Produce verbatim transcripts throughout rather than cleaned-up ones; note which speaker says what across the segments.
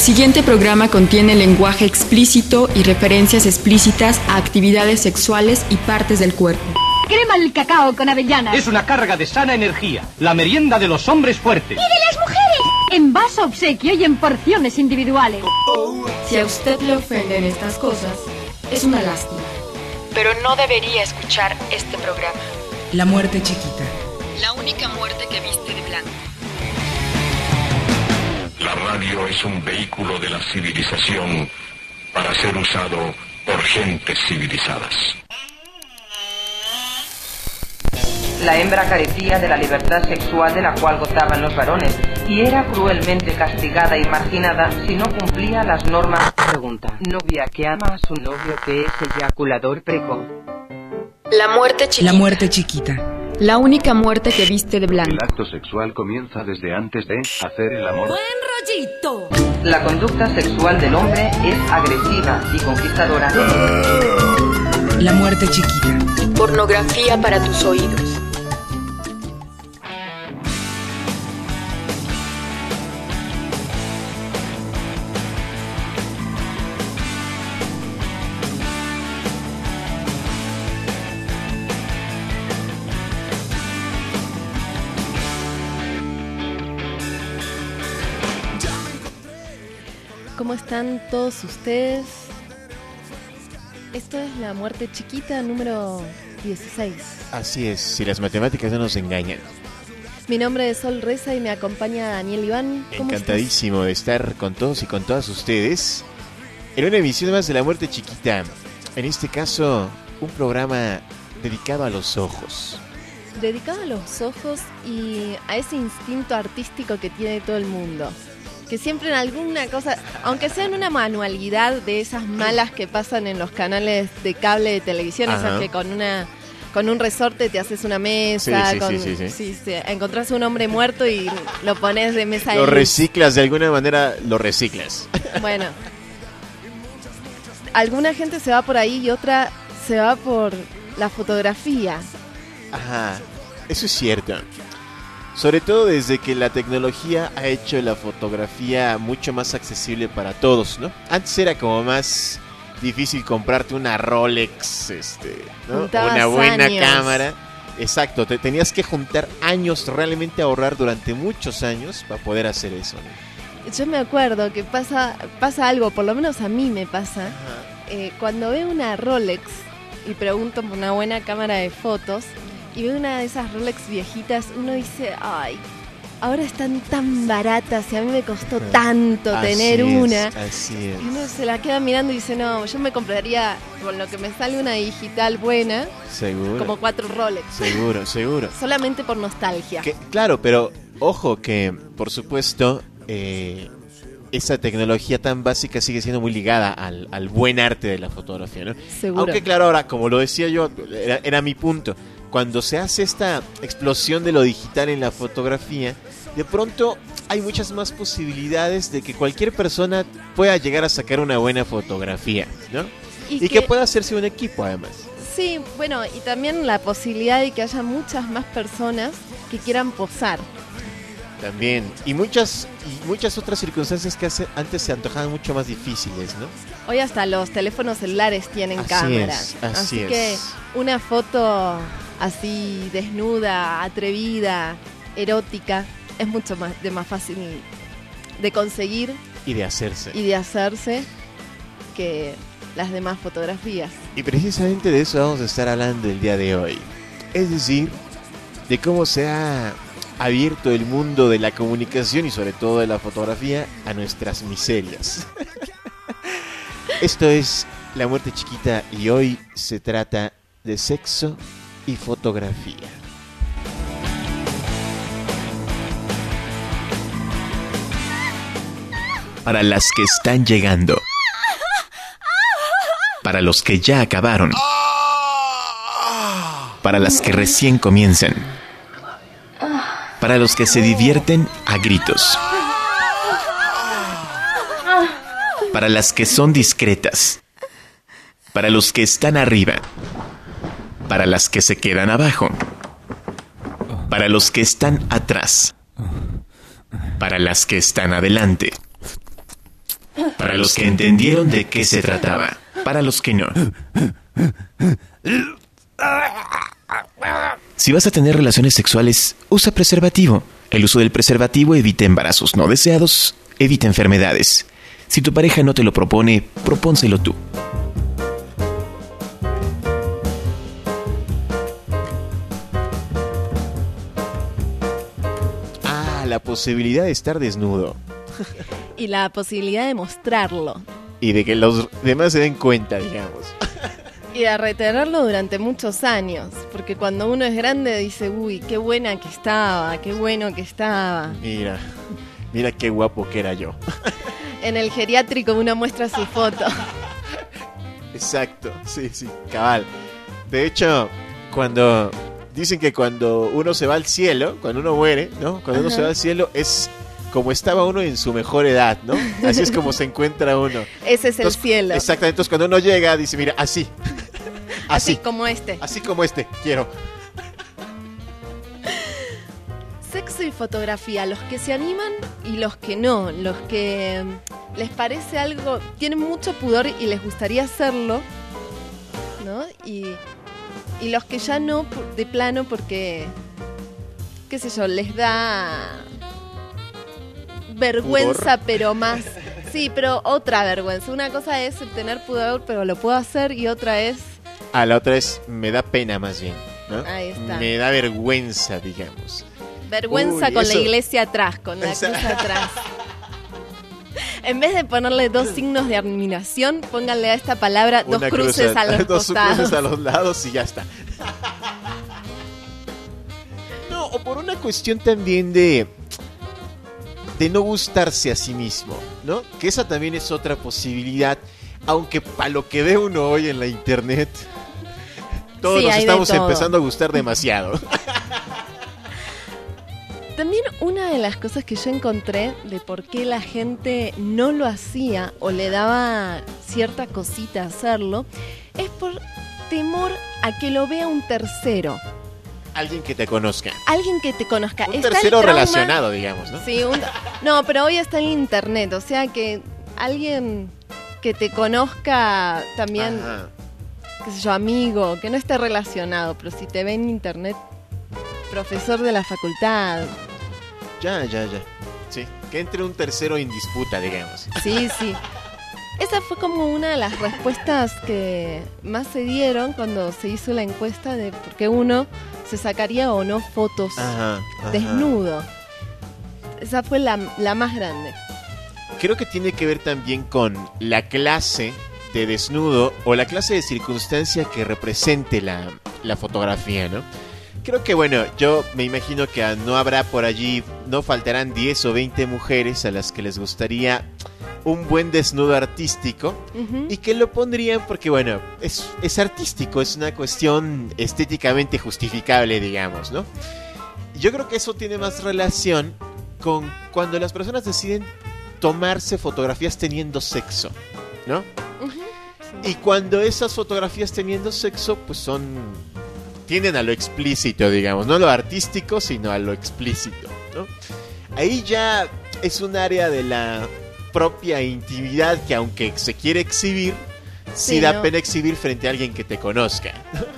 Speaker 1: siguiente programa contiene lenguaje explícito y referencias explícitas a actividades sexuales y partes del cuerpo.
Speaker 2: Crema el cacao con avellanas.
Speaker 3: Es una carga de sana energía, la merienda de los hombres fuertes.
Speaker 2: ¡Y de las mujeres! En vaso obsequio y en porciones individuales.
Speaker 1: Si a usted le ofenden estas cosas, es una lástima. Pero no debería escuchar este programa.
Speaker 4: La muerte chiquita.
Speaker 1: La única muerte que viste de blanco.
Speaker 5: La radio es un vehículo de la civilización para ser usado por gentes civilizadas.
Speaker 6: La hembra carecía de la libertad sexual de la cual gozaban los varones y era cruelmente castigada y marginada si no cumplía las normas. Pregunta: novia que ama a su novio que es eyaculador precoz.
Speaker 1: La muerte chiquita.
Speaker 4: La muerte chiquita.
Speaker 1: La única muerte que viste de blanco.
Speaker 7: El acto sexual comienza desde antes de hacer el amor.
Speaker 2: ¡Buen rollito!
Speaker 6: La conducta sexual del hombre es agresiva y conquistadora.
Speaker 4: La muerte chiquita.
Speaker 1: Pornografía para tus oídos.
Speaker 8: ¿Cómo están todos ustedes? Esto es La Muerte Chiquita número dieciséis.
Speaker 9: Así es, si las matemáticas no nos engañan.
Speaker 8: Mi nombre es Sol Reza y me acompaña Daniel Iván. ¿Cómo
Speaker 9: Encantadísimo de estar con todos y con todas ustedes en una emisión más de La Muerte Chiquita. En este caso, un programa dedicado a los ojos.
Speaker 8: Dedicado a los ojos y a ese instinto artístico que tiene todo el mundo. Que siempre en alguna cosa, aunque sea en una manualidad de esas malas que pasan en los canales de cable de televisión,
Speaker 9: Ajá.
Speaker 8: esas que con una con un resorte te haces una mesa,
Speaker 9: Sí, sí,
Speaker 8: con,
Speaker 9: sí, sí, sí.
Speaker 8: sí, sí, encontrás un hombre muerto y lo pones de mesa.
Speaker 9: Lo
Speaker 8: ahí.
Speaker 9: reciclas, de alguna manera lo reciclas.
Speaker 8: Bueno, alguna gente se va por ahí y otra se va por la fotografía.
Speaker 9: Ajá, eso es cierto. Sobre todo desde que la tecnología ha hecho la fotografía mucho más accesible para todos, ¿no? Antes era como más difícil comprarte una Rolex, este, ¿no?
Speaker 8: Juntabas
Speaker 9: Una buena
Speaker 8: años.
Speaker 9: cámara. Exacto, te tenías que juntar años, realmente ahorrar durante muchos años para poder hacer eso, ¿no?
Speaker 8: Yo me acuerdo que pasa pasa algo, por lo menos a mí me pasa, eh, cuando veo una Rolex y pregunto por una buena cámara de fotos y veo una de esas Rolex viejitas, uno dice, ay, ahora están tan baratas y a mí me costó tanto
Speaker 9: Así
Speaker 8: tener
Speaker 9: es,
Speaker 8: una.
Speaker 9: Así es.
Speaker 8: Y uno se la queda mirando y dice, no, yo me compraría con lo que me sale una digital buena,
Speaker 9: Seguro.
Speaker 8: como cuatro Rolex.
Speaker 9: Seguro, seguro.
Speaker 8: Solamente por nostalgia.
Speaker 9: Que, claro, pero ojo que, por supuesto, eh, esa tecnología tan básica sigue siendo muy ligada al, al buen arte de la fotografía, ¿no?
Speaker 8: Seguro.
Speaker 9: Aunque claro, ahora, como lo decía yo, era, era mi punto. Cuando se hace esta explosión de lo digital en la fotografía, de pronto hay muchas más posibilidades de que cualquier persona pueda llegar a sacar una buena fotografía, ¿no?
Speaker 8: Y
Speaker 9: Y,
Speaker 8: que-
Speaker 9: que pueda hacerse un equipo, además.
Speaker 8: Sí, bueno, y también la posibilidad de que haya muchas más personas que quieran posar.
Speaker 9: También. Y muchas y muchas otras circunstancias que hace, antes se antojaban mucho más difíciles, ¿no?
Speaker 8: Hoy hasta los teléfonos celulares tienen
Speaker 9: Así
Speaker 8: cámaras.
Speaker 9: es, así es.
Speaker 8: que una foto así desnuda, atrevida, erótica, es mucho más de más fácil de conseguir
Speaker 9: Y de hacerse.
Speaker 8: y de hacerse que las demás fotografías.
Speaker 9: Y precisamente de eso vamos a estar hablando el día de hoy. Es decir, de cómo se ha abierto el mundo de la comunicación y sobre todo de la fotografía a nuestras miserias. Esto es La Muerte Chiquita y hoy se trata de sexo y fotografía. Para las que están llegando. Para los que ya acabaron. Para las que recién comienzan. Para los que se divierten a gritos. Para las que son discretas. Para los que están arriba. Para las que se quedan abajo. Para los que están atrás. Para las que están adelante.
Speaker 10: Para los que entendieron de qué se trataba. Para los que no. Si vas a tener relaciones sexuales, usa preservativo. El uso del preservativo evita embarazos no deseados, evita enfermedades. Si tu pareja no te lo propone, propónselo tú.
Speaker 9: Ah, la posibilidad de estar desnudo.
Speaker 8: Y la posibilidad de mostrarlo.
Speaker 9: Y de que los demás se den cuenta, digamos.
Speaker 8: Y de retenerlo durante muchos años. Porque cuando uno es grande dice, uy, qué buena que estaba, qué bueno que estaba.
Speaker 9: Mira, mira qué guapo que era yo.
Speaker 8: En el geriátrico uno muestra su foto.
Speaker 9: Exacto, sí, sí, cabal. De hecho, cuando dicen que cuando uno se va al cielo, cuando uno muere, ¿no? Cuando Ajá. uno se va al cielo es como estaba uno en su mejor edad, ¿no? Así es como se encuentra uno.
Speaker 8: Ese es
Speaker 9: entonces,
Speaker 8: el cielo.
Speaker 9: Exactamente, entonces cuando uno llega dice, mira, así.
Speaker 8: Así, así como este.
Speaker 9: Así como este, quiero.
Speaker 8: Sexo y fotografía, los que se animan y los que no, los que les parece algo, tienen mucho pudor y les gustaría hacerlo, ¿no? Y, y los que ya no, de plano, porque, qué sé yo, les da vergüenza, pudor. Pero más... Sí, pero otra vergüenza. Una cosa es el tener pudor, pero lo puedo hacer, y otra es...
Speaker 9: Ah, la otra es, me da pena más bien, ¿no?
Speaker 8: Ahí está.
Speaker 9: Me da vergüenza, digamos.
Speaker 8: Vergüenza Uy, con eso... la iglesia atrás, con la
Speaker 9: Esa...
Speaker 8: cruz atrás. En vez de ponerle dos signos de admiración, pónganle a esta palabra dos Una cruces cruz a, a los
Speaker 9: dos
Speaker 8: costados.
Speaker 9: Dos cruces a los lados y ya está. No, o por una cuestión también de... de no gustarse a sí mismo, ¿no? Que esa también es otra posibilidad, aunque para lo que ve uno hoy en la internet, todos sí, nos estamos empezando a gustar demasiado.
Speaker 8: También una de las cosas que yo encontré de por qué la gente no lo hacía o le daba cierta cosita hacerlo, es por temor a que lo vea un tercero.
Speaker 9: Alguien que te conozca.
Speaker 8: Alguien que te conozca.
Speaker 9: Un está tercero relacionado, digamos, ¿no?
Speaker 8: Sí, un, no, pero hoy está en internet, o sea que alguien que te conozca también, Ajá. qué sé yo, amigo, que no esté relacionado, pero si te ve en internet, profesor de la facultad.
Speaker 9: Ya, ya, ya. Sí, que entre un tercero en disputa, digamos.
Speaker 8: Sí, sí. Esa fue como una de las respuestas que más se dieron cuando se hizo la encuesta de por qué uno se sacaría o no fotos ajá, ajá. desnudo. Esa fue la, la más grande.
Speaker 9: Creo que tiene que ver también con la clase de desnudo o la clase de circunstancia que represente la, la fotografía, ¿no? Creo que, bueno, yo me imagino que no habrá por allí, no faltarán diez o veinte mujeres a las que les gustaría un buen desnudo artístico uh-huh. y que lo pondrían porque, bueno, es, es artístico, es una cuestión estéticamente justificable, digamos, ¿no? Yo creo que eso tiene más relación con cuando las personas deciden tomarse fotografías teniendo sexo, ¿no? Uh-huh. Sí. Y cuando esas fotografías teniendo sexo, pues son... tienden a lo explícito, digamos, no a lo artístico, sino a lo explícito, ¿no? Ahí ya es un área de la propia intimidad que, aunque se quiere exhibir, sí, sí da ¿no? pena exhibir frente a alguien que te conozca.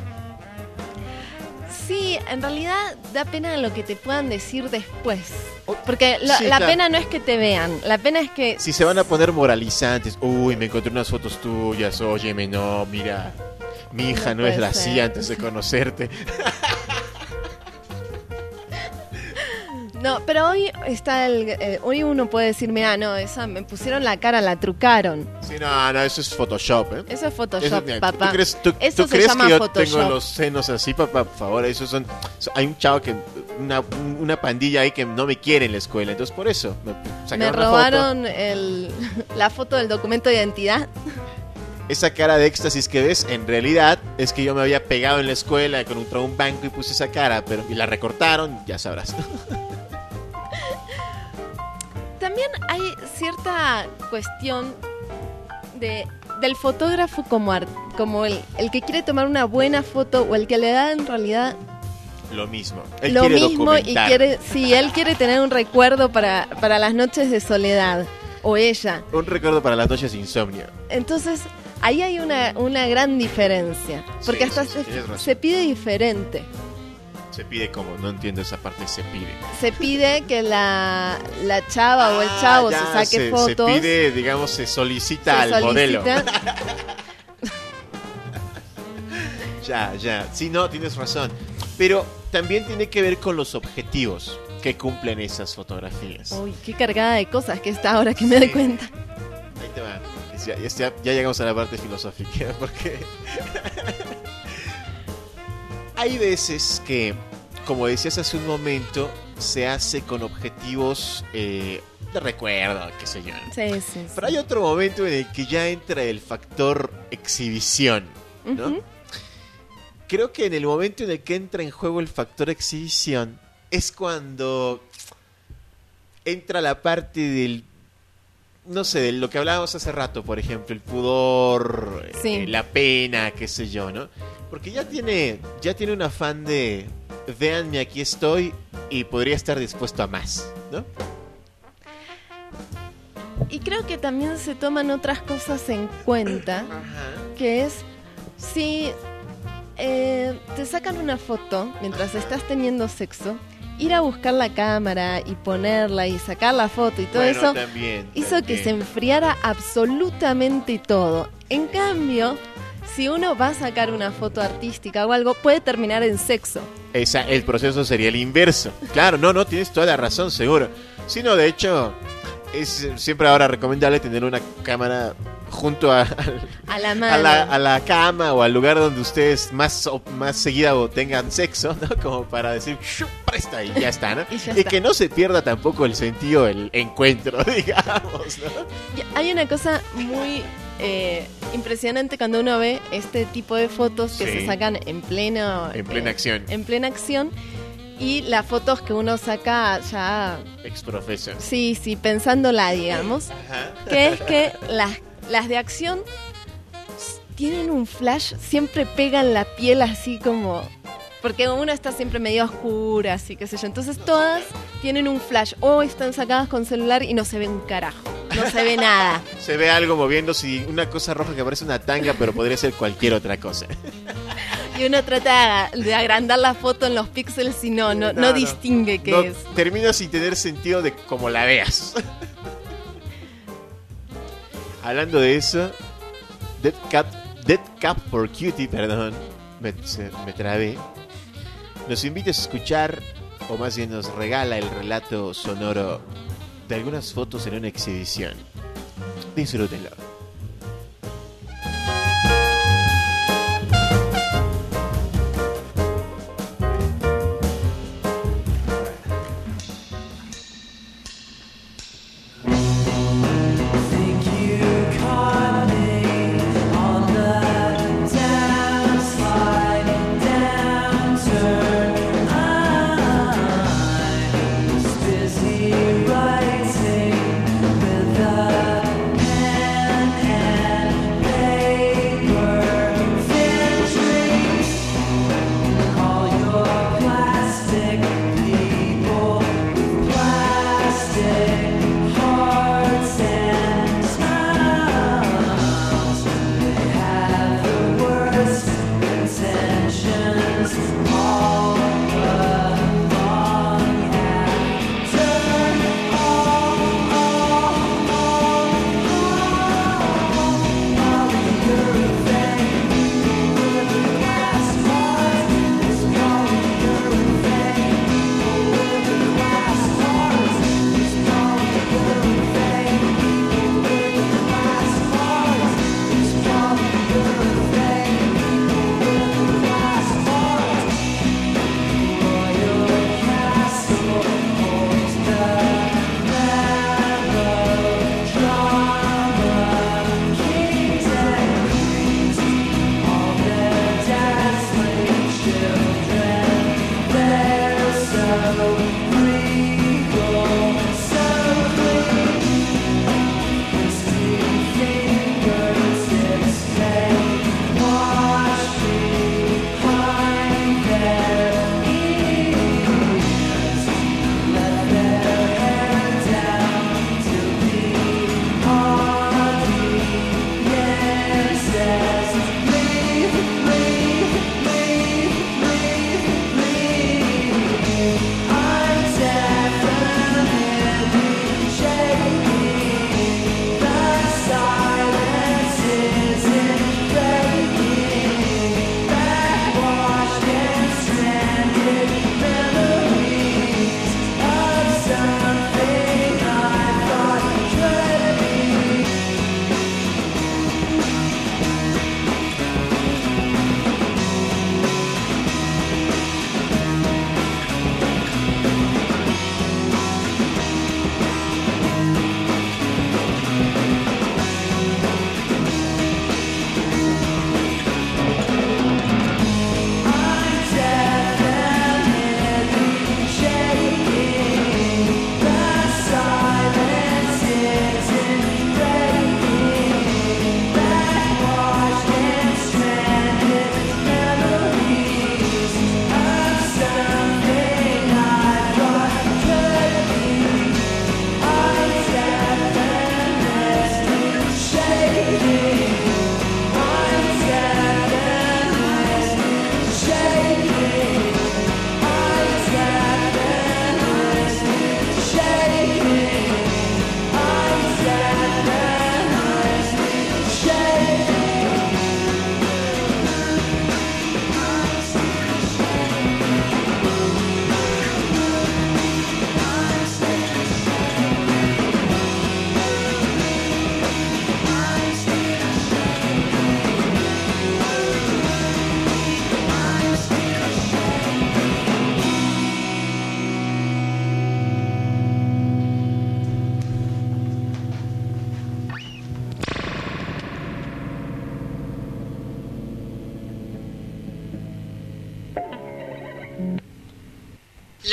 Speaker 8: Sí, en realidad da pena lo que te puedan decir después. Porque la, sí, la claro. pena no es que te vean, la pena es que...
Speaker 9: Si se van a poner moralizantes, uy, me encontré unas fotos tuyas, óyeme, no, mira... Mi hija no, no es así ser. Antes de conocerte.
Speaker 8: No, pero hoy está el, eh, hoy uno puede decirme, ah, no, esa me pusieron la cara, la trucaron.
Speaker 9: Sí, no, no, eso es Photoshop, ¿eh?
Speaker 8: Eso es Photoshop,
Speaker 9: eso,
Speaker 8: papá.
Speaker 9: ¿Tú crees, tú,
Speaker 8: eso
Speaker 9: ¿tú crees
Speaker 8: llama
Speaker 9: que yo
Speaker 8: Photoshop.
Speaker 9: Tengo los senos así, papá? Por favor, eso son... Hay un chavo que... Una, una pandilla ahí que no me quiere en la escuela, entonces por eso me sacaron
Speaker 8: Me robaron el, la foto del documento de identidad.
Speaker 9: Esa cara de éxtasis que ves, en realidad, es que yo me había pegado en la escuela contra un banco y puse esa cara, pero y la recortaron, ya sabrás.
Speaker 8: También hay cierta cuestión de del fotógrafo como, art, como el, el que quiere tomar una buena foto o el que le da en realidad...
Speaker 9: Lo mismo. Él
Speaker 8: lo
Speaker 9: quiere
Speaker 8: mismo
Speaker 9: documentar.
Speaker 8: Y quiere, sí, él quiere tener un recuerdo para, para las noches de soledad. o ella.
Speaker 9: Un recuerdo para las noches de insomnio.
Speaker 8: Entonces, ahí hay una, una gran diferencia. Porque
Speaker 9: Sí,
Speaker 8: hasta
Speaker 9: sí, sí, tienes
Speaker 8: se,
Speaker 9: razón.
Speaker 8: se pide diferente.
Speaker 9: Se pide como, no entiendo esa parte, se pide.
Speaker 8: Se pide que la, la chava o el chavo
Speaker 9: Ah, ya,
Speaker 8: se saque
Speaker 9: se,
Speaker 8: fotos.
Speaker 9: Se pide, digamos, se solicita
Speaker 8: se
Speaker 9: al
Speaker 8: solicita.
Speaker 9: modelo. Ya, ya. Sí, no, tienes razón. Pero también tiene que ver con los objetivos que cumplen esas fotografías.
Speaker 8: Uy, qué cargada de cosas que está ahora que me doy cuenta.
Speaker 9: Ahí te va. Ya, ya, ya llegamos a la parte filosófica, porque hay veces que, como decías hace un momento, se hace con objetivos eh, de recuerdo, qué sé yo.
Speaker 8: Sí, sí, sí.
Speaker 9: Pero hay otro momento en el que ya entra el factor exhibición, ¿no?
Speaker 8: Ujú.
Speaker 9: Creo que en el momento en el que entra en juego el factor exhibición es cuando entra la parte del, no sé, de lo que hablábamos hace rato, por ejemplo, el pudor,
Speaker 8: Sí.
Speaker 9: eh, la pena, qué sé yo, ¿no? Porque ya tiene, ya tiene un afán de, véanme, aquí estoy y podría estar dispuesto a más, ¿no?
Speaker 8: Y creo que también se toman otras cosas en cuenta, que es si eh, te sacan una foto mientras estás teniendo sexo, ir a buscar la cámara y ponerla y sacar la foto y todo
Speaker 9: Bueno,
Speaker 8: eso
Speaker 9: también,
Speaker 8: hizo
Speaker 9: también.
Speaker 8: que se enfriara absolutamente todo. En cambio, si uno va a sacar una foto artística o algo, puede terminar en sexo.
Speaker 9: Esa, el proceso sería el inverso. Claro, no, no, tienes toda la razón, seguro. Si no, de hecho, es siempre ahora recomendable tener una cámara junto a,
Speaker 8: A la mano.
Speaker 9: a, la, a la cama o al lugar donde ustedes más, o- más seguida o tengan sexo, ¿no? Como para decir, "Shup, presta", y ya está, ¿no?
Speaker 8: Y ya
Speaker 9: y
Speaker 8: está.
Speaker 9: que no se pierda tampoco el sentido del encuentro, digamos, ¿no?
Speaker 8: Y hay una cosa muy eh, impresionante cuando uno ve este tipo de fotos que
Speaker 9: Sí.
Speaker 8: se sacan en pleno
Speaker 9: En plena
Speaker 8: eh,
Speaker 9: acción.
Speaker 8: en plena acción y las fotos que uno saca ya
Speaker 9: Ex-profesor.
Speaker 8: sí sí pensándola, digamos,
Speaker 9: Ajá.
Speaker 8: que es que las las de acción s- tienen un flash, siempre pegan la piel así como porque uno está siempre medio oscura, así que sé yo. Entonces todas tienen un flash o están sacadas con celular y no se ve un carajo, no se ve nada.
Speaker 9: Se ve algo moviéndose y una cosa roja que parece una tanga, pero podría ser cualquier otra cosa.
Speaker 8: Y uno trata de agrandar la foto en los píxeles y no, no, no,
Speaker 9: no.
Speaker 8: distingue qué
Speaker 9: No,
Speaker 8: es.
Speaker 9: termina sin tener sentido de cómo la veas. Hablando de eso, Dead Cat, Dead Cat for Cutie, perdón, me, se- me trabé. Nos invita a escuchar, o más bien nos regala el relato sonoro de algunas fotos en una exhibición. Disfrútenlo.
Speaker 11: Busy writing with a pen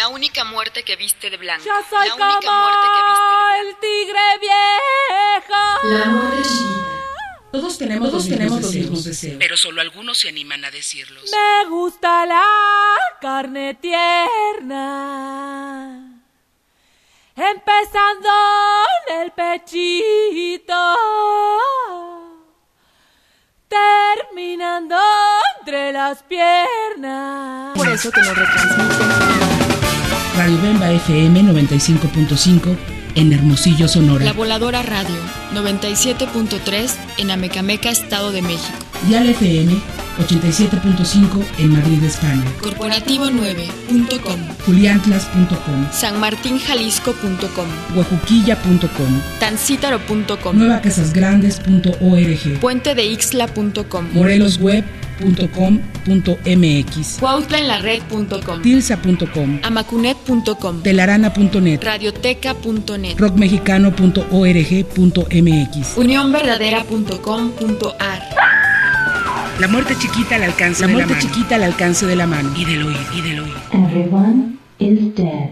Speaker 1: La única muerte que viste de blanco.
Speaker 11: Yo soy
Speaker 1: la única
Speaker 11: como
Speaker 1: muerte que viste de blanco.
Speaker 11: el tigre viejo.
Speaker 2: La muerte chiquita.
Speaker 4: Todos tenemos,
Speaker 12: Todos
Speaker 4: los,
Speaker 12: tenemos
Speaker 4: mismos
Speaker 12: los
Speaker 4: deseos,
Speaker 12: mismos deseos, pero solo algunos se animan a decirlos.
Speaker 11: Me gusta la carne tierna, empezando en el pechito, terminando entre las piernas.
Speaker 1: Por eso que nos retransmiten.
Speaker 12: Radio Bemba F M noventa y cinco punto cinco en Hermosillo, Sonora.
Speaker 1: La Voladora Radio noventa y siete punto tres en Amecameca, Estado de México.
Speaker 12: Dial F M ochenta y siete punto cinco en Madrid, España.
Speaker 1: Corporativo nueve punto com.
Speaker 12: Juliantlas punto com.
Speaker 1: San Martín Jalisco punto com.
Speaker 12: Huejuquilla punto com.
Speaker 1: Tancítaro punto com.
Speaker 12: Nueva Casas Grandes punto org.
Speaker 1: Puente de Ixtla punto com.
Speaker 12: Morelosweb punto com punto m x.
Speaker 1: Cuautla en la red punto com.
Speaker 12: Tilsa punto com.
Speaker 1: Amacunet punto com.
Speaker 12: Telarana punto net.
Speaker 1: Radioteca punto net.
Speaker 12: rockmexicano punto org punto m x.
Speaker 1: unión verdadera punto com punto a r.
Speaker 12: La muerte chiquita al alcance
Speaker 4: La
Speaker 12: de
Speaker 4: muerte
Speaker 12: la mano.
Speaker 4: chiquita al alcance de la mano.
Speaker 12: Y del oído, y del oído.
Speaker 2: Everyone is dead.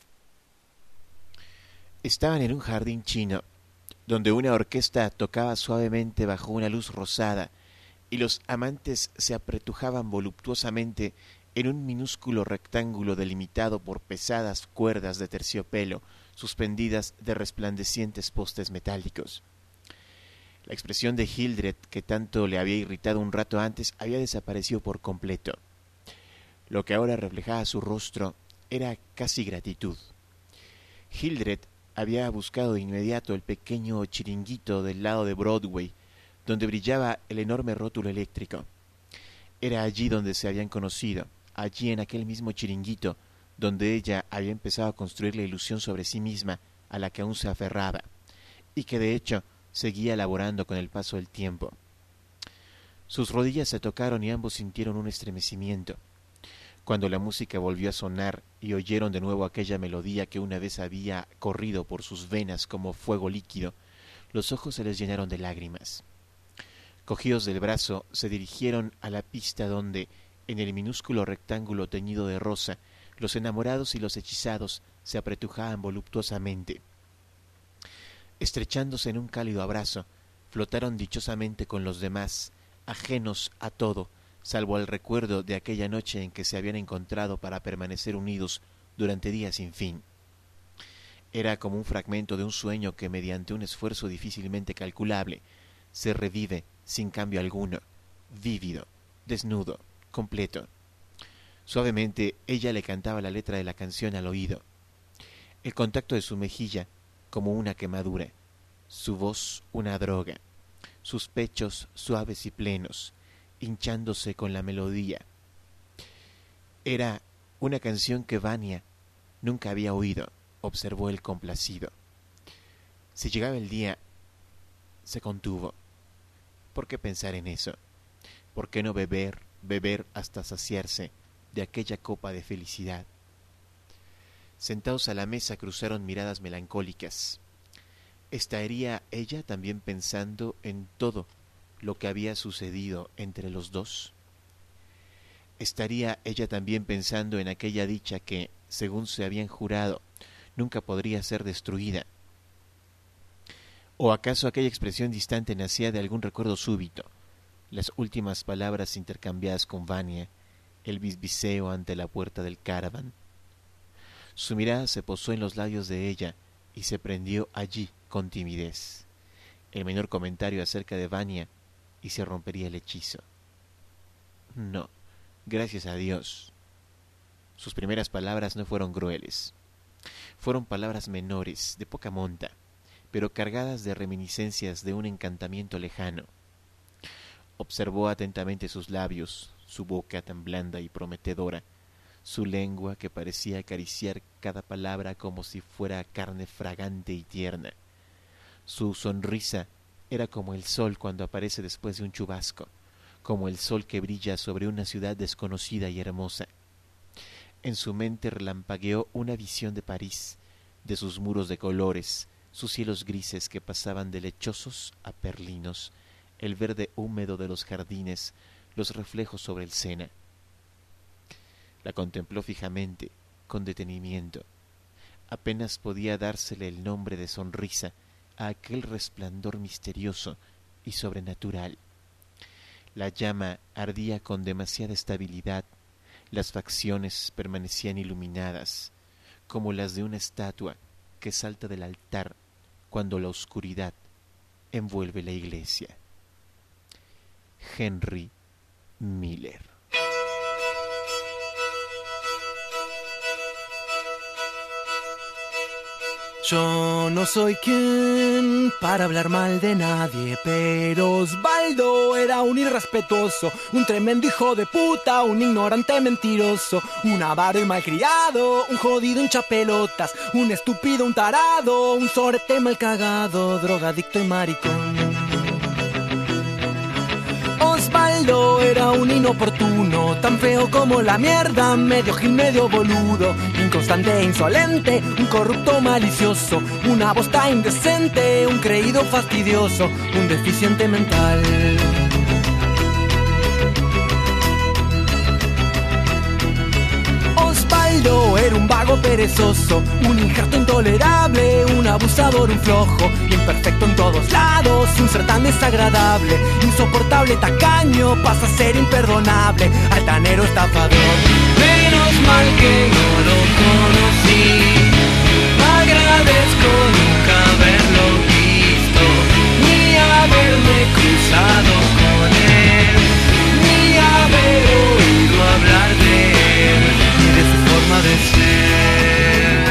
Speaker 9: Estaban en un jardín chino, donde una orquesta tocaba suavemente bajo una luz rosada, y los amantes se apretujaban voluptuosamente en un minúsculo rectángulo delimitado por pesadas cuerdas de terciopelo suspendidas de resplandecientes postes metálicos. La expresión de Hildred, que tanto le había irritado un rato antes, había desaparecido por completo. Lo que ahora reflejaba su rostro era casi gratitud. Hildred había buscado de inmediato el pequeño chiringuito del lado de Broadway, donde brillaba el enorme rótulo eléctrico. Era allí donde se habían conocido, allí en aquel mismo chiringuito, donde ella había empezado a construir la ilusión sobre sí misma a la que aún se aferraba, y que de hecho seguía elaborando con el paso del tiempo. Sus rodillas se tocaron y ambos sintieron un estremecimiento. Cuando la música volvió a sonar y oyeron de nuevo aquella melodía que una vez había corrido por sus venas como fuego líquido, los ojos se les llenaron de lágrimas. Cogidos del brazo, se dirigieron a la pista donde, en el minúsculo rectángulo teñido de rosa, los enamorados y los hechizados se apretujaban voluptuosamente. Estrechándose en un cálido abrazo, flotaron dichosamente con los demás, ajenos a todo, salvo al recuerdo de aquella noche en que se habían encontrado para permanecer unidos durante días sin fin. Era como un fragmento de un sueño que, mediante un esfuerzo difícilmente calculable, se revive sin cambio alguno, vívido, desnudo, completo. Suavemente ella le cantaba la letra de la canción al oído. El contacto de su mejilla como una quemadura, su voz una droga, sus pechos suaves y plenos, hinchándose con la melodía. Era una canción que Vania nunca había oído, observó el complacido. Si llegaba el día, se contuvo. ¿Por qué pensar en eso? ¿Por qué no beber, beber hasta saciarse de aquella copa de felicidad? Sentados a la mesa cruzaron miradas melancólicas. ¿Estaría ella también pensando en todo lo que había sucedido entre los dos? ¿Estaría ella también pensando en aquella dicha que, según se habían jurado, nunca podría ser destruida? ¿O acaso aquella expresión distante nacía de algún recuerdo súbito? Las últimas palabras intercambiadas con Vania, el bisbiseo ante la puerta del caravan. Su mirada se posó en los labios de ella y se prendió allí con timidez. El menor comentario acerca de Vania y se rompería el hechizo. No, gracias a Dios. Sus primeras palabras no fueron crueles. Fueron palabras menores, de poca monta, pero cargadas de reminiscencias de un encantamiento lejano. Observó atentamente sus labios, su boca tan blanda y prometedora, su lengua que parecía acariciar cada palabra como si fuera carne fragante y tierna. Su sonrisa era como el sol cuando aparece después de un chubasco, como el sol que brilla sobre una ciudad desconocida y hermosa. En su mente relampagueó una visión de París, de sus muros de colores, sus cielos grises que pasaban de lechosos a perlinos, el verde húmedo de los jardines, los reflejos sobre el Sena. La contempló fijamente, con detenimiento. Apenas podía dársele el nombre de sonrisa a aquel resplandor misterioso y sobrenatural. La llama ardía con demasiada estabilidad, las facciones permanecían iluminadas, como las de una estatua que salta del altar cuando la oscuridad envuelve la iglesia. Henry Miller.
Speaker 13: Yo no soy quien para hablar mal de nadie, pero Osvaldo era un irrespetuoso, un tremendo hijo de puta, un ignorante mentiroso, un avaro y malcriado, un jodido hinchapelotas, un estúpido, un tarado, un sorete mal cagado, drogadicto y maricón. Osvaldo era un inoportuno, tan feo como la mierda, medio gil, medio boludo, inconstante e insolente, un corrupto malicioso, una bosta indecente, un creído fastidioso, un deficiente mental. Osvaldo era un vago perezoso, un injerto intolerable, un abusador, un flojo, imperfecto en todos lados, un ser tan desagradable, insoportable, tacaño, pasa a ser imperdonable, altanero, estafador. Menos mal que no lo conocí, agradezco nunca haberlo visto, ni haberme cruzado con él, ni haber oído hablar de él, ni de su forma de ser.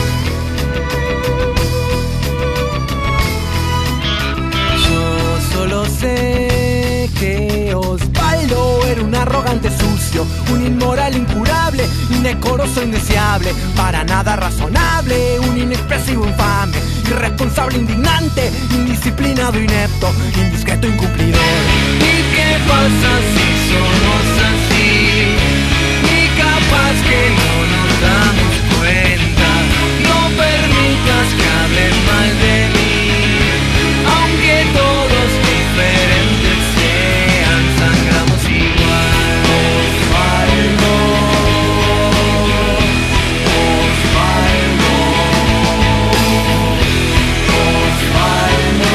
Speaker 13: Yo solo sé que Osvaldo era un arrogante sucio, un inmoral incurable, indecoroso indeseable, para nada razonable, un inexpresivo infame, irresponsable indignante, indisciplinado inepto, indiscreto incumplidor. ¿Y qué pasa si somos así? Y capaz que no nos damos cuenta, no permitas que hablen mal de mí, aunque todos diferentes sean, sangramos igual. Osvaldo, Osvaldo, Osvaldo,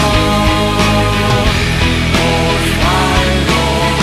Speaker 13: Osvaldo,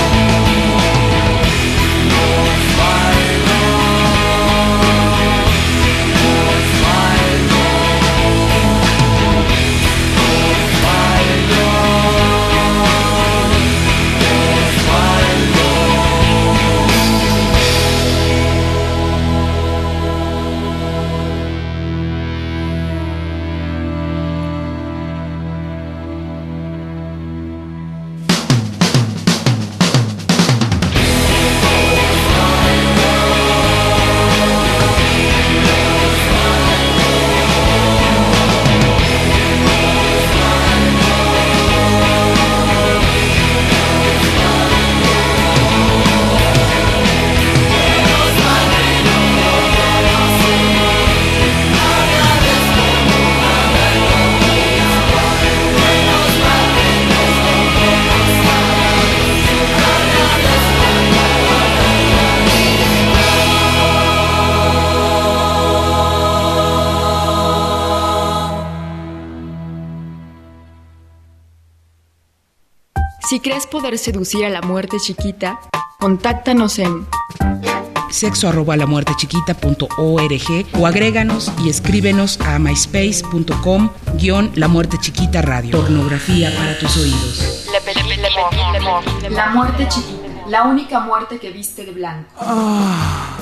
Speaker 1: Si crees poder seducir a la muerte chiquita, contáctanos en
Speaker 12: sexo arroba la muerte chiquita punto org o agréganos y escríbenos a myspace punto com guión la muerte chiquita radio. Pornografía para tus oídos.
Speaker 1: La muerte chiquita, la única muerte que viste de blanco.
Speaker 12: Ah.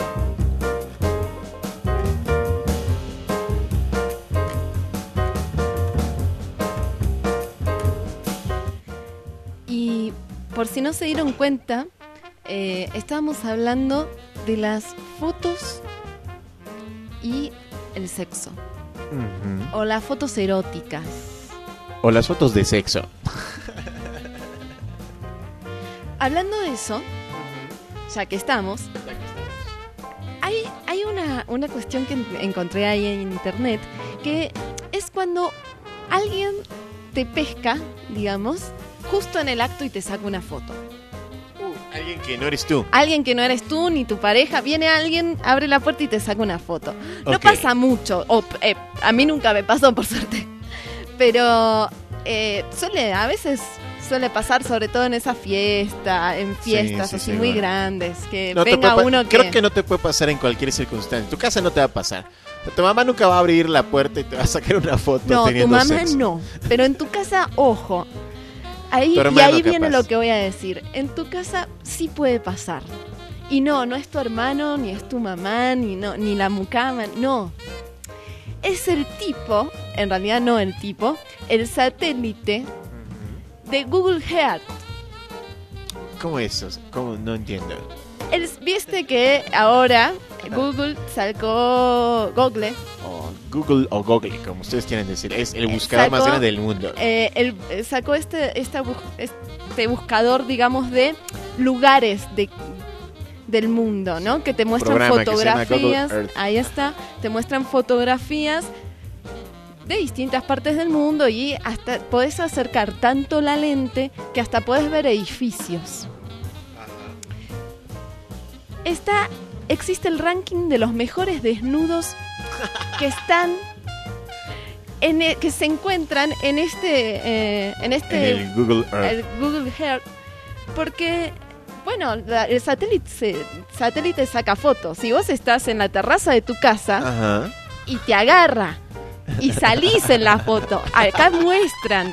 Speaker 8: Y por si no se dieron cuenta, eh, estábamos hablando de las fotos y el sexo.
Speaker 9: Uh-huh.
Speaker 8: O las fotos eróticas.
Speaker 9: O las fotos de sexo.
Speaker 8: Hablando de eso, ya que estamos, hay, hay una, una cuestión que encontré ahí en internet, que es cuando alguien te pesca, digamos, justo en el acto y te saca una foto.
Speaker 9: Uh, Alguien que no eres tú.
Speaker 8: Alguien que no eres tú ni tu pareja. Viene alguien, abre la puerta y te saca una foto. No
Speaker 9: Okay.
Speaker 8: pasa mucho. O, eh, a mí nunca me pasó, por suerte. Pero eh, suele, a veces suele pasar, sobre todo en esa fiesta, en fiestas
Speaker 9: Sí, sí,
Speaker 8: así
Speaker 9: sí,
Speaker 8: muy
Speaker 9: bueno.
Speaker 8: grandes, que
Speaker 9: No te
Speaker 8: venga
Speaker 9: puede pa-
Speaker 8: uno que...
Speaker 9: Creo que no te puede pasar en cualquier circunstancia. En tu casa no te va a pasar. Tu mamá nunca va a abrir la puerta y te va a sacar una foto
Speaker 8: No, tu
Speaker 9: teniendo
Speaker 8: mamá
Speaker 9: sexo.
Speaker 8: no. Pero en tu casa, ojo. Ahí,
Speaker 9: Tu
Speaker 8: y
Speaker 9: hermano,
Speaker 8: ahí viene
Speaker 9: capaz.
Speaker 8: lo que voy a decir. En tu casa sí puede pasar. Y no, no es tu hermano, ni es tu mamá, ni, no, ni la mucama, no. Es el tipo, en realidad no el tipo, el satélite de Google Earth.
Speaker 9: ¿Cómo eso? ¿Cómo? No entiendo.
Speaker 8: El- Viste que ahora Google sacó Google,
Speaker 9: O Google o Google, como ustedes quieran decir. Es el buscador
Speaker 8: sacó,
Speaker 9: más grande del mundo.
Speaker 8: eh, el- eh, sacó este, esta bus- este buscador, digamos, de lugares de, del mundo, ¿no? Que te muestran
Speaker 9: Programa que se llama
Speaker 8: fotografías.
Speaker 9: Google Earth.
Speaker 8: Ahí está. Te muestran fotografías de distintas partes del mundo y hasta podés acercar tanto la lente que hasta podés ver edificios. Está, existe el ranking de los mejores desnudos que están en e- que se encuentran en este eh, en este
Speaker 9: En el Google Earth.
Speaker 8: el Google Earth, porque bueno, la- el satélite se- satélite saca fotos. Si vos estás en la terraza de tu casa
Speaker 9: Ajá.
Speaker 8: y te agarra y salís en la foto, acá muestran.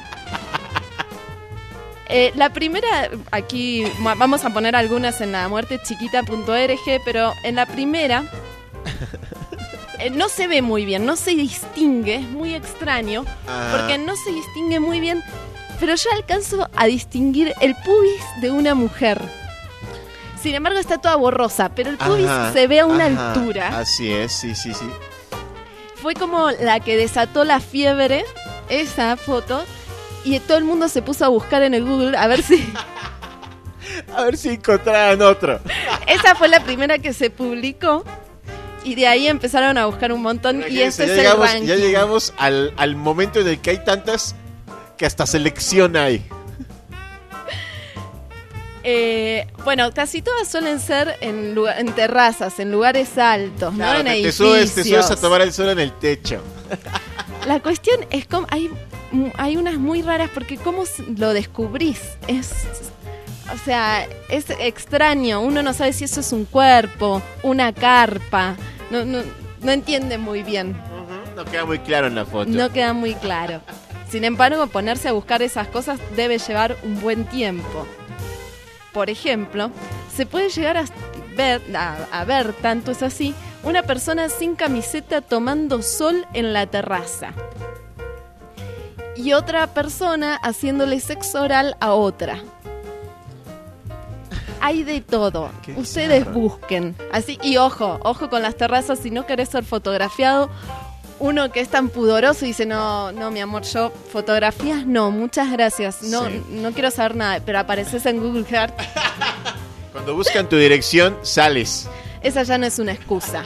Speaker 8: Eh, la primera, aquí ma- vamos a poner algunas en la muerte chiquita punto org, pero en la primera eh, no se ve muy bien, no se distingue, es muy extraño,
Speaker 9: Ajá.
Speaker 8: porque no se distingue muy bien, pero yo alcanzo a distinguir el pubis de una mujer. Sin embargo está toda borrosa, pero el pubis
Speaker 9: Ajá,
Speaker 8: se ve a una
Speaker 9: ajá.
Speaker 8: altura.
Speaker 9: Así es, sí, sí, sí.
Speaker 8: Fue como la que desató la fiebre, esa foto, y todo el mundo se puso a buscar en el Google a ver si...
Speaker 9: A ver si encontraran otro.
Speaker 8: Esa fue la primera que se publicó y de ahí empezaron a buscar un montón y este
Speaker 9: ya
Speaker 8: es
Speaker 9: llegamos,
Speaker 8: el ranking.
Speaker 9: ya llegamos al, al momento en el que hay tantas que hasta selección hay.
Speaker 8: Eh, bueno, casi todas suelen ser en, lugar- en terrazas, en lugares altos,
Speaker 9: Claro,
Speaker 8: ¿no? En
Speaker 9: te, te
Speaker 8: edificios.
Speaker 9: subes, te subes a tomar el sol en el techo.
Speaker 8: La cuestión es cómo hay, hay unas muy raras porque cómo s- lo descubrís. Es, o sea, es extraño. Uno no sabe si eso es un cuerpo, una carpa. No, no, no entiende muy bien.
Speaker 9: No queda muy claro en la foto.
Speaker 8: No queda muy claro. Sin embargo, ponerse a buscar esas cosas debe llevar un buen tiempo. Por ejemplo, se puede llegar a ver, a, a ver, tanto es así, una persona sin camiseta tomando sol en la terraza. Y otra persona haciéndole sexo oral a otra. Hay de todo.
Speaker 9: Qué
Speaker 8: Ustedes
Speaker 9: bizarro.
Speaker 8: busquen. Así, y ojo, ojo con las terrazas, si no querés ser fotografiado. Uno que es tan pudoroso y dice, no, no, mi amor, yo fotografías no, muchas gracias. No,
Speaker 9: Sí.
Speaker 8: no quiero saber nada, pero apareces en Google Earth.
Speaker 9: Cuando buscan tu dirección, sales.
Speaker 8: Esa ya no es una excusa.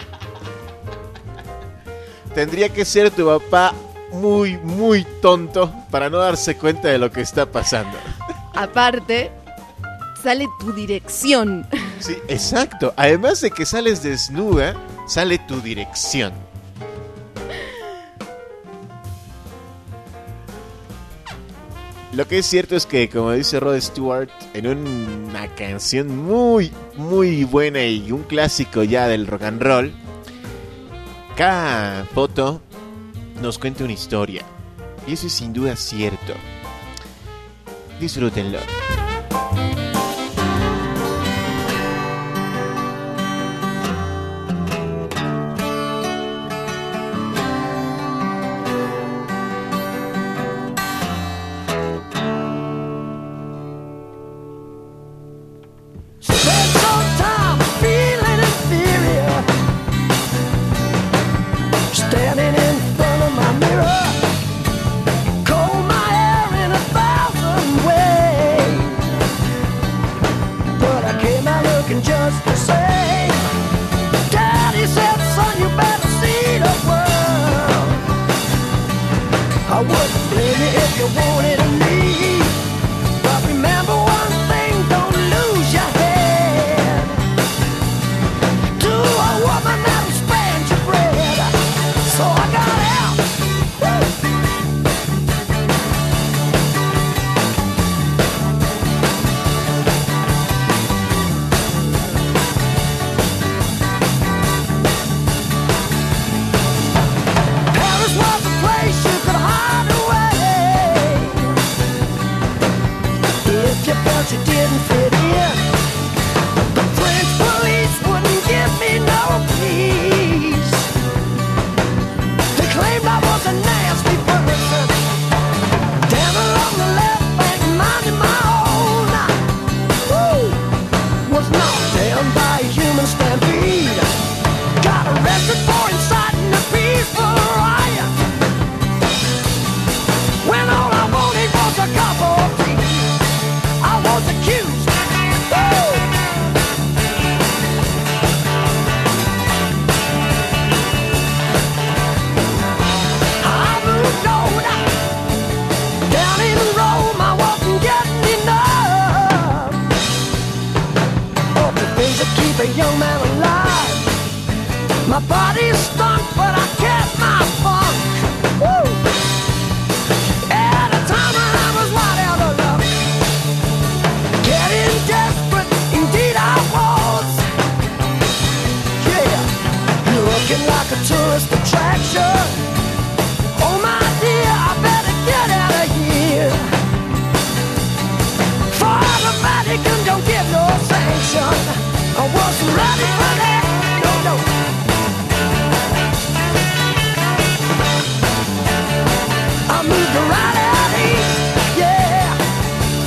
Speaker 9: Tendría que ser tu papá muy, muy tonto para no darse cuenta de lo que está pasando.
Speaker 8: Aparte, sale tu dirección.
Speaker 9: Sí, exacto. Además de que sales desnuda, sale tu dirección. Lo que es cierto es que, como dice Rod Stewart, en una canción muy, muy buena y un clásico ya del rock and roll, cada foto nos cuenta una historia. Y eso es sin duda cierto. Disfrútenlo.
Speaker 14: Spend some time feeling inferior, standing in front of my mirror, comb my hair in a thousand ways.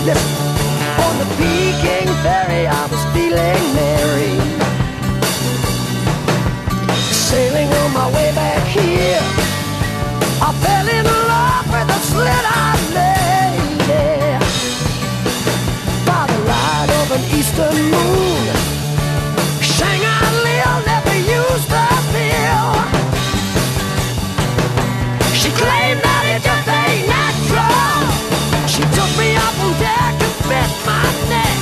Speaker 14: Listen, on the Peking ferry I was feeling merry, sailing on my way back here. I fell in love with a slit-eyed lady by the light of an eastern moon. Shanghai Lil never used the pill. She claimed that it just ain't natural. She took me up on deck and bit my neck.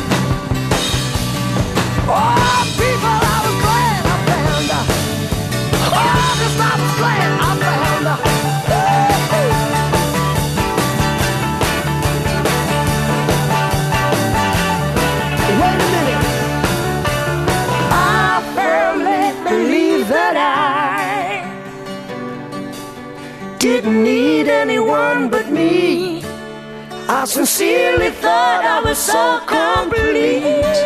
Speaker 14: Oh, people, I was glad I found her. Oh, just I was glad I found her. Wait a minute. I firmly believe that I didn't need anyone but me. I sincerely thought I was so complete.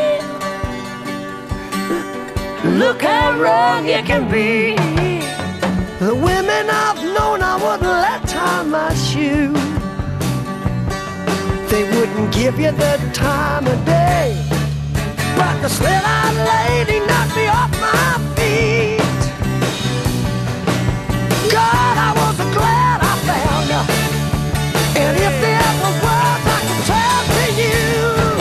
Speaker 14: Look how wrong you can be. The women I've known I wouldn't let tie my shoe. They wouldn't give you the time of day, but the slit-eyed lady knocked me off my feet. God, I was glad I found her. And if there were words I could tell to you,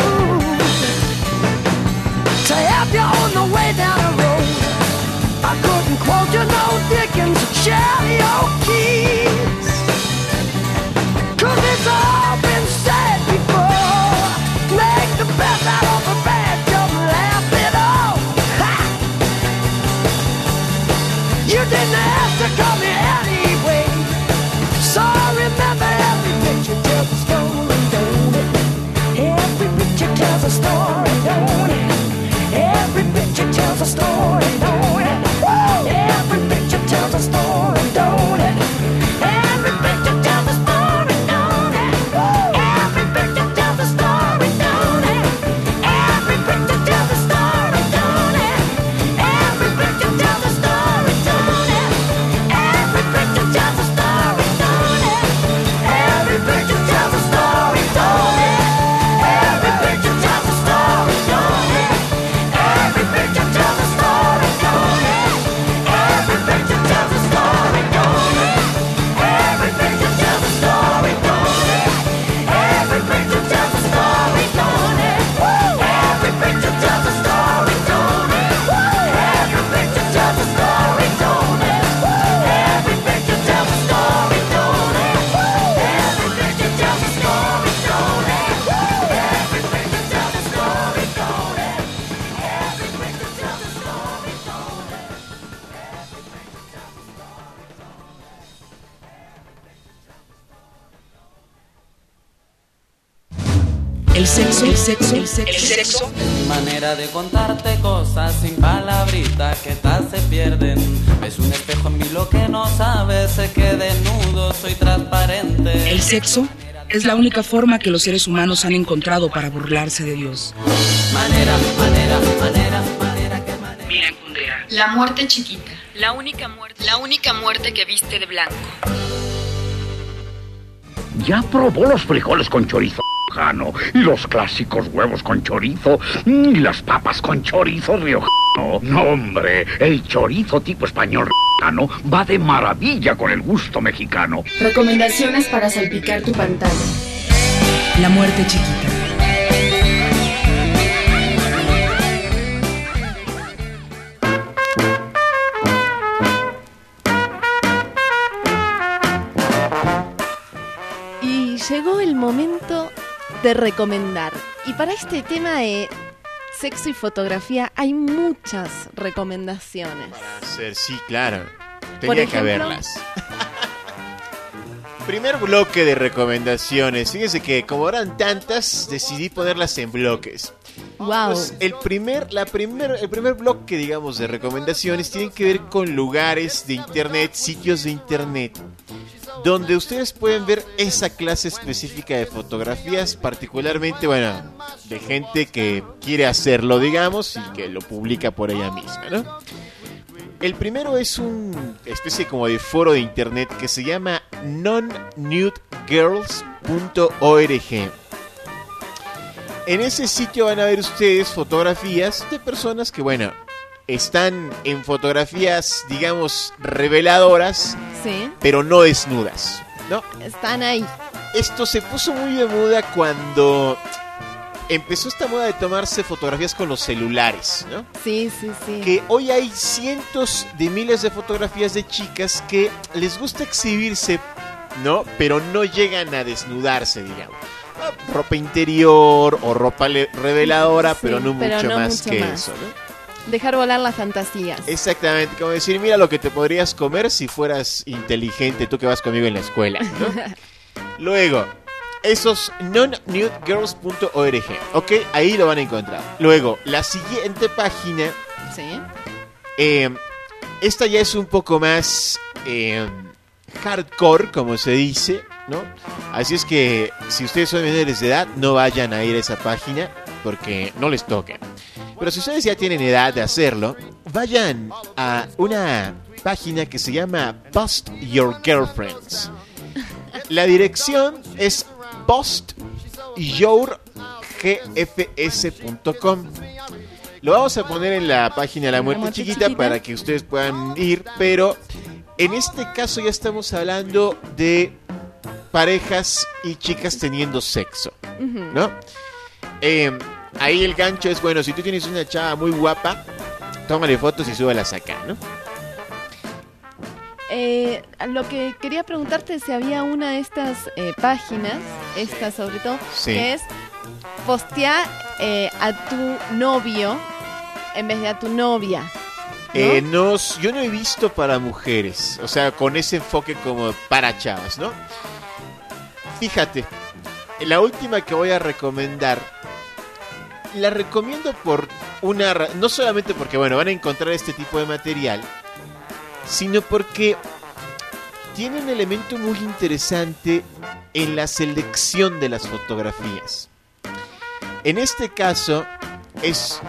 Speaker 14: to help you on the way down the road, I couldn't quote you no Dickens or Shelley O'Keefe, 'cause it's all been said before. Make the best out of a bad joke, laugh it off. Ha! You didn't have to come here anyway, so remember every picture tells a story, don't it? Every picture tells a story, don't it? Every picture tells a story, don't it? Woo! Every picture tells a story, don't it? Every picture tells a story, don't it? Woo! Every picture tells a story, don't it? Every picture tells a story, don't it? Every picture tells a story, don't it? Every picture tells a story, don't it? Every picture tells a story, don't it? Every picture tells a story, don't it? Every picture tells a story, don't it? Every picture tells a story, don't it? Every picture tells a story, don't it? Every picture tells a story, don't it? Every picture tells a story, don't it? Every picture tells a story, don't it? Every picture tells a story, don't it? Every picture tells a story, don't it? Every picture tells a story, don't it? Every picture tells a story, don't it?
Speaker 12: El sexo, el sexo, el sexo,
Speaker 15: el sexo. Manera de contarte cosas sin palabritas que tal se pierden. Ves un espejo en mí lo que no sabes, sé que desnudo soy transparente.
Speaker 12: El sexo es la única forma que los seres humanos han encontrado para burlarse de Dios.
Speaker 15: Manera, manera, manera, manera que manera.
Speaker 12: Mira, Kundera.
Speaker 1: La muerte chiquita. La única muerte, la única muerte que viste de blanco.
Speaker 16: ¿Ya probó los frijoles con chorizo riojano? Y los clásicos huevos con chorizo. Y las papas con chorizo riojano. No, hombre, el chorizo tipo español riojano va de maravilla con el gusto mexicano.
Speaker 1: Recomendaciones para salpicar tu pantalla.
Speaker 12: La muerte chiquita.
Speaker 8: Llegó el momento de recomendar. Y para este tema de sexo y fotografía hay muchas recomendaciones.
Speaker 9: Para hacer, sí, claro. Tenía
Speaker 8: Por ejemplo,
Speaker 9: que haberlas. Primer bloque de recomendaciones. Fíjense que como eran tantas, decidí ponerlas en bloques.
Speaker 8: Wow.
Speaker 9: Pues el primer, la primer, el primer bloque, digamos, de recomendaciones tienen que ver con lugares de internet, sitios de internet, donde ustedes pueden ver esa clase específica de fotografías, particularmente, bueno, de gente que quiere hacerlo, digamos, y que lo publica por ella misma, ¿no? El primero es una especie como de foro de internet que se llama non nude girls punto org. en ese sitio van a ver ustedes fotografías de personas que, bueno, están en fotografías, digamos, reveladoras,
Speaker 8: sí,
Speaker 9: pero no desnudas, ¿no?
Speaker 8: Están ahí.
Speaker 9: Esto se puso muy de moda cuando empezó esta moda de tomarse fotografías con los celulares, ¿no?
Speaker 8: Sí, sí, sí.
Speaker 9: Que hoy hay cientos de miles de fotografías de chicas que les gusta exhibirse, ¿no? Pero no llegan a desnudarse, digamos. Ropa interior o ropa reveladora, sí, pero no pero mucho no más mucho que más. Eso, ¿no?
Speaker 8: Dejar volar las fantasías.
Speaker 9: Exactamente, como decir, mira lo que te podrías comer si fueras inteligente, tú que vas conmigo en la escuela, ¿no? Luego, esos non nude girls punto org, ok, ahí lo van a encontrar. Luego, la siguiente página,
Speaker 8: sí,
Speaker 9: eh, esta ya es un poco más eh, hardcore, como se dice, ¿no? Así es que si ustedes son menores de edad, no vayan a ir a esa página porque no les toca. Pero si ustedes ya tienen edad de hacerlo, vayan a una página que se llama Bust Your Girlfriends. La dirección es bust your g f s punto com. Lo vamos a poner en la página de La Muerte, la muerte chiquita, chiquita para que ustedes puedan ir, pero en este caso ya estamos hablando de parejas y chicas teniendo sexo, uh-huh, ¿no? Eh, ahí el gancho es, bueno, si tú tienes una chava muy guapa, tómale fotos y súbalas acá, ¿no?
Speaker 8: Eh, lo que quería preguntarte es si había una de estas eh, páginas, esta sobre todo, sí, que es postear eh, a tu novio en vez de a tu novia, ¿no?
Speaker 9: Eh, no, yo no he visto para mujeres, o sea, con ese enfoque como para chavas, ¿no? Fíjate, la última que voy a recomendar, la recomiendo por una... No solamente porque, bueno, van a encontrar este tipo de material, sino porque tiene un elemento muy interesante en la selección de las fotografías. En este caso es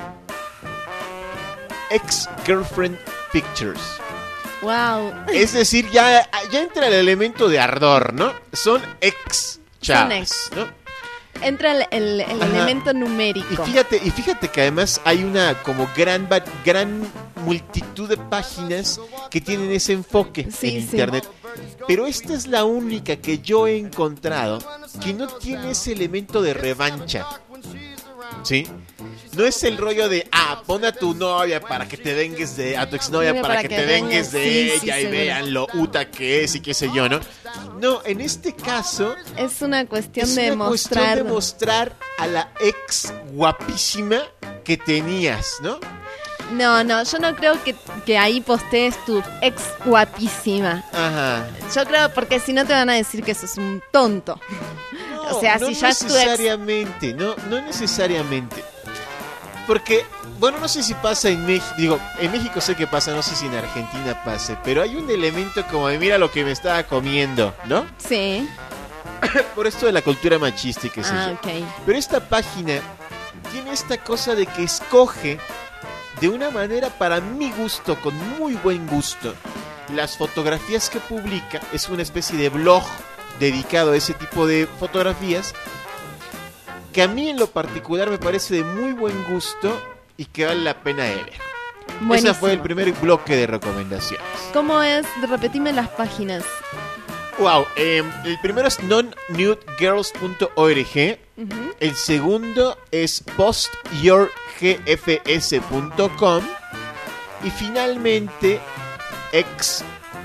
Speaker 9: Ex-Girlfriend Pictures.
Speaker 8: Wow.
Speaker 9: Es decir, ya, ya entra el elemento de ardor, ¿no? Son ex chavas, ¿no?
Speaker 8: Entra el, el, el elemento numérico.
Speaker 9: Y fíjate, y fíjate que además hay una como gran, gran multitud de páginas que tienen ese enfoque, sí, en internet. Sí. Pero esta es la única que yo he encontrado que no tiene ese elemento de revancha, ¿sí? No es el rollo de, ah, pon a tu novia para que te vengues de, a tu exnovia para, para que, que te vengues de sí, ella sí, y vean lo uta que es y qué sé yo, ¿no? No, en este caso
Speaker 8: es una cuestión
Speaker 9: es
Speaker 8: de
Speaker 9: una
Speaker 8: mostrar
Speaker 9: cuestión de mostrar a la ex guapísima que tenías, ¿no?
Speaker 8: No, no, yo no creo que, que ahí postees tu ex guapísima.
Speaker 9: Ajá.
Speaker 8: Yo creo, porque si no te van a decir que sos un tonto.
Speaker 9: No,
Speaker 8: o sea,
Speaker 9: no
Speaker 8: si ya es tu ex...
Speaker 9: necesariamente, no, no necesariamente. Porque, bueno, no sé si pasa en México, digo, en México sé que pasa, no sé si en Argentina pase, pero hay un elemento como de mira lo que me estaba comiendo, ¿no?
Speaker 8: Sí.
Speaker 9: Por esto de la cultura machista y qué sé
Speaker 8: ah,
Speaker 9: yo.
Speaker 8: Okay.
Speaker 9: Pero esta página tiene esta cosa de que escoge de una manera para mi gusto, con muy buen gusto, las fotografías que publica. Es una especie de blog dedicado a ese tipo de fotografías que a mí en lo particular me parece de muy buen gusto y que vale la pena de ver. Buenísimo. Ese fue el primer bloque de recomendaciones.
Speaker 8: ¿Cómo es? Repetime las páginas.
Speaker 9: Wow, eh, el primero es non nude girls punto org, uh-huh. El segundo es bust your g f s punto com y finalmente ex...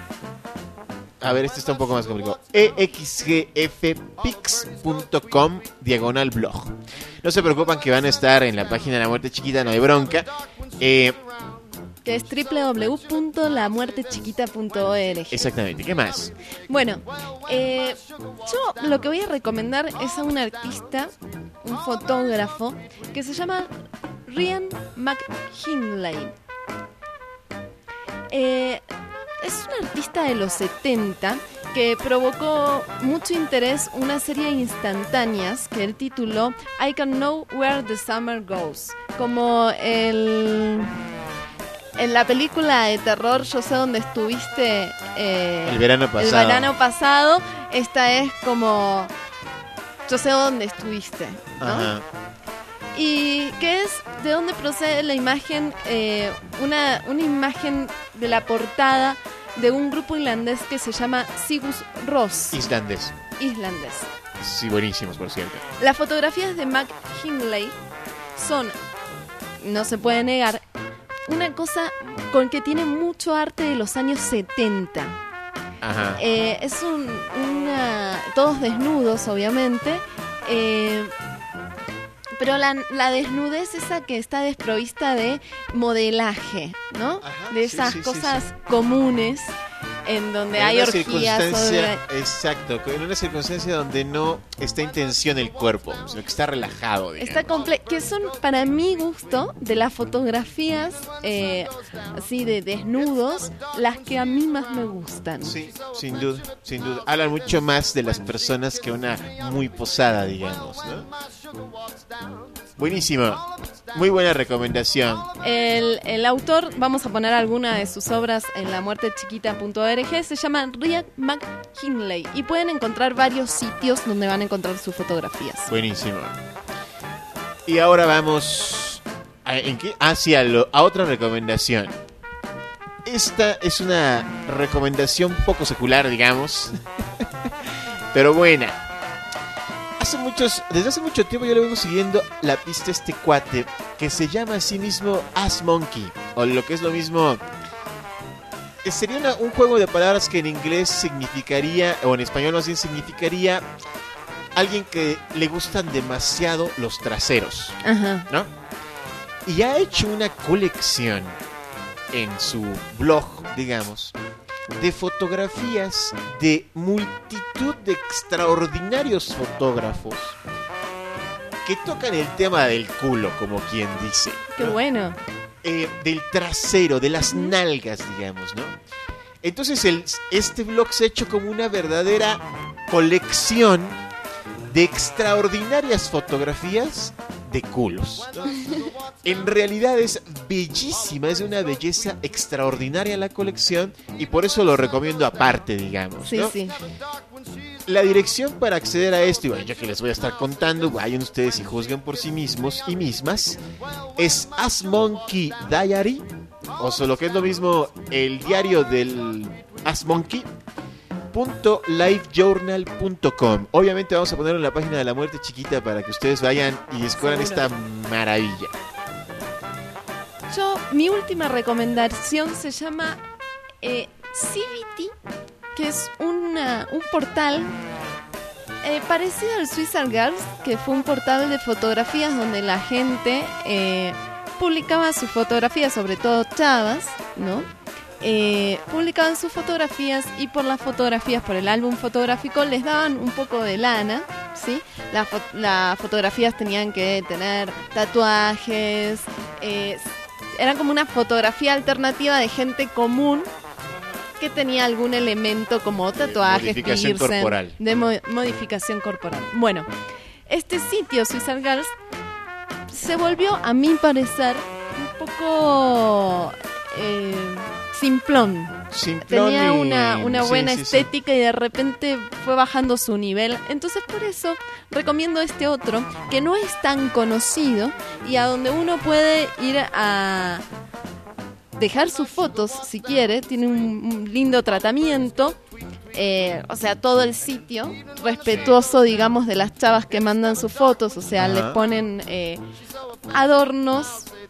Speaker 9: A ver, este está un poco más complicado. e x g f pix punto com diagonal blog. No se preocupan que van a estar en la página de La Muerte Chiquita, no hay bronca. Eh...
Speaker 8: Que es doble u doble u doble u punto la muerte chiquita punto org.
Speaker 9: Exactamente, ¿qué más?
Speaker 8: Bueno, eh, yo lo que voy a recomendar es a un artista, un fotógrafo, que se llama Ryan McKinley. Eh, es un artista de los setenta que provocó mucho interés una serie de instantáneas que él tituló I Can Know Where the Summer Goes. Como el... En la película de terror Yo sé dónde estuviste eh,
Speaker 9: el verano pasado.
Speaker 8: El verano pasado, esta es como Yo sé dónde estuviste, ¿no?
Speaker 9: Ajá.
Speaker 8: Y que es de dónde procede la imagen, eh, una, una imagen de la portada de un grupo irlandés que se llama Sigur Rós.
Speaker 9: Islandés.
Speaker 8: Islandés.
Speaker 9: Sí, buenísimos, por cierto.
Speaker 8: Las fotografías de McKinley son, no se puede negar, una cosa con que tiene mucho arte de los años setenta.
Speaker 9: Ajá.
Speaker 8: Eh, es un, una... todos desnudos, obviamente. Eh, pero la, la desnudez esa que está desprovista de modelaje, ¿no? Ajá, de esas sí, sí, cosas sí, sí. comunes en donde en hay orgías sobre...
Speaker 9: Exacto, en una circunstancia donde no está en tensión el cuerpo, sino que está relajado, digamos.
Speaker 8: Está comple- que son, para mi gusto, de las fotografías eh, así de desnudos, las que a mí más me gustan.
Speaker 9: Sí, sin duda, sin duda. Hablan mucho más de las personas que una muy posada, digamos, ¿no? Buenísimo, muy buena recomendación.
Speaker 8: El, el autor, vamos a poner alguna de sus obras en la muerte chiquita punto org, se llama Ryan McKinley y pueden encontrar varios sitios donde van a encontrar sus fotografías.
Speaker 9: Buenísimo. Y ahora vamos a, ¿en qué? Hacia lo, a otra recomendación. Esta es una recomendación poco secular, digamos, pero buena. Hace muchos, desde hace mucho tiempo yo le vengo siguiendo la pista a este cuate que se llama a sí mismo Ass Monkey, o lo que es lo mismo, sería una, un juego de palabras que en inglés significaría, o en español más bien significaría alguien que le gustan demasiado los traseros. Ajá. ¿No? Y ha hecho una colección en su blog, digamos, de fotografías de multitud de extraordinarios fotógrafos que tocan el tema del culo, como quien dice.
Speaker 8: ¡Qué ¿no? bueno!
Speaker 9: Eh, del trasero, de las nalgas, digamos, ¿no? Entonces el, este blog se ha hecho como una verdadera colección de extraordinarias fotografías de culos, ¿no? En realidad es bellísima, es de una belleza extraordinaria la colección y por eso lo recomiendo aparte, digamos,
Speaker 8: sí,
Speaker 9: ¿no?
Speaker 8: Sí.
Speaker 9: La dirección para acceder a esto, y bueno, ya que les voy a estar contando, vayan ustedes y juzguen por sí mismos y mismas, es Ass Monkey Diary, o solo que es lo mismo, el diario del Ass Monkey, punto livejournal punto com. Obviamente vamos a ponerlo en la página de La Muerte Chiquita para que ustedes vayan y descubran esta maravilla.
Speaker 8: Yo, mi última recomendación se llama eh, Civity, que es una, un portal eh, parecido al Swiss Art Girls, que fue un portal de fotografías donde la gente eh, publicaba sus fotografías, sobre todo chavas, ¿no? Eh, publicaban sus fotografías y por las fotografías, por el álbum fotográfico, les daban un poco de lana, ¿sí? Las fo- las fotografías tenían que tener tatuajes, eh, era como una fotografía alternativa de gente común que tenía algún elemento como tatuajes,
Speaker 9: modificación
Speaker 8: piercing,
Speaker 9: corporal.
Speaker 8: de mo- modificación corporal. Bueno, este sitio Swiss Art Girls se volvió, a mi parecer, un poco eh, simplón.
Speaker 9: Simplón
Speaker 8: Tenía
Speaker 9: y...
Speaker 8: una, una
Speaker 9: sí,
Speaker 8: buena
Speaker 9: sí,
Speaker 8: estética sí. Y de repente fue bajando su nivel. Entonces por eso recomiendo este otro que no es tan conocido y a donde uno puede ir a dejar sus fotos si quiere. Tiene un, un lindo tratamiento. Eh, o sea, todo el sitio respetuoso, digamos, de las chavas que mandan sus fotos. O sea, Ajá. les ponen eh, adornos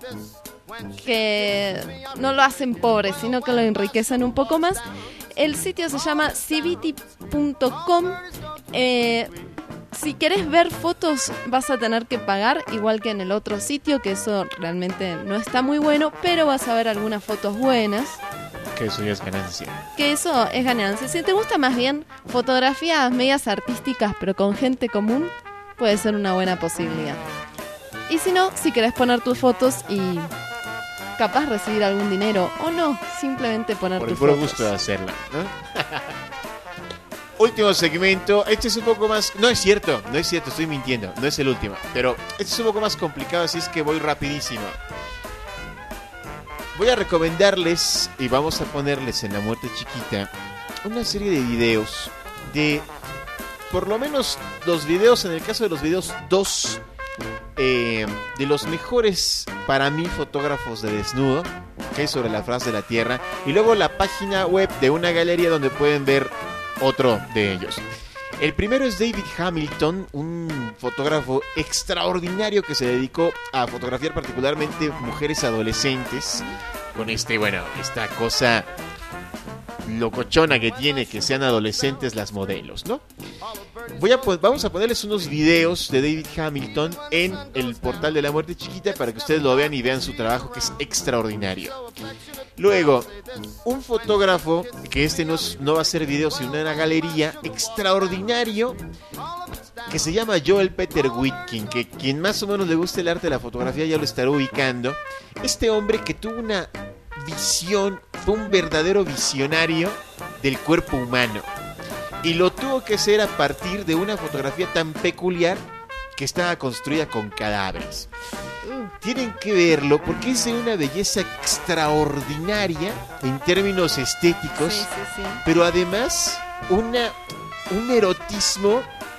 Speaker 8: que no lo hacen pobre, sino que lo enriquecen un poco más. El sitio se llama civity punto com. Eh, si querés ver fotos vas a tener que pagar, igual que en el otro sitio, que eso realmente no está muy bueno, pero vas a ver algunas fotos buenas.
Speaker 9: Que eso ya es ganancia.
Speaker 8: Que eso es ganancia. Si te gusta más bien fotografías medias artísticas, pero con gente común, puede ser una buena posibilidad. Y si no, si querés poner tus fotos y capaz recibir algún dinero o no, simplemente poner
Speaker 9: por
Speaker 8: tus
Speaker 9: el puro
Speaker 8: fotos.
Speaker 9: gusto de hacerla, ¿no? Último segmento. Este es un poco más... No es cierto, no es cierto, estoy mintiendo. No es el último. Pero este es un poco más complicado, así es que voy rapidísimo. Voy a recomendarles, y vamos a ponerles en La Muerte Chiquita, una serie de videos de... Por lo menos los videos, en el caso de los videos, dos eh, de los mejores, para mí, fotógrafos de desnudo, que es sobre la faz de la Tierra, y luego la página web de una galería donde pueden ver otro de ellos. El primero es David Hamilton, un fotógrafo extraordinario que se dedicó a fotografiar particularmente mujeres adolescentes, con este, bueno, esta cosa locochona que tiene que sean adolescentes las modelos, ¿no? Voy a, vamos a ponerles unos videos de David Hamilton en el portal de La Muerte Chiquita para que ustedes lo vean y vean su trabajo, que es extraordinario. Luego, un fotógrafo, que este no, es, no va a ser video sino una galería, extraordinario, que se llama Joel Peter Witkin, que quien más o menos le guste el arte de la fotografía ya lo estará ubicando. Este hombre que tuvo una visión, fue un verdadero visionario del cuerpo humano, y lo tuvo que hacer a partir de una fotografía tan peculiar que estaba construida con cadáveres. Tienen que verlo porque es de una belleza extraordinaria en términos estéticos, sí, sí, sí. Pero además una, un erotismo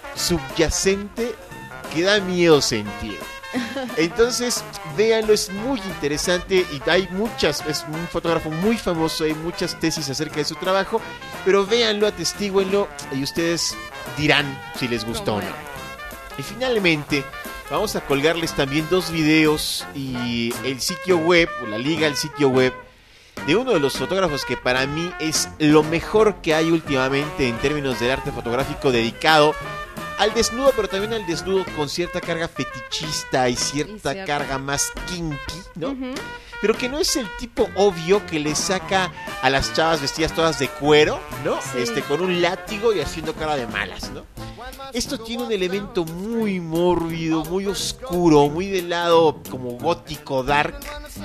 Speaker 9: subyacente que da miedo sentir. Entonces, véanlo, es muy interesante y hay muchas, es un fotógrafo muy famoso, hay muchas tesis acerca de su trabajo, pero véanlo, atestíguenlo y ustedes dirán si les gustó o no. Y finalmente, vamos a colgarles también dos videos y el sitio web, o la liga, el sitio web de uno de los fotógrafos que para mí es lo mejor que hay últimamente en términos del arte fotográfico dedicado al desnudo, pero también al desnudo con cierta carga fetichista y cierta y carga más kinky, ¿no? Uh-huh. Pero que no es el tipo obvio que le saca a las chavas vestidas todas de cuero, ¿no? Sí. Este, con un látigo y haciendo cara de malas, ¿no? Esto tiene un elemento muy mórbido, muy oscuro, muy del lado como gótico, dark,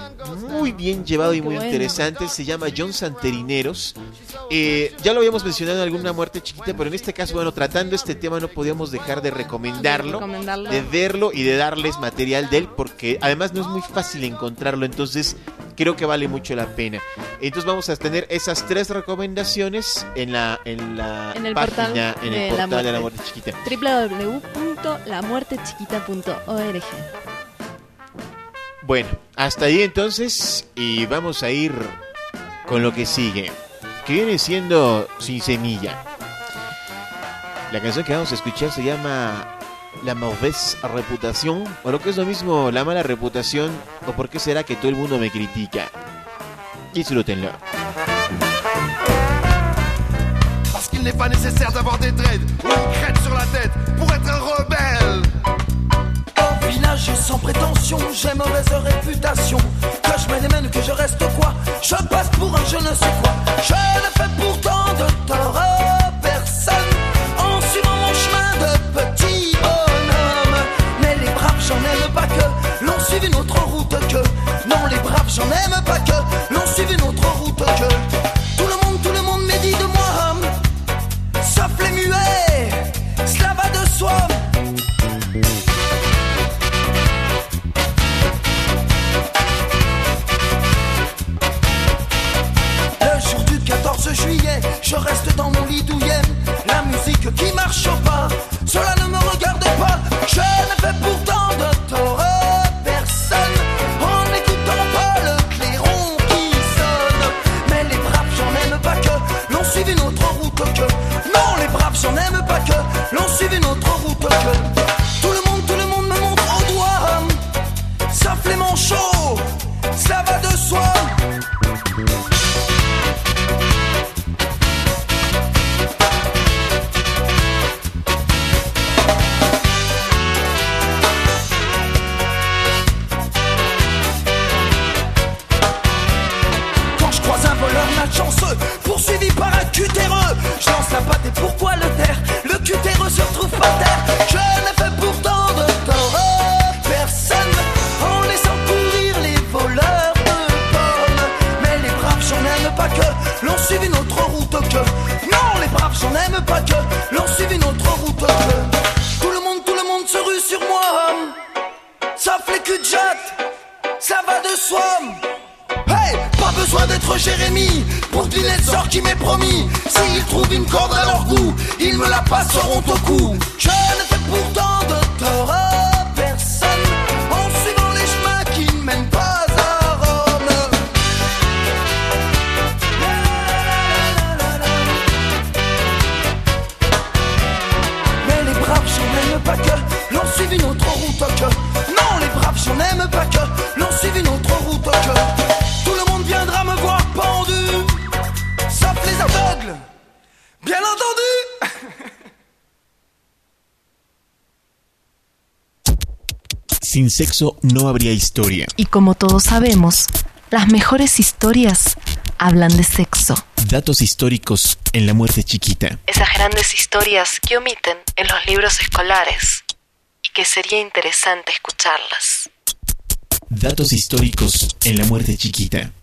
Speaker 9: muy bien llevado y muy bueno. Interesante. Se llama John Santerineros. Eh, ya lo habíamos mencionado en alguna muerte chiquita, pero en este caso, bueno, tratando este tema no podíamos dejar de recomendarlo, de, recomendarlo. de verlo y de darles material de él, porque además no es muy fácil encontrarlo, entonces creo que vale mucho la pena. Entonces vamos a tener esas tres recomendaciones en la en la
Speaker 8: en el
Speaker 9: página,
Speaker 8: portal,
Speaker 9: en el
Speaker 8: de,
Speaker 9: portal
Speaker 8: la
Speaker 9: de La Muerte Chiquita.
Speaker 8: doble u doble u doble u punto la muerte chiquita punto org.
Speaker 9: Bueno, hasta ahí entonces, y vamos a ir con lo que sigue, que viene siendo Sin Semilla. La canción que vamos a escuchar se llama La Mauvaise Reputación, o lo que es lo mismo, La Mala Reputación, o Por qué será que todo el mundo me critica. Disfrútenlo.
Speaker 17: Parce qu'il n'est pas nécessaire d'avoir des dreads ou une crête sur la tête pour être un rebelle.
Speaker 14: Au village sans prétention, j'ai mauvaise réputation. Que je me démène, que je reste quoi, je passe pour un je ne sais quoi. Je ne fais pourtant de tort à personne en suivant mon chemin de petit bonhomme. Mais les braves, j'en aime pas que l'on suive une autre route que. Non, les braves, j'en aime pas que l'on suive une autre route que. Tout le monde, tout le monde me dit de moi, sauf les muets, cela va de soi. Le jour du quatorze juillet, je reste dans mon lit douillet. La musique qui marche au pas, cela ne me regarde pas. Je ne fais pourtant de tort à personne en n'écoutant pas le clairon qui sonne. Mais les braves, j'en aime pas que l'on suive une autre route que. Non, les braves, j'en aime pas que l'on suive une autre route que. Tout le monde, tout le monde me montre au doigt, sauf les manchots, ça va de soi. Chanceux, poursuivi par un cutéreux, je lance la patte et pourquoi le taire? Le cutéreux se retrouve par terre. Je ne fais pourtant de tort à personne en laissant courir les voleurs de pommes. Mais les braves, j'en aime pas que l'on suive une autre route que. Non, les braves, j'en aime pas que l'on suive une autre route que. Tout le monde, tout le monde se rue sur moi, sauf les cul de jatte, ça va de soi. Hey, pas besoin d'être Jérémie pour deviner le sort qui m'est promis. S'ils trouvent une corde à leur goût, ils me la passeront au cou. Je ne fais pourtant de tort à personne
Speaker 17: route que non, les braves, je n'aime pas que l'on suive une autre route que tout le monde viendra me voir pendu, sauf les aveugles, bien entendu.
Speaker 10: Sin sexo no habría historia.
Speaker 1: Y como todos sabemos, las mejores historias hablan de sexo.
Speaker 10: Datos históricos en La Muerte Chiquita.
Speaker 1: Esas grandes historias que omiten en los libros escolares y que sería interesante escucharlas.
Speaker 10: Datos históricos en La Muerte Chiquita.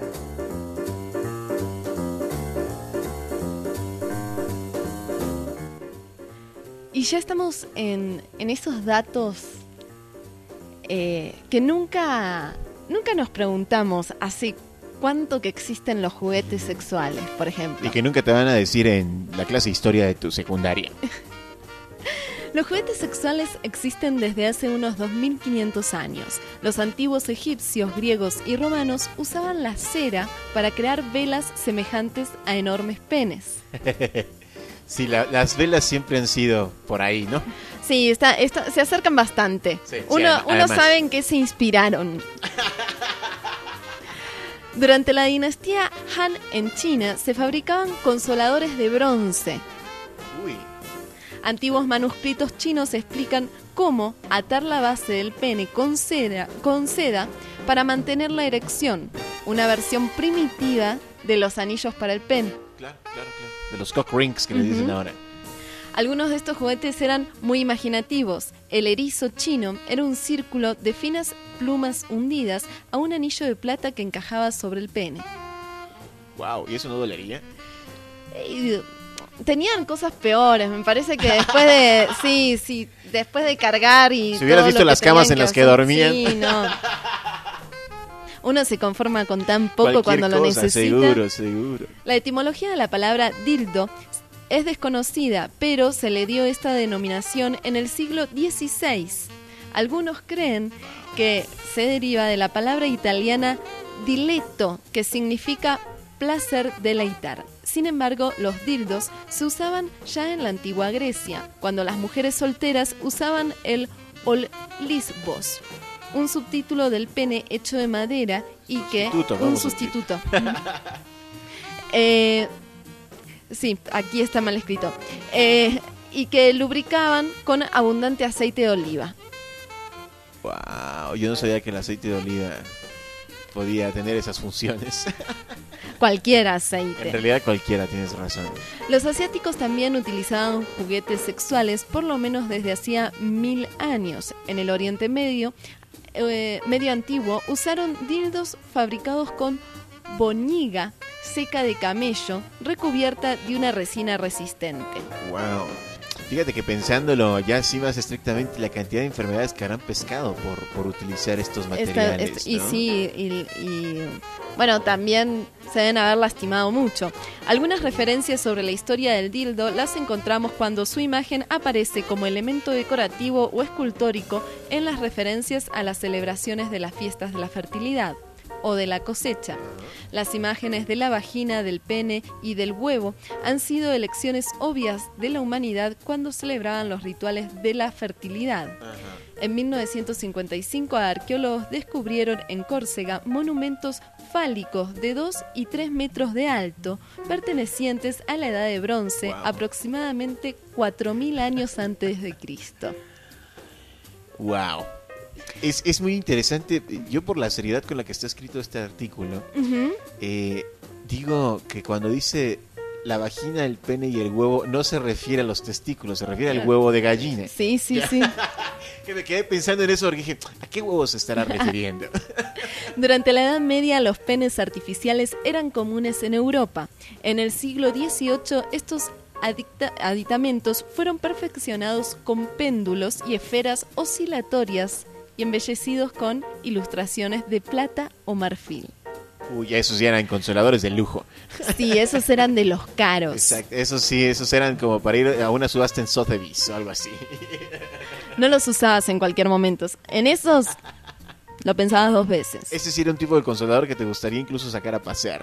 Speaker 8: Y ya estamos en, en esos datos eh, que nunca, nunca nos preguntamos hace cuánto que existen los juguetes sexuales, por ejemplo.
Speaker 9: Y que nunca te van a decir en la clase de historia de tu secundaria.
Speaker 8: Los juguetes sexuales existen desde hace unos dos mil quinientos años. Los antiguos egipcios, griegos y romanos usaban la cera para crear velas semejantes a enormes penes.
Speaker 9: Sí, la, las velas siempre han sido por ahí, ¿no?
Speaker 8: Sí, está, está, se acercan bastante.
Speaker 9: Sí,
Speaker 8: uno
Speaker 9: sí,
Speaker 8: uno sabe en qué se inspiraron. Durante la dinastía Han en China se fabricaban consoladores de bronce.
Speaker 9: Uy.
Speaker 8: Antiguos manuscritos chinos explican cómo atar la base del pene con seda, con seda para mantener la erección, una versión primitiva de los anillos para el pene.
Speaker 9: Claro, claro, claro. De los cock rings que uh-huh. le dicen ahora.
Speaker 8: Algunos de estos juguetes eran muy imaginativos. El erizo chino era un círculo de finas plumas hundidas a un anillo de plata que encajaba sobre el pene.
Speaker 9: Wow, ¿y eso no dolería?
Speaker 8: Y tenían cosas peores, me parece que después de sí, sí, después de cargar y
Speaker 9: si hubieras visto las camas en las que dormían.
Speaker 8: Sí, no. Uno se conforma con tan poco
Speaker 9: cualquier
Speaker 8: cuando
Speaker 9: cosa,
Speaker 8: lo necesita.
Speaker 9: Seguro, seguro.
Speaker 8: La etimología de la palabra dildo es desconocida, pero se le dio esta denominación en el siglo dieciséis. Algunos creen que se deriva de la palabra italiana diletto, que significa placer deleitar. Sin embargo, los dildos se usaban ya en la antigua Grecia, cuando las mujeres solteras usaban el olisbos, un subtítulo del pene hecho de madera y que...
Speaker 9: Sustituto,
Speaker 8: un sustituto. eh, sí, aquí está mal escrito. Eh, y que lubricaban con abundante aceite de oliva.
Speaker 9: Wow, yo no sabía que el aceite de oliva podía tener esas funciones.
Speaker 8: Cualquier aceite.
Speaker 9: En realidad cualquiera, tienes razón.
Speaker 8: Los asiáticos también utilizaban juguetes sexuales por lo menos desde hacía mil años. En el Oriente Medio, eh, medio antiguo, usaron dildos fabricados con boñiga seca de camello recubierta de una resina resistente.
Speaker 9: Wow. Fíjate que pensándolo ya así más estrictamente, la cantidad de enfermedades que habrán pescado por, por utilizar estos materiales.
Speaker 8: Esta, esta, y
Speaker 9: ¿no?
Speaker 8: sí, y, y bueno, también se deben haber lastimado mucho. Algunas referencias sobre la historia del dildo las encontramos cuando su imagen aparece como elemento decorativo o escultórico en las referencias a las celebraciones de las fiestas de la fertilidad o de la cosecha. Las imágenes de la vagina, del pene y del huevo han sido elecciones obvias de la humanidad cuando celebraban los rituales de la fertilidad. Ajá. En mil novecientos cincuenta y cinco, arqueólogos descubrieron en Córcega monumentos fálicos de dos y tres metros de alto, pertenecientes a la Edad de Bronce, wow. aproximadamente cuatro mil años antes de Cristo.
Speaker 9: Wow. Es, es muy interesante. Yo, por la seriedad con la que está escrito este artículo, uh-huh. eh, digo que cuando dice la vagina, el pene y el huevo, no se refiere a los testículos, se refiere al huevo de gallina.
Speaker 8: Sí, sí, sí.
Speaker 9: Que me quedé pensando en eso porque dije, ¿a qué huevo se estará refiriendo?
Speaker 8: Durante la Edad Media, los penes artificiales eran comunes en Europa. En el siglo dieciocho, estos Adicta- aditamentos fueron perfeccionados con péndulos y esferas oscilatorias y embellecidos con ilustraciones de plata o marfil.
Speaker 9: Uy, esos ya eran consoladores de lujo.
Speaker 8: Sí, esos eran de los caros.
Speaker 9: Exacto, esos sí, esos eran como para ir a una subasta en Sotheby's o algo así.
Speaker 8: No los usabas en cualquier momento. En esos lo pensabas dos veces.
Speaker 9: Ese sí era un tipo de consolador que te gustaría incluso sacar a pasear.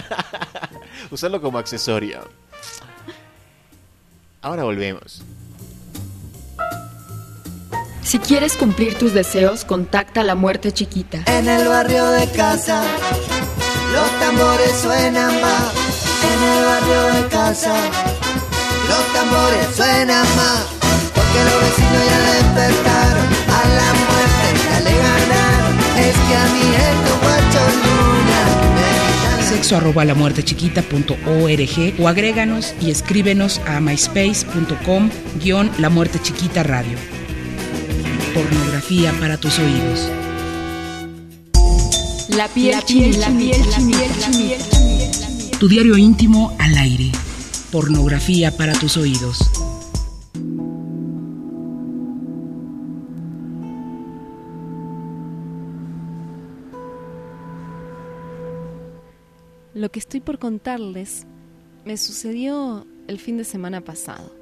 Speaker 9: Usarlo como accesorio. Ahora volvemos.
Speaker 1: Si quieres cumplir tus deseos, contacta a La Muerte Chiquita.
Speaker 14: En el barrio de casa, los tambores suenan más. En el barrio de casa, los tambores suenan más. Porque los vecinos ya despertaron, a la muerte ya le ganaron. Es que a mí estos guachos luna
Speaker 12: Sexo arroba la muerte chiquita punto org o agréganos y escríbenos a myspace punto com guión la muerte chiquita radio. Pornografía para tus oídos.
Speaker 1: La piel chinita, la piel chinita.
Speaker 12: Tu diario íntimo al aire. Pornografía para tus oídos.
Speaker 8: Lo que estoy por contarles me sucedió el fin de semana pasado.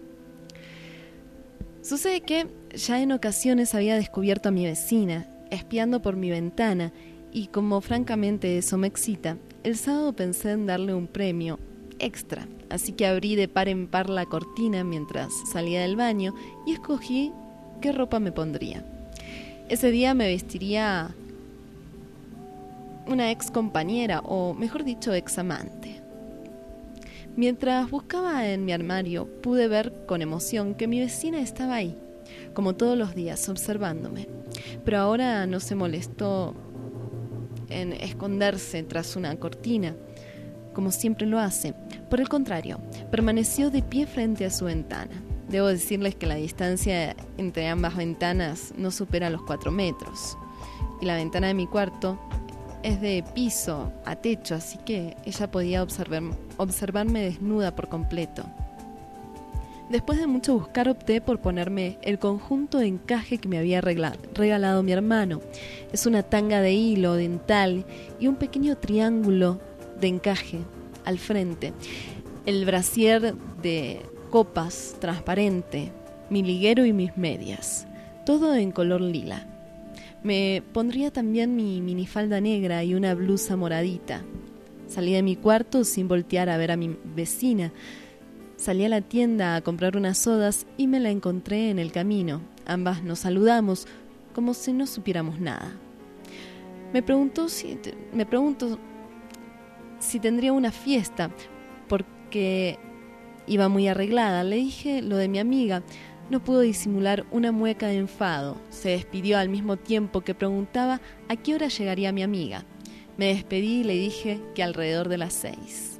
Speaker 8: Sucede que ya en ocasiones había descubierto a mi vecina, espiando por mi ventana, y como francamente eso me excita, el sábado pensé en darle un premio extra, así que abrí de par en par la cortina mientras salía del baño y escogí qué ropa me pondría. Ese día me vestiría una ex compañera, o mejor dicho, ex amante. Mientras buscaba en mi armario, pude ver con emoción que mi vecina estaba ahí, como todos los días, observándome. Pero ahora no se molestó en esconderse tras una cortina, como siempre lo hace. Por el contrario, permaneció de pie frente a su ventana. Debo decirles que la distancia entre ambas ventanas no supera los cuatro metros. Y la ventana de mi cuarto es de piso a techo, así que ella podía observar, observarme desnuda por completo. Después de mucho buscar, opté por ponerme el conjunto de encaje que me había regla, regalado mi hermano. Es una tanga de hilo dental y un pequeño triángulo de encaje al frente. El brasier de copas transparente, mi liguero y mis medias. Todo en color lila. Me pondría también mi minifalda negra y una blusa moradita. Salí de mi cuarto sin voltear a ver a mi vecina. Salí a la tienda a comprar unas sodas y me la encontré en el camino. Ambas nos saludamos como si no supiéramos nada. Me preguntó si, me pregunto si tendría una fiesta, porque iba muy arreglada. Le dije lo de mi amiga. No pudo disimular una mueca de enfado. Se despidió al mismo tiempo que preguntaba a qué hora llegaría mi amiga. Me despedí y le dije que alrededor de las seis.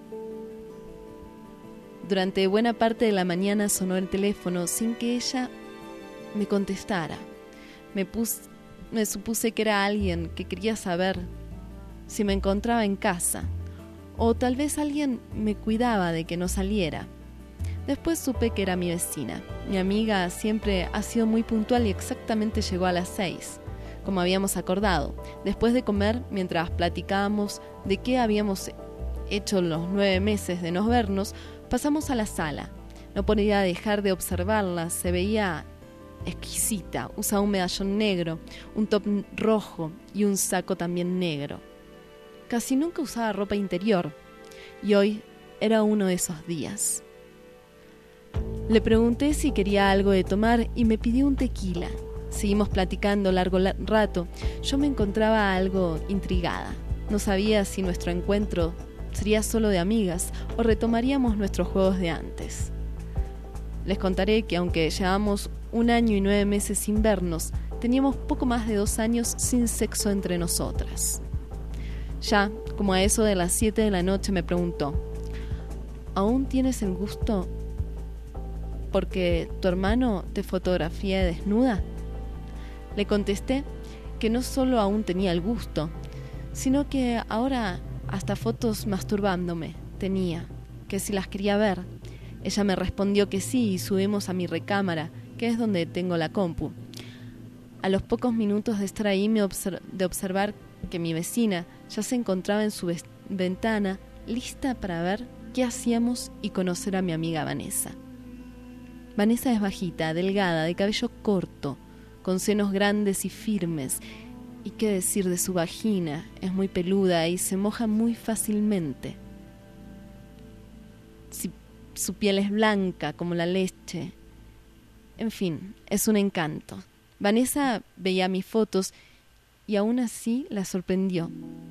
Speaker 8: Durante buena parte de la mañana sonó el teléfono sin que ella me contestara. Me, pus, me supuse que era alguien que quería saber si me encontraba en casa, o tal vez alguien me cuidaba de que no saliera. Después supe que era mi vecina. Mi amiga siempre ha sido muy puntual y exactamente llegó a las seis, como habíamos acordado. Después de comer, mientras platicábamos de qué habíamos hecho los nueve meses de no vernos, pasamos a la sala. No podía dejar de observarla, se veía exquisita. Usaba un medallón negro, un top rojo y un saco también negro. Casi nunca usaba ropa interior, y hoy era uno de esos días. Le pregunté si quería algo de tomar y me pidió un tequila. Seguimos platicando largo rato. Yo me encontraba algo intrigada. No sabía si nuestro encuentro sería solo de amigas o retomaríamos nuestros juegos de antes. Les contaré que aunque llevamos un año y nueve meses sin vernos, teníamos poco más de dos años sin sexo entre nosotras. Ya, como a eso de las siete de la noche, me preguntó: ¿aún tienes el gusto porque tu hermano te fotografía desnuda? Le contesté que no solo aún tenía el gusto, sino que ahora hasta fotos masturbándome tenía, que si las quería ver. Ella me respondió que sí y subimos a mi recámara, que es donde tengo la compu. A los pocos minutos de estar ahí, me obser- de observar que mi vecina ya se encontraba en su ves- ventana, lista para ver qué hacíamos y conocer a mi amiga Vanessa. Vanessa es bajita, delgada, de cabello corto, con senos grandes y firmes. Y qué decir de su vagina, es muy peluda y se moja muy fácilmente. Si, su piel es blanca como la leche. En fin, es un encanto. Vanessa veía mis fotos y aún así la sorprendió.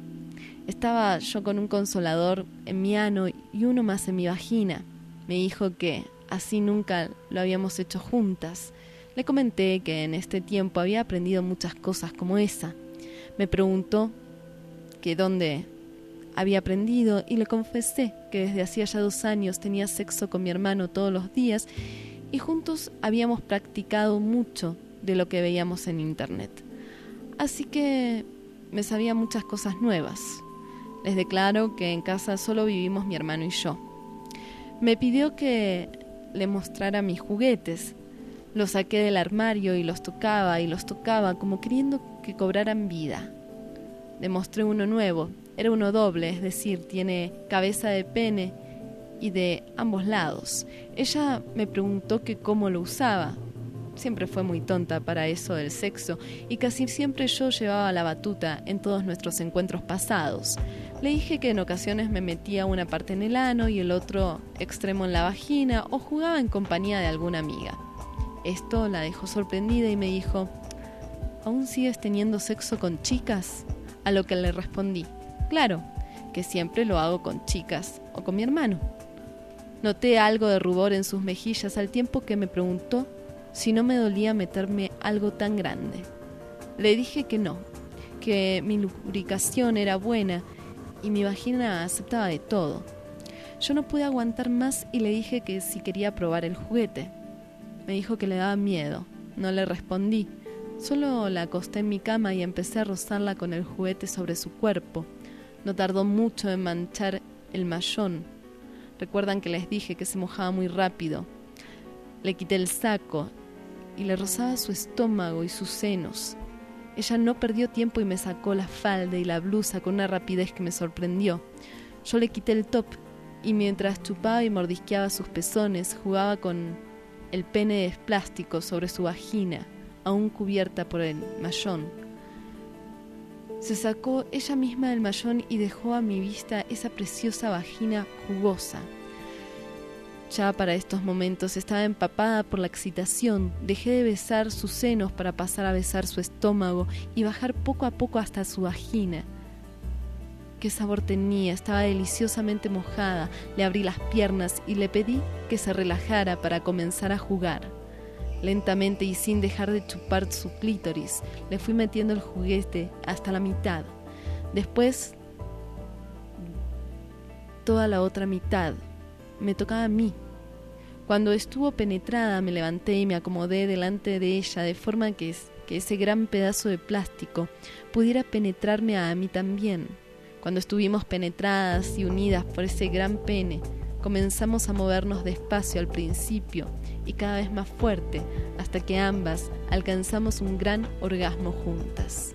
Speaker 8: Estaba yo con un consolador en mi ano y uno más en mi vagina. Me dijo que así nunca lo habíamos hecho juntas. Le comenté que en este tiempo había aprendido muchas cosas como esa. Me preguntó que dónde había aprendido y le confesé que desde hacía ya dos años tenía sexo con mi hermano todos los días y juntos habíamos practicado mucho de lo que veíamos en internet. Así que me sabía muchas cosas nuevas. Les declaro que en casa solo vivimos mi hermano y yo. Me pidió que le mostrara mis juguetes. Los saqué del armario y los tocaba y los tocaba como queriendo que cobraran vida. Le mostré uno nuevo. Era uno doble, es decir, tiene cabeza de pene y de ambos lados. Ella me preguntó que cómo lo usaba. Siempre fue muy tonta para eso del sexo y casi siempre yo llevaba la batuta en todos nuestros encuentros pasados. Le dije que en ocasiones me metía una parte en el ano y el otro extremo en la vagina o jugaba en compañía de alguna amiga. Esto la dejó sorprendida y me dijo: ¿aún sigues teniendo sexo con chicas? A lo que le respondí: claro, que siempre lo hago con chicas o con mi hermano. Noté algo de rubor en sus mejillas al tiempo que me preguntó si no me dolía meterme algo tan grande. Le dije que no, que mi lubricación era buena y mi vagina aceptaba de todo. Yo no pude aguantar más y le dije que si quería probar el juguete. Me dijo que le daba miedo. No le respondí. Solo la acosté en mi cama y empecé a rozarla con el juguete sobre su cuerpo. No tardó mucho en manchar el mayón. Recuerdan que les dije que se mojaba muy rápido. Le quité el saco y le rozaba su estómago y sus senos. Ella no perdió tiempo y me sacó la falda y la blusa con una rapidez que me sorprendió. Yo le quité el top y mientras chupaba y mordisqueaba sus pezones, jugaba con el pene de plástico sobre su vagina, aún cubierta por el mayón. Se sacó ella misma del mayón y dejó a mi vista esa preciosa vagina jugosa. Ya para estos momentos estaba empapada por la excitación. Dejé de besar sus senos para pasar a besar su estómago y bajar poco a poco hasta su vagina. Qué sabor tenía, estaba deliciosamente mojada. Le abrí las piernas y le pedí que se relajara para comenzar a jugar. Lentamente y sin dejar de chupar su clítoris, le fui metiendo el juguete hasta la mitad. Después, toda la otra mitad. Me tocaba a mí. Cuando estuvo penetrada, me levanté y me acomodé delante de ella de forma que, es, que ese gran pedazo de plástico pudiera penetrarme a mí también. Cuando estuvimos penetradas y unidas por ese gran pene, comenzamos a movernos despacio al principio y cada vez más fuerte, hasta que ambas alcanzamos un gran orgasmo juntas.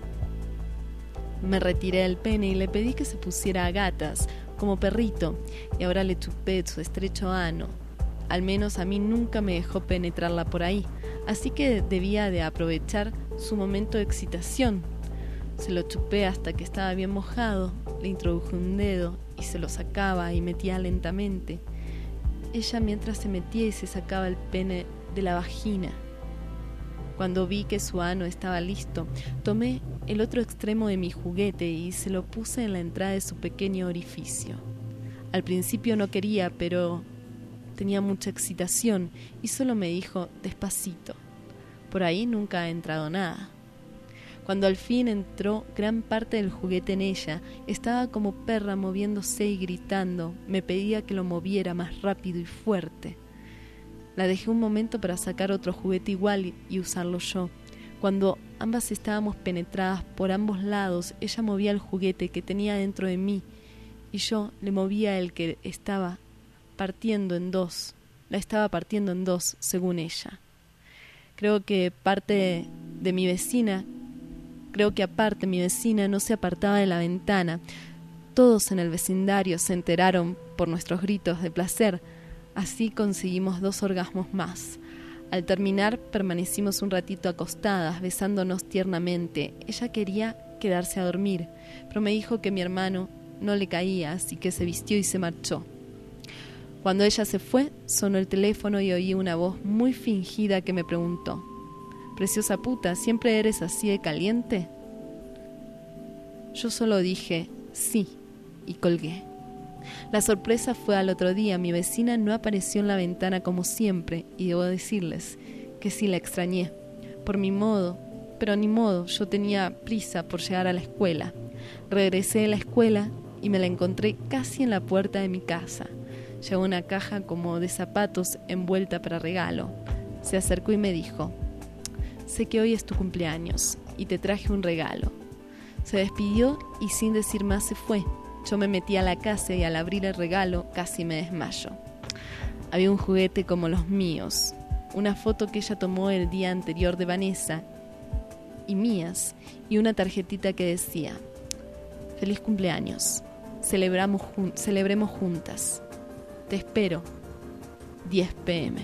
Speaker 8: Me retiré del pene y le pedí que se pusiera a gatas, como perrito, y ahora le chupé su estrecho ano. Al menos a mí nunca me dejó penetrarla por ahí, así que debía de aprovechar su momento de excitación. Se lo chupé hasta que estaba bien mojado, le introduje un dedo y se lo sacaba y metía lentamente. Ella mientras se metía y se sacaba el pene de la vagina. Cuando vi que su ano estaba listo, tomé el otro extremo de mi juguete y se lo puse en la entrada de su pequeño orificio. Al principio no quería, pero tenía mucha excitación y solo me dijo despacito. Por ahí nunca ha entrado nada. Cuando al fin entró gran parte del juguete en ella, estaba como perra moviéndose y gritando. Me pedía que lo moviera más rápido y fuerte. La dejé un momento para sacar otro juguete igual y, y usarlo yo. Cuando ambas estábamos penetradas por ambos lados, ella movía el juguete que tenía dentro de mí y yo le movía el que estaba partiendo en dos. La estaba partiendo en dos, según ella. Creo que parte de mi vecina, creo que aparte mi vecina no se apartaba de la ventana. Todos en el vecindario se enteraron por nuestros gritos de placer. Así conseguimos dos orgasmos más. Al terminar permanecimos un ratito acostadas, besándonos tiernamente. Ella quería quedarse a dormir, pero me dijo que mi hermano no le caía, así que se vistió y se marchó. Cuando ella se fue, sonó el teléfono y oí una voz muy fingida que me preguntó: Preciosa puta, ¿siempre eres así de caliente? Yo solo dije sí y colgué. La sorpresa fue al otro día. Mi vecina no apareció en la ventana como siempre y debo decirles que sí la extrañé. Por mi modo, pero ni modo, yo tenía prisa por llegar a la escuela. Regresé de la escuela y me la encontré casi en la puerta de mi casa. Llevó una caja como de zapatos envuelta para regalo. Se acercó y me dijo: sé que hoy es tu cumpleaños y te traje un regalo. Se despidió y sin decir más se fue. Yo me metí a la casa y al abrir el regalo casi me desmayo. Había un juguete como los míos, una foto que ella tomó el día anterior de Vanessa y mías, y una tarjetita que decía: feliz cumpleaños, celebramos jun- celebremos juntas, te espero, diez pe eme.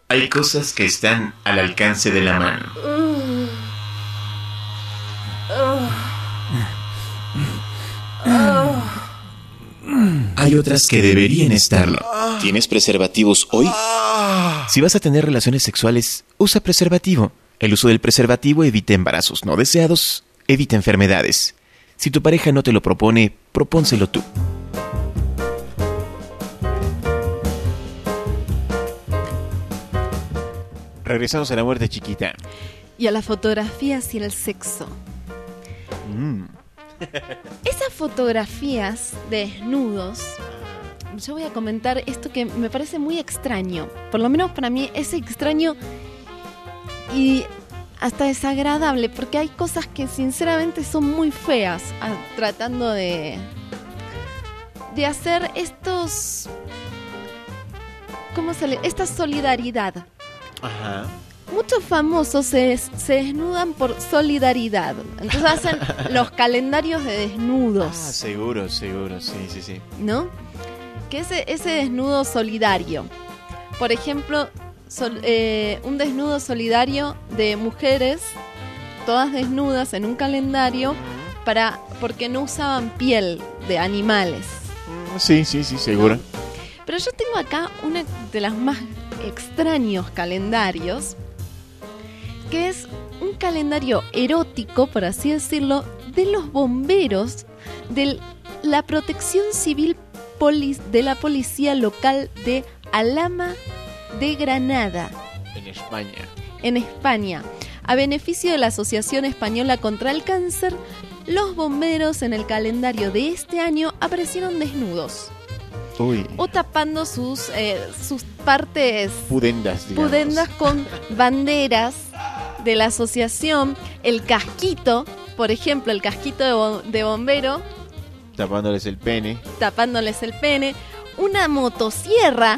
Speaker 10: Hay cosas que están al alcance de la mano.
Speaker 11: Uh, uh, uh.
Speaker 10: Hay otras que deberían estarlo. ¿Tienes preservativos hoy? Si vas a tener relaciones sexuales, usa preservativo. El uso del preservativo evita embarazos no deseados, evita enfermedades. Si tu pareja no te lo propone, propónselo tú.
Speaker 9: Regresamos a La Muerte Chiquita.
Speaker 8: Y a las fotografías y el sexo.
Speaker 9: Mm.
Speaker 8: Esas fotografías de desnudos, yo voy a comentar esto que me parece muy extraño. Por lo menos para mí es extraño y hasta desagradable, porque hay cosas que sinceramente son muy feas, a, tratando de de hacer estos, ¿cómo se le? Esta solidaridad.
Speaker 9: Ajá.
Speaker 8: Muchos famosos se, se desnudan por solidaridad. Entonces hacen los calendarios de desnudos.
Speaker 9: Ah, seguro, seguro, sí, sí, sí.
Speaker 8: ¿No? Que ese, ese desnudo solidario. Por ejemplo, sol, eh, un desnudo solidario de mujeres, todas desnudas en un calendario, para porque no usaban piel de animales.
Speaker 9: Sí, sí, sí, seguro.
Speaker 8: Pero yo tengo acá una de las más extraños calendarios, que es un calendario erótico, por así decirlo, de los bomberos de la Protección Civil poli- de la Policía Local de Alhama de Granada,
Speaker 9: En España.
Speaker 8: en España. A beneficio de la Asociación Española contra el Cáncer, los bomberos en el calendario de este año aparecieron desnudos.
Speaker 9: Uy.
Speaker 8: O tapando sus, eh, sus partes
Speaker 9: Pudendas, digamos.
Speaker 8: pudendas con banderas de la asociación, el casquito, por ejemplo, el casquito de, bo- de bombero,
Speaker 9: Tapándoles el pene.
Speaker 8: tapándoles el pene, una motosierra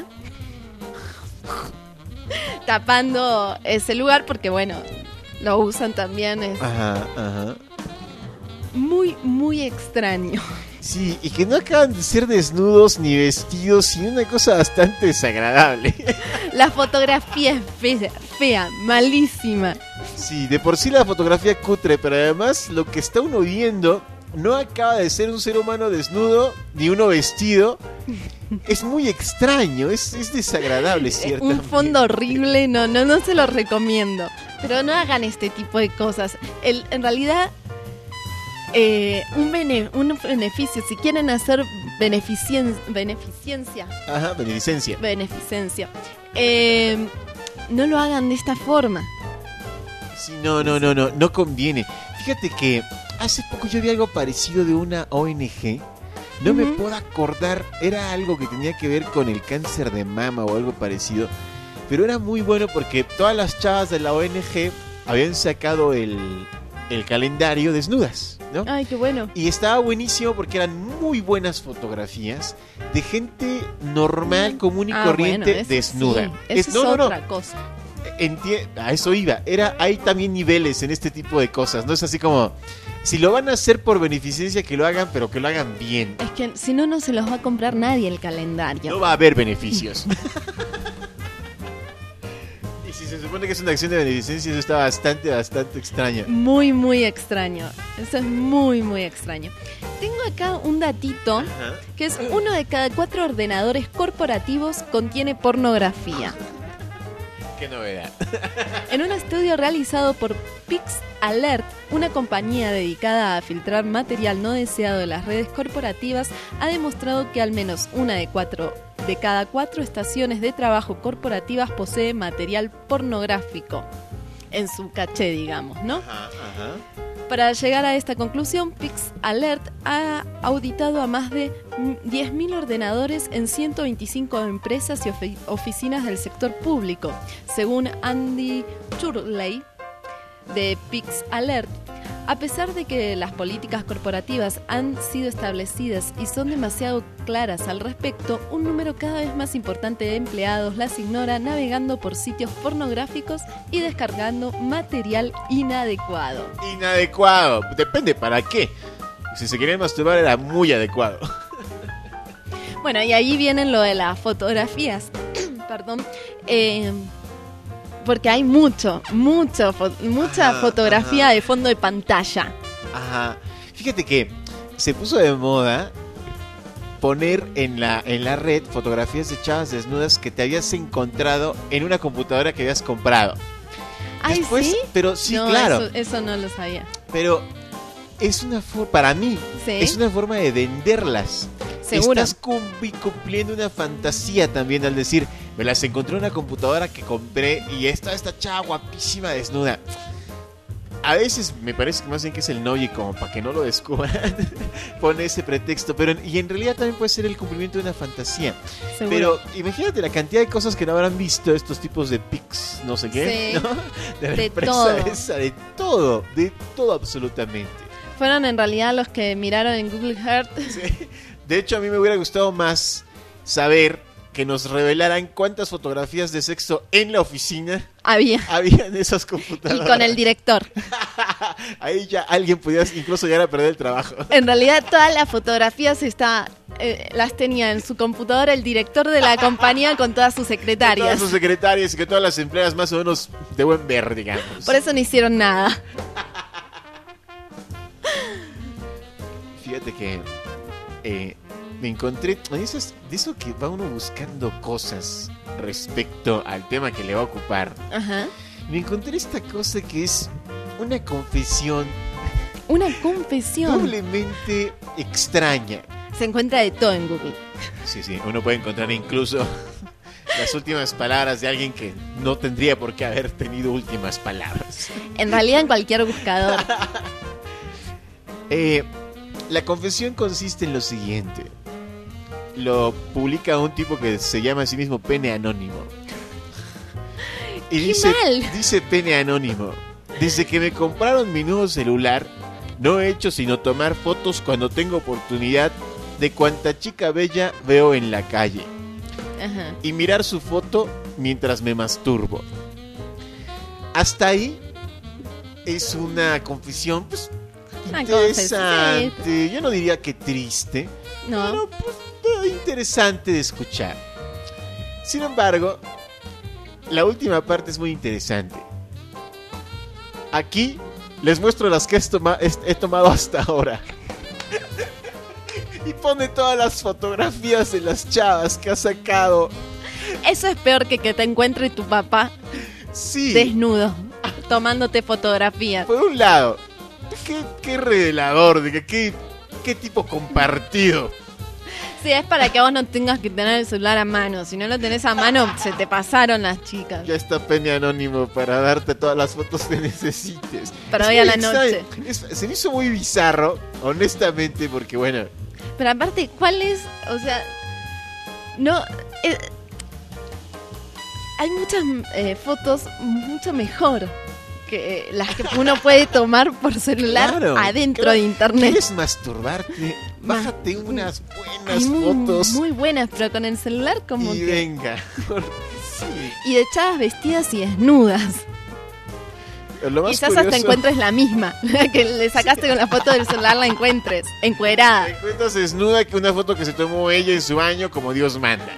Speaker 8: tapando ese lugar, porque bueno, lo usan también, es
Speaker 9: Ajá, ajá.
Speaker 8: muy, muy extraño.
Speaker 9: Sí, y que no acaban de ser desnudos ni vestidos, sino una cosa bastante desagradable.
Speaker 8: La fotografía es fea, fea, malísima.
Speaker 9: Sí, de por sí la fotografía cutre, pero además lo que está uno viendo no acaba de ser un ser humano desnudo, ni uno vestido. Es muy extraño, es, es desagradable, ¿cierto?
Speaker 8: Un fondo horrible, no, no, no se lo recomiendo. Pero no hagan este tipo de cosas. El, en realidad, eh, un, bene, un beneficio, si quieren hacer beneficien, beneficencia,
Speaker 9: Ajá, beneficencia.
Speaker 8: beneficencia, eh, no lo hagan de esta forma.
Speaker 9: Sí, no, no, no, no, no conviene. Fíjate que hace poco yo vi algo parecido de una O N G. No me
Speaker 8: Ujú.
Speaker 9: puedo acordar, era algo que tenía que ver con el cáncer de mama o algo parecido. Pero era muy bueno porque todas las chavas de la O N G habían sacado el, el calendario desnudas, ¿no?
Speaker 8: Ay, qué bueno.
Speaker 9: Y estaba buenísimo porque eran muy buenas fotografías de gente normal, común y
Speaker 8: Ah,
Speaker 9: corriente,
Speaker 8: bueno, eso
Speaker 9: desnuda.
Speaker 8: sí, eso es,
Speaker 9: no, no, no.
Speaker 8: otra cosa.
Speaker 9: Entie- a eso iba. Era, hay también niveles en este tipo de cosas. No es así como, si lo van a hacer por beneficencia, que lo hagan, pero que lo hagan bien.
Speaker 8: Es que si no, no se los va a comprar nadie el calendario.
Speaker 9: No va a haber beneficios. Y si se supone que es una acción de beneficencia, eso está bastante, bastante extraño.
Speaker 8: Muy, muy extraño. Eso es muy, muy extraño. Tengo acá un datito que es uno de cada cuatro ordenadores corporativos contiene pornografía.
Speaker 9: Qué novedad.
Speaker 8: En un estudio realizado por Pix Alert, una compañía dedicada a filtrar material no deseado de las redes corporativas, ha demostrado que al menos una de cuatro de cada cuatro estaciones de trabajo corporativas posee material pornográfico en su caché, digamos, ¿no?
Speaker 9: Ajá, ajá.
Speaker 8: Para llegar a esta conclusión, Pix Alert ha auditado a más de diez mil ordenadores en ciento veinticinco empresas y ofi- oficinas del sector público. Según Andy Churley de Pix Alert, a pesar de que las políticas corporativas han sido establecidas y son demasiado claras al respecto, un número cada vez más importante de empleados las ignora navegando por sitios pornográficos y descargando material inadecuado.
Speaker 9: Inadecuado. Depende para qué. Si se querían masturbar era muy adecuado.
Speaker 8: Bueno, y ahí vienen lo de las fotografías. Perdón. Eh, Porque hay mucho, mucho, fo- mucha
Speaker 9: Ajá,
Speaker 8: fotografía
Speaker 9: ajá.
Speaker 8: de fondo de pantalla.
Speaker 9: Ajá. Fíjate que se puso de moda poner en la, en la red fotografías de chavas desnudas que te habías encontrado en una computadora que habías comprado.
Speaker 8: Ay,
Speaker 9: Después,
Speaker 8: ¿sí?
Speaker 9: Pero sí,
Speaker 8: No,
Speaker 9: claro.
Speaker 8: Eso, eso no lo sabía.
Speaker 9: Pero es una forma, para mí,
Speaker 8: Sí.
Speaker 9: es una forma de venderlas.
Speaker 8: Seguro.
Speaker 9: Estás cum- cumpliendo una fantasía también al decir, me las encontré en una computadora que compré y está esta chava guapísima desnuda. A veces me parece que más bien que es el novio y como para que no lo descubran, pone ese pretexto. Pero en- y en realidad también puede ser el cumplimiento de una fantasía.
Speaker 8: Seguro.
Speaker 9: Pero imagínate la cantidad de cosas que no habrán visto estos tipos de pics, no sé qué,
Speaker 8: Sí.
Speaker 9: ¿no? De la
Speaker 8: De
Speaker 9: empresa
Speaker 8: todo.
Speaker 9: esa, de todo, de todo absolutamente.
Speaker 8: Fueron en realidad los que miraron en Google Earth.
Speaker 9: De hecho, a mí me hubiera gustado más saber que nos revelaran cuántas fotografías de sexo en la oficina
Speaker 8: Había.
Speaker 9: había en esas
Speaker 8: Y
Speaker 9: computadoras.
Speaker 8: con el director.
Speaker 9: Ahí ya alguien podía incluso llegar a perder el trabajo.
Speaker 8: En realidad todas las fotografías está, eh, las tenía en su computadora el director de la compañía con todas sus
Speaker 9: Todas
Speaker 8: secretarias.
Speaker 9: sus secretarias y que todas las empleadas más o menos de buen ver, digamos.
Speaker 8: Por eso no hicieron nada.
Speaker 9: Fíjate que eh, me encontré de, esas- de eso que va uno buscando cosas respecto al tema que le va a ocupar.
Speaker 8: Ajá.
Speaker 9: Me encontré esta cosa que es una confesión
Speaker 8: Una confesión.
Speaker 9: doblemente extraña.
Speaker 8: Se encuentra de todo en Google.
Speaker 9: Sí, sí, uno puede encontrar incluso las últimas palabras de alguien que no tendría por qué haber tenido últimas palabras.
Speaker 8: En realidad en cualquier buscador.
Speaker 9: Eh, la confesión consiste en lo siguiente. Lo publica un tipo que se llama a sí mismo Pene Anónimo. Y
Speaker 8: ¡Qué
Speaker 9: dice,
Speaker 8: mal!
Speaker 9: dice Pene Anónimo: desde que me compraron mi nuevo celular, no he hecho sino tomar fotos cuando tengo oportunidad de cuanta chica bella veo en la calle.
Speaker 8: Ajá.
Speaker 9: Y mirar su foto mientras me masturbo. Hasta ahí es una confesión, pues,
Speaker 8: Una
Speaker 9: interesante.
Speaker 8: confesión.
Speaker 9: Yo no diría que triste,
Speaker 8: No.
Speaker 9: pero pues, eh, interesante de escuchar. Sin embargo, la última parte es muy interesante. Aquí les muestro las que he, toma- he- he tomado hasta ahora. Y pone todas las fotografías de las chavas que ha sacado.
Speaker 8: Eso es peor que que te encuentre tu papá
Speaker 9: Sí.
Speaker 8: desnudo, tomándote fotografías.
Speaker 9: Por un lado, qué, qué revelador, de que qué, qué tipo compartido.
Speaker 8: Sí, es para que vos no tengas que tener el celular a mano. Si no lo tenés a mano, se te pasaron las chicas.
Speaker 9: Ya está Pene Anónimo para darte todas las fotos que necesites.
Speaker 8: Para
Speaker 9: Es
Speaker 8: hoy a
Speaker 9: muy
Speaker 8: la
Speaker 9: extraño.
Speaker 8: noche.
Speaker 9: Es- se me hizo muy bizarro, honestamente, porque bueno,
Speaker 8: Pero aparte, ¿cuál es? O sea, no... eh, hay muchas eh, fotos mucho mejor que las que uno puede tomar por celular
Speaker 9: claro,
Speaker 8: adentro
Speaker 9: claro.
Speaker 8: de internet.
Speaker 9: ¿Quieres masturbarte? Bájate unas buenas
Speaker 8: Hay muy,
Speaker 9: fotos
Speaker 8: muy buenas, pero con el celular como
Speaker 9: y
Speaker 8: que...
Speaker 9: venga. Porque sí.
Speaker 8: Y de chavas vestidas y desnudas.
Speaker 9: Lo más
Speaker 8: Quizás
Speaker 9: curioso,
Speaker 8: hasta encuentres la misma, la que le sacaste con la foto del celular, la encuentres, encuerada.
Speaker 9: encuentras desnuda que una foto que se tomó ella en su baño como Dios manda.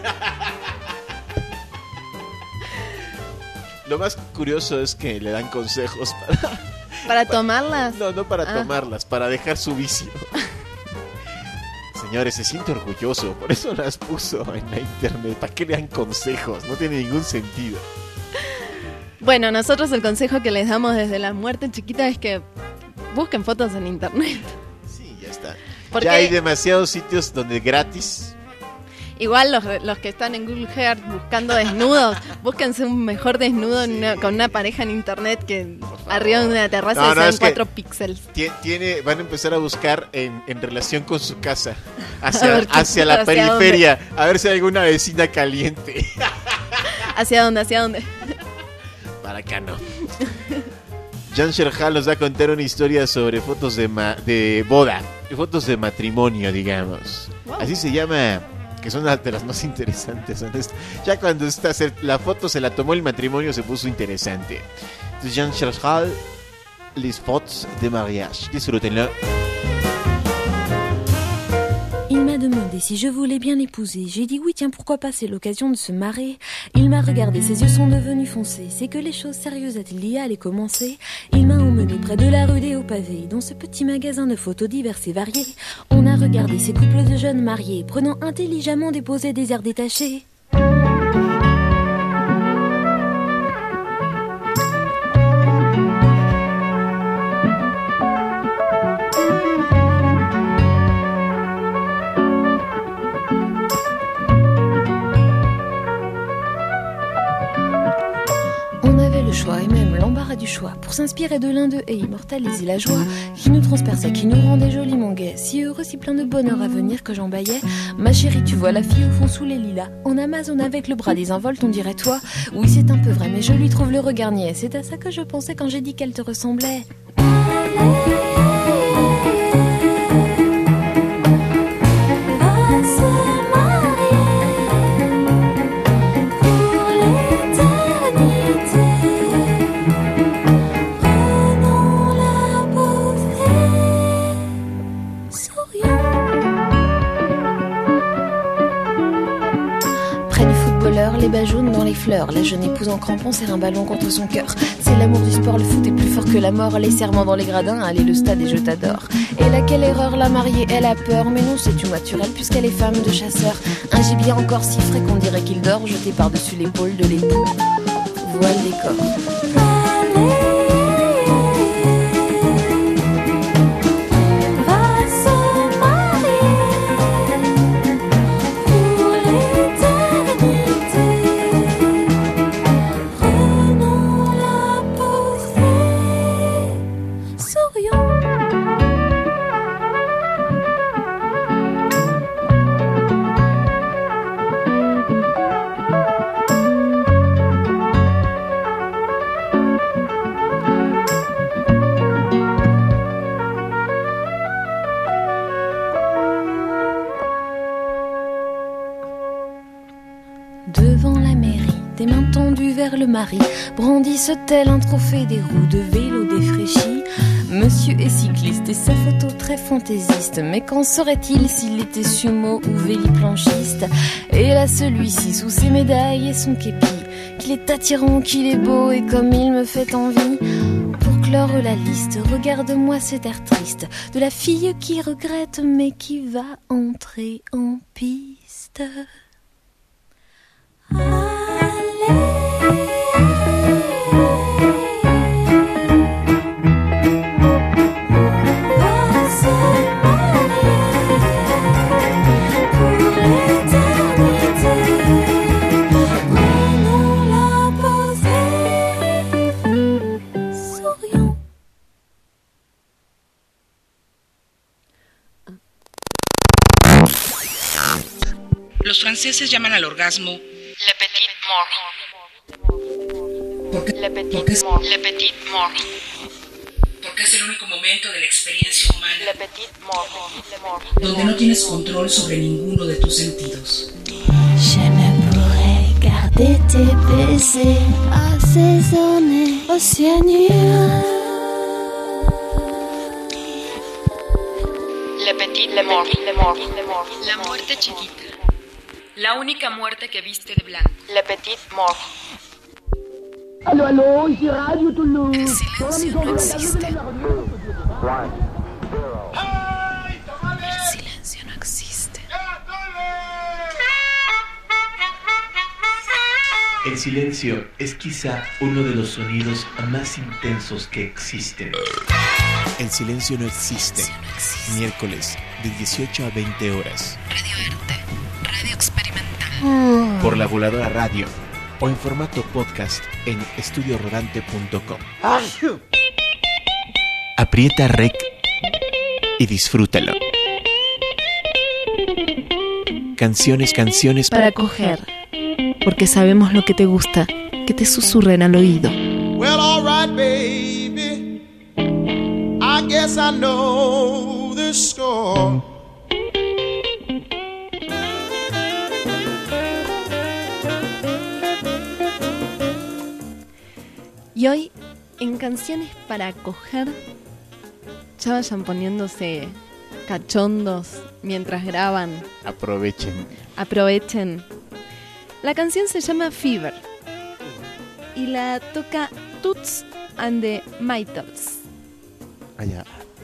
Speaker 9: Lo más curioso es que le dan consejos para...
Speaker 8: ¿Para tomarlas?
Speaker 9: No, no para
Speaker 8: Ah.
Speaker 9: tomarlas, para dejar su vicio. Señores, se siente orgulloso, por eso las puso en la internet. ¿Para qué le dan consejos? No tiene ningún sentido.
Speaker 8: Bueno, nosotros el consejo que les damos desde la muerte chiquita es que busquen fotos en internet.
Speaker 9: Sí, ya está.
Speaker 8: Porque
Speaker 9: Ya hay demasiados sitios donde gratis.
Speaker 8: igual los, los que están en Google Earth buscando desnudos, búsquense un mejor desnudo en una- con una pareja en internet que arriba de una terraza
Speaker 9: No,
Speaker 8: y
Speaker 9: no,
Speaker 8: sean
Speaker 9: es que-
Speaker 8: cuatro píxeles.
Speaker 9: Tie- Tiene, van a empezar a buscar en, en relación con su casa,
Speaker 8: A
Speaker 9: hacia,
Speaker 8: ver qué-
Speaker 9: hacia la
Speaker 8: hacia
Speaker 9: periferia, a ver si hay alguna vecina caliente.
Speaker 8: ¿Hacia dónde? ¿Hacia dónde?
Speaker 9: Para acá no. Jan Sherhal nos va a contar una historia sobre fotos de, ma- de boda, fotos de matrimonio, digamos.
Speaker 8: Wow.
Speaker 9: Así se llama, que son las de las más interesantes. honesto. Ya cuando está, se- la foto se la tomó el matrimonio se puso interesante. Entonces Jan Sherhal, les fotos de mariage. Disfrútenlo.
Speaker 18: Il m'a demandé si je voulais bien l'épouser. J'ai dit oui, tiens, pourquoi pas, c'est l'occasion de se marrer. Il m'a regardé, ses yeux sont devenus foncés. C'est que les choses sérieuses a-t-il dit allaient commencer. Il m'a emmené près de la rue des Hauts-Pavés, dans ce petit magasin de photos diverses et variées. On a regardé ces couples de jeunes mariés, prenant intelligemment des poses et des airs détachés. Et même l'embarras du choix pour s'inspirer de l'un d'eux et immortaliser la joie qui nous transperçait, qui nous rendait joliment gais, si heureux, si plein de bonheur à venir que j'en bâillais. Ma chérie, tu vois la fille au fond sous les lilas, en Amazon avec le bras désinvolte, on dirait toi. Oui, c'est un peu vrai, mais je lui trouve le regard niais. C'est à ça que je pensais quand j'ai dit qu'elle te ressemblait. Les bas jaunes dans les fleurs, la jeune épouse en crampons serre un ballon contre son cœur. C'est l'amour du sport, le foot est plus fort que la mort. Les serments dans les gradins, allez le stade et je t'adore. Et là quelle erreur, la mariée elle a peur. Mais non, c'est tout naturel puisqu'elle est femme de chasseur. Un gibier encore si frais qu'on dirait qu'il dort, jeté par-dessus l'épaule de l'époux. Voile décor. Le mari brandisse tel un trophée des roues de vélo défraîchies. Monsieur est cycliste et sa photo très fantaisiste. Mais qu'en serait-il s'il était sumo ou véliplanchiste? Et là celui-ci sous ses médailles et son képi, qu'il est attirant, qu'il est beau et comme il me fait envie. Pour clore la liste, regarde-moi cet air triste de la fille qui regrette mais qui va entrer en piste.
Speaker 12: Los franceses llaman al orgasmo
Speaker 1: le petit mort.
Speaker 12: Porque,
Speaker 1: le petit
Speaker 12: porque es,
Speaker 1: mort. Le petit mort.
Speaker 12: Porque es el único momento de la experiencia humana
Speaker 1: le petit mort. Le mort.
Speaker 12: donde no tienes control sobre ninguno de tus sentidos.
Speaker 18: Je ne pourrais garder tes baisers assaisonnés au cyanure.
Speaker 1: Le petit, le mort, le mort, le mort. La muerte chiquita. La única muerte que viste de blanco. Le petit mort.
Speaker 14: Aló, aló, ici Radio Toulouse.
Speaker 1: El silencio no existe. El silencio no existe.
Speaker 10: El silencio es quizá uno de los sonidos más intensos que existen.
Speaker 9: El silencio no existe.
Speaker 1: No existe.
Speaker 9: Miércoles, de dieciocho a veinte horas.
Speaker 1: Radio Erte, radio experimental.
Speaker 9: Por la Voladora Radio o en formato podcast en estudio rodante punto com. Aprieta rec y disfrútalo. Canciones, canciones
Speaker 8: para coger, porque sabemos lo que te gusta, que te susurren al oído.
Speaker 17: Well, all right, baby. I guess I know the score.
Speaker 8: Y hoy, en Canciones para Coger, ya vayan poniéndose cachondos mientras graban.
Speaker 9: Aprovechen.
Speaker 8: Aprovechen. La canción se llama Fever y la toca Toots and the Maytals.
Speaker 9: Allá.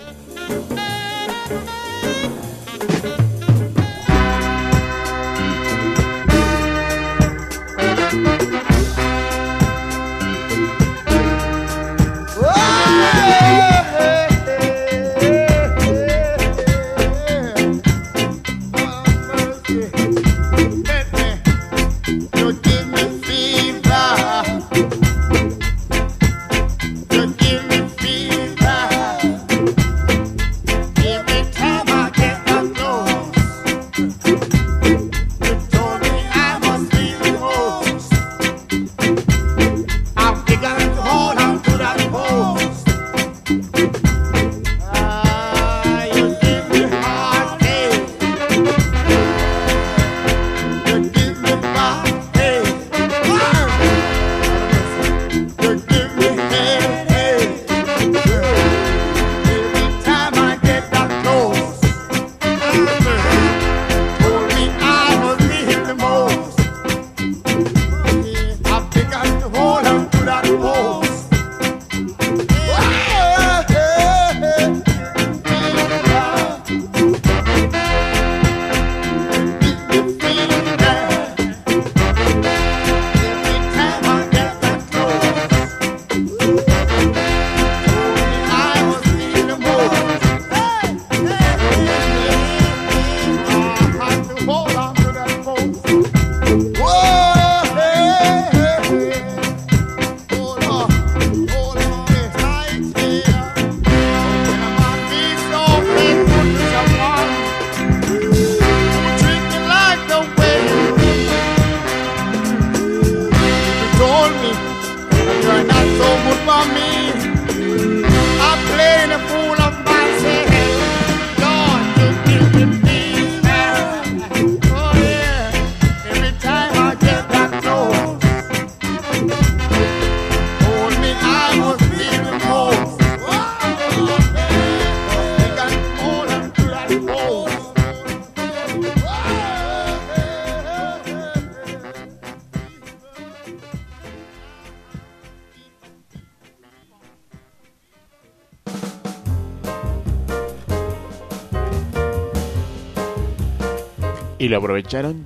Speaker 9: ¿Y lo aprovecharon?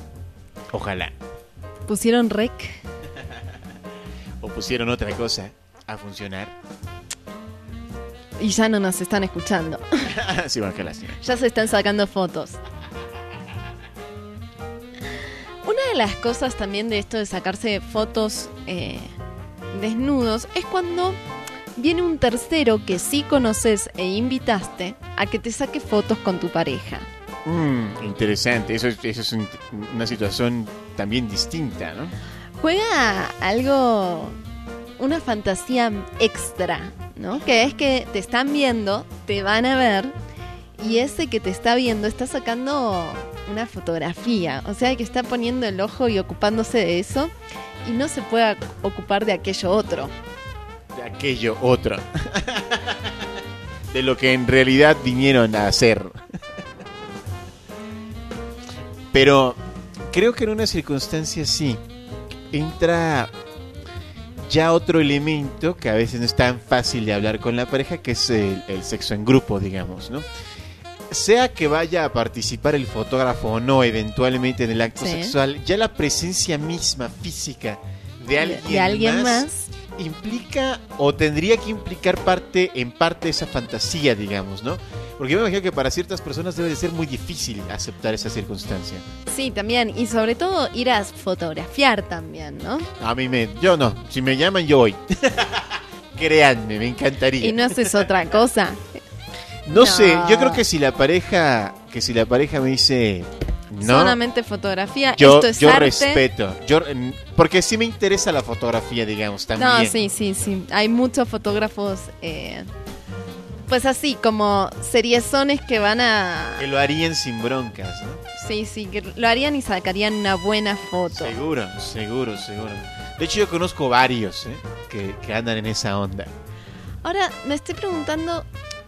Speaker 9: Ojalá.
Speaker 8: ¿Pusieron rec?
Speaker 9: ¿O pusieron otra cosa a funcionar?
Speaker 8: Y ya no nos están escuchando.
Speaker 9: Sí, bueno, que la
Speaker 8: ya se están sacando fotos. Una de las cosas también de esto de sacarse fotos eh, desnudos es cuando viene un tercero que sí conoces e invitaste a que te saque fotos con tu pareja.
Speaker 9: Mm, interesante, eso, eso es un, una situación también distinta, ¿no?
Speaker 8: Juega algo, una fantasía extra, ¿no? Que es que te están viendo, te van a ver, y ese que te está viendo está sacando una fotografía, o sea que está poniendo el ojo y ocupándose de eso, y no se puede ocupar de aquello otro.
Speaker 9: De aquello otro. De lo que en realidad vinieron a hacer. Pero creo que en una circunstancia sí entra ya otro elemento que a veces no es tan fácil de hablar con la pareja, que es el, el sexo en grupo, digamos, ¿no? Sea que vaya a participar el fotógrafo o no eventualmente en el acto sí. sexual, ya la presencia misma física de alguien,
Speaker 8: de, de alguien más,
Speaker 9: más implica o tendría que implicar parte en parte de esa fantasía, digamos, ¿no? Porque yo me imagino que para ciertas personas debe de ser muy difícil aceptar esa circunstancia.
Speaker 8: Sí, también. Y sobre todo ir a fotografiar también, ¿no?
Speaker 9: A mí me... Yo no. Si me llaman, yo voy. Créanme, me encantaría.
Speaker 8: ¿Y no haces otra cosa?
Speaker 9: No, no sé. Yo creo que si la pareja... Que si la pareja me dice... No,
Speaker 8: solamente fotografía,
Speaker 9: yo,
Speaker 8: esto es
Speaker 9: yo
Speaker 8: arte.
Speaker 9: respeto. Yo, porque sí me interesa la fotografía, digamos, también.
Speaker 8: No, sí, sí, sí. Hay muchos fotógrafos... Eh, pues así, como seriezones que van a...
Speaker 9: Que lo harían sin broncas, ¿no?
Speaker 8: Sí, sí, que lo harían y sacarían una buena foto.
Speaker 9: Seguro, seguro, seguro. De hecho, yo conozco varios, ¿eh? que, que andan en esa onda.
Speaker 8: Ahora, me estoy preguntando,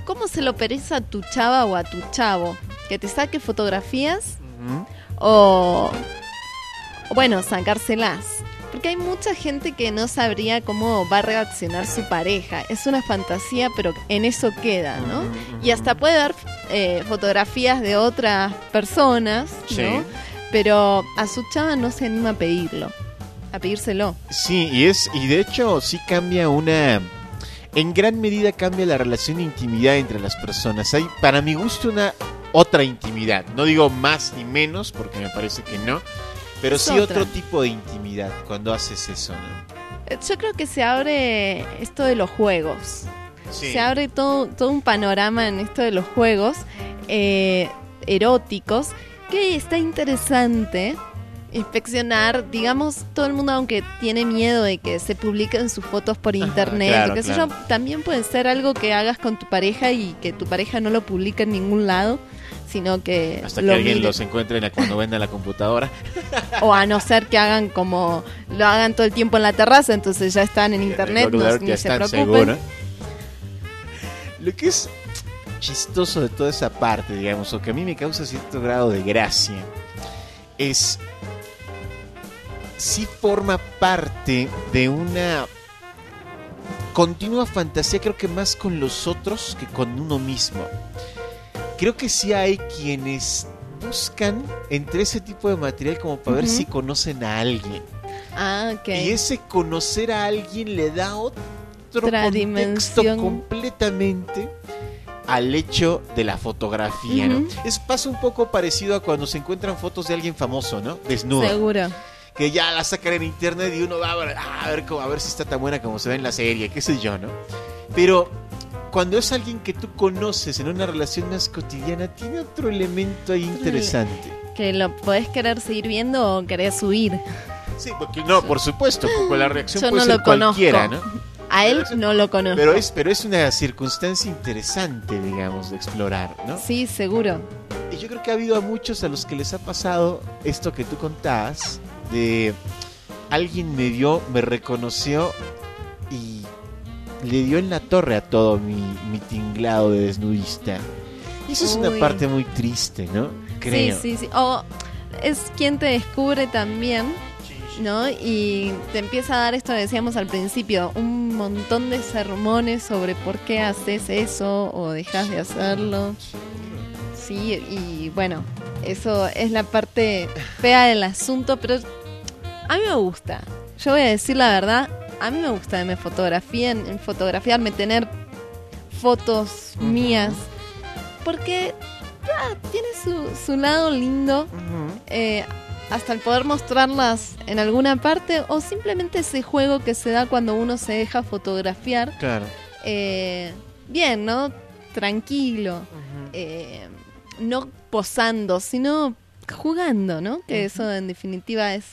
Speaker 8: ¿cómo se lo pedís a tu chava o a tu chavo? ¿Que te saque fotografías? Uh-huh. O, bueno, sacárselas. Porque hay mucha gente que no sabría cómo va a reaccionar su pareja. Es una fantasía, pero en eso queda, ¿no? Uh-huh. Y hasta puede dar eh, fotografías de otras personas, sí. ¿no? Pero a su chava no se anima a pedirlo, a pedírselo.
Speaker 9: Sí, y es y de hecho sí cambia una... En gran medida cambia la relación de intimidad entre las personas. Hay, para mi gusto, una otra intimidad. No digo más ni menos, porque me parece que no. Pero es sí otra. Otro tipo de intimidad cuando haces eso, ¿no?
Speaker 8: Yo creo que se abre esto de los juegos. Sí. Se abre todo, todo un panorama en esto de los juegos eh, eróticos, que está interesante inspeccionar, digamos, todo el mundo, aunque tiene miedo de que se publiquen sus fotos por internet, Ajá, claro, qué sé claro. yo, también puede ser algo que hagas con tu pareja y que tu pareja no lo publique en ningún lado, sino que
Speaker 9: hasta que alguien mire. Los encuentre cuando venda la computadora.
Speaker 8: O a no ser que hagan como lo hagan todo el tiempo en la terraza, entonces ya están en internet, no, ni se preocupen. Seguro.
Speaker 9: Lo que es chistoso de toda esa parte, digamos, o que a mí me causa cierto grado de gracia, es sí forma parte de una continua fantasía, creo que más con los otros que con uno mismo. Creo que sí hay quienes buscan entre ese tipo de material como para uh-huh. ver si conocen a alguien.
Speaker 8: Ah, ok.
Speaker 9: Y ese conocer a alguien le da otro contexto completamente al hecho de la fotografía, uh-huh. ¿no? Es pasa un poco parecido a cuando se encuentran fotos de alguien famoso, ¿no? Desnudo.
Speaker 8: Seguro.
Speaker 9: Que ya la sacan en internet y uno va a ver, a ver, a ver si está tan buena como se ve en la serie, qué sé yo, ¿no? Pero cuando es alguien que tú conoces en una relación más cotidiana, tiene otro elemento ahí interesante.
Speaker 8: Que lo podés querer seguir viendo o querés huir.
Speaker 9: Sí, porque no, por supuesto, porque la reacción Yo puede no ser cualquiera, ¿no?
Speaker 8: A él no lo conozco.
Speaker 9: Pero es, pero es una circunstancia interesante, digamos, de explorar, ¿no?
Speaker 8: Sí, seguro.
Speaker 9: Y yo creo que ha habido a muchos a los que les ha pasado esto que tú contabas, de alguien me vio, me reconoció y le dio en la torre a todo mi, mi tinglado de desnudista. Y eso es Uy. una parte muy triste, ¿no? Creo.
Speaker 8: Sí, sí, sí. O es quien te descubre también, ¿no? Y te empieza a dar esto que decíamos al principio, un montón de sermones sobre por qué haces eso o dejas de hacerlo. Sí, y bueno, eso es la parte fea del asunto, pero a mí me gusta. Yo voy a decir la verdad, a mí me gusta que me fotografíen, en fotografiarme, tener fotos uh-huh. mías, porque ah, tiene su, su lado lindo. Uh-huh. eh, hasta el poder mostrarlas en alguna parte o simplemente ese juego que se da cuando uno se deja fotografiar.
Speaker 9: Claro.
Speaker 8: Eh, bien, ¿no? Tranquilo. Uh-huh. Eh, no posando, sino jugando, ¿no? Que uh-huh. eso en definitiva es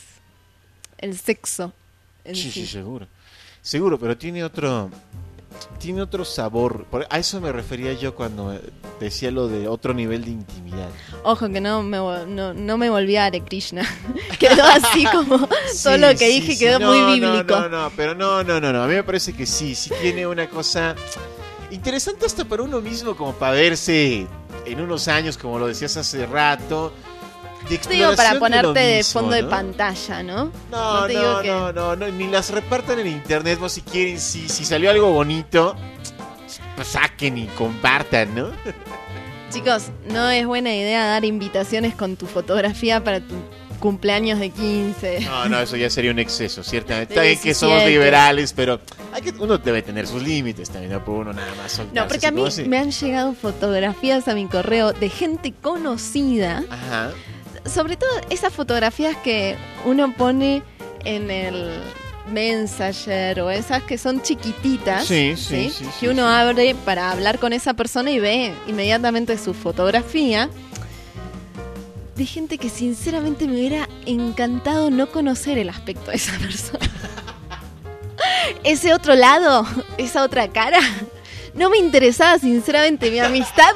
Speaker 8: el sexo. En
Speaker 9: sí,
Speaker 8: sí,
Speaker 9: sí, seguro. Seguro, pero tiene otro... Tiene otro sabor. A eso me refería yo cuando decía lo de otro nivel de intimidad.
Speaker 8: Ojo que no me, no, no me volví a Hare Krishna. Quedó así como sí, todo lo que sí, dije sí. quedó no, muy bíblico.
Speaker 9: No, no, no, pero no, no, no, no. A mí me parece que sí, sí tiene una cosa interesante hasta para uno mismo, como para verse en unos años, como lo decías hace rato. De
Speaker 8: digo para ponerte de,
Speaker 9: mismo,
Speaker 8: fondo
Speaker 9: ¿no?
Speaker 8: de pantalla, ¿no?
Speaker 9: No, no,
Speaker 8: no,
Speaker 9: no,
Speaker 8: que...
Speaker 9: no, no, no, ni las repartan en internet, vos si quieren, si, si salió algo bonito, pues saquen y compartan, ¿no?
Speaker 8: Chicos, no es buena idea dar invitaciones con tu fotografía para tu cumpleaños de quince.
Speaker 9: No, no, eso ya sería un exceso, ciertamente. Está bien que somos liberales, pero hay que, uno debe tener sus límites también, no puede uno nada más soltarse.
Speaker 8: No, porque a mí me han llegado fotografías a mi correo de gente conocida.
Speaker 9: Ajá.
Speaker 8: Sobre todo esas fotografías que uno pone en el Messenger o esas que son chiquititas,
Speaker 9: sí, sí,
Speaker 8: ¿sí?
Speaker 9: Sí,
Speaker 8: que
Speaker 9: sí,
Speaker 8: uno
Speaker 9: sí.
Speaker 8: abre para hablar con esa persona y ve inmediatamente su fotografía, de gente que sinceramente me hubiera encantado no conocer el aspecto de esa persona. Ese otro lado, esa otra cara, no me interesaba sinceramente mi amistad.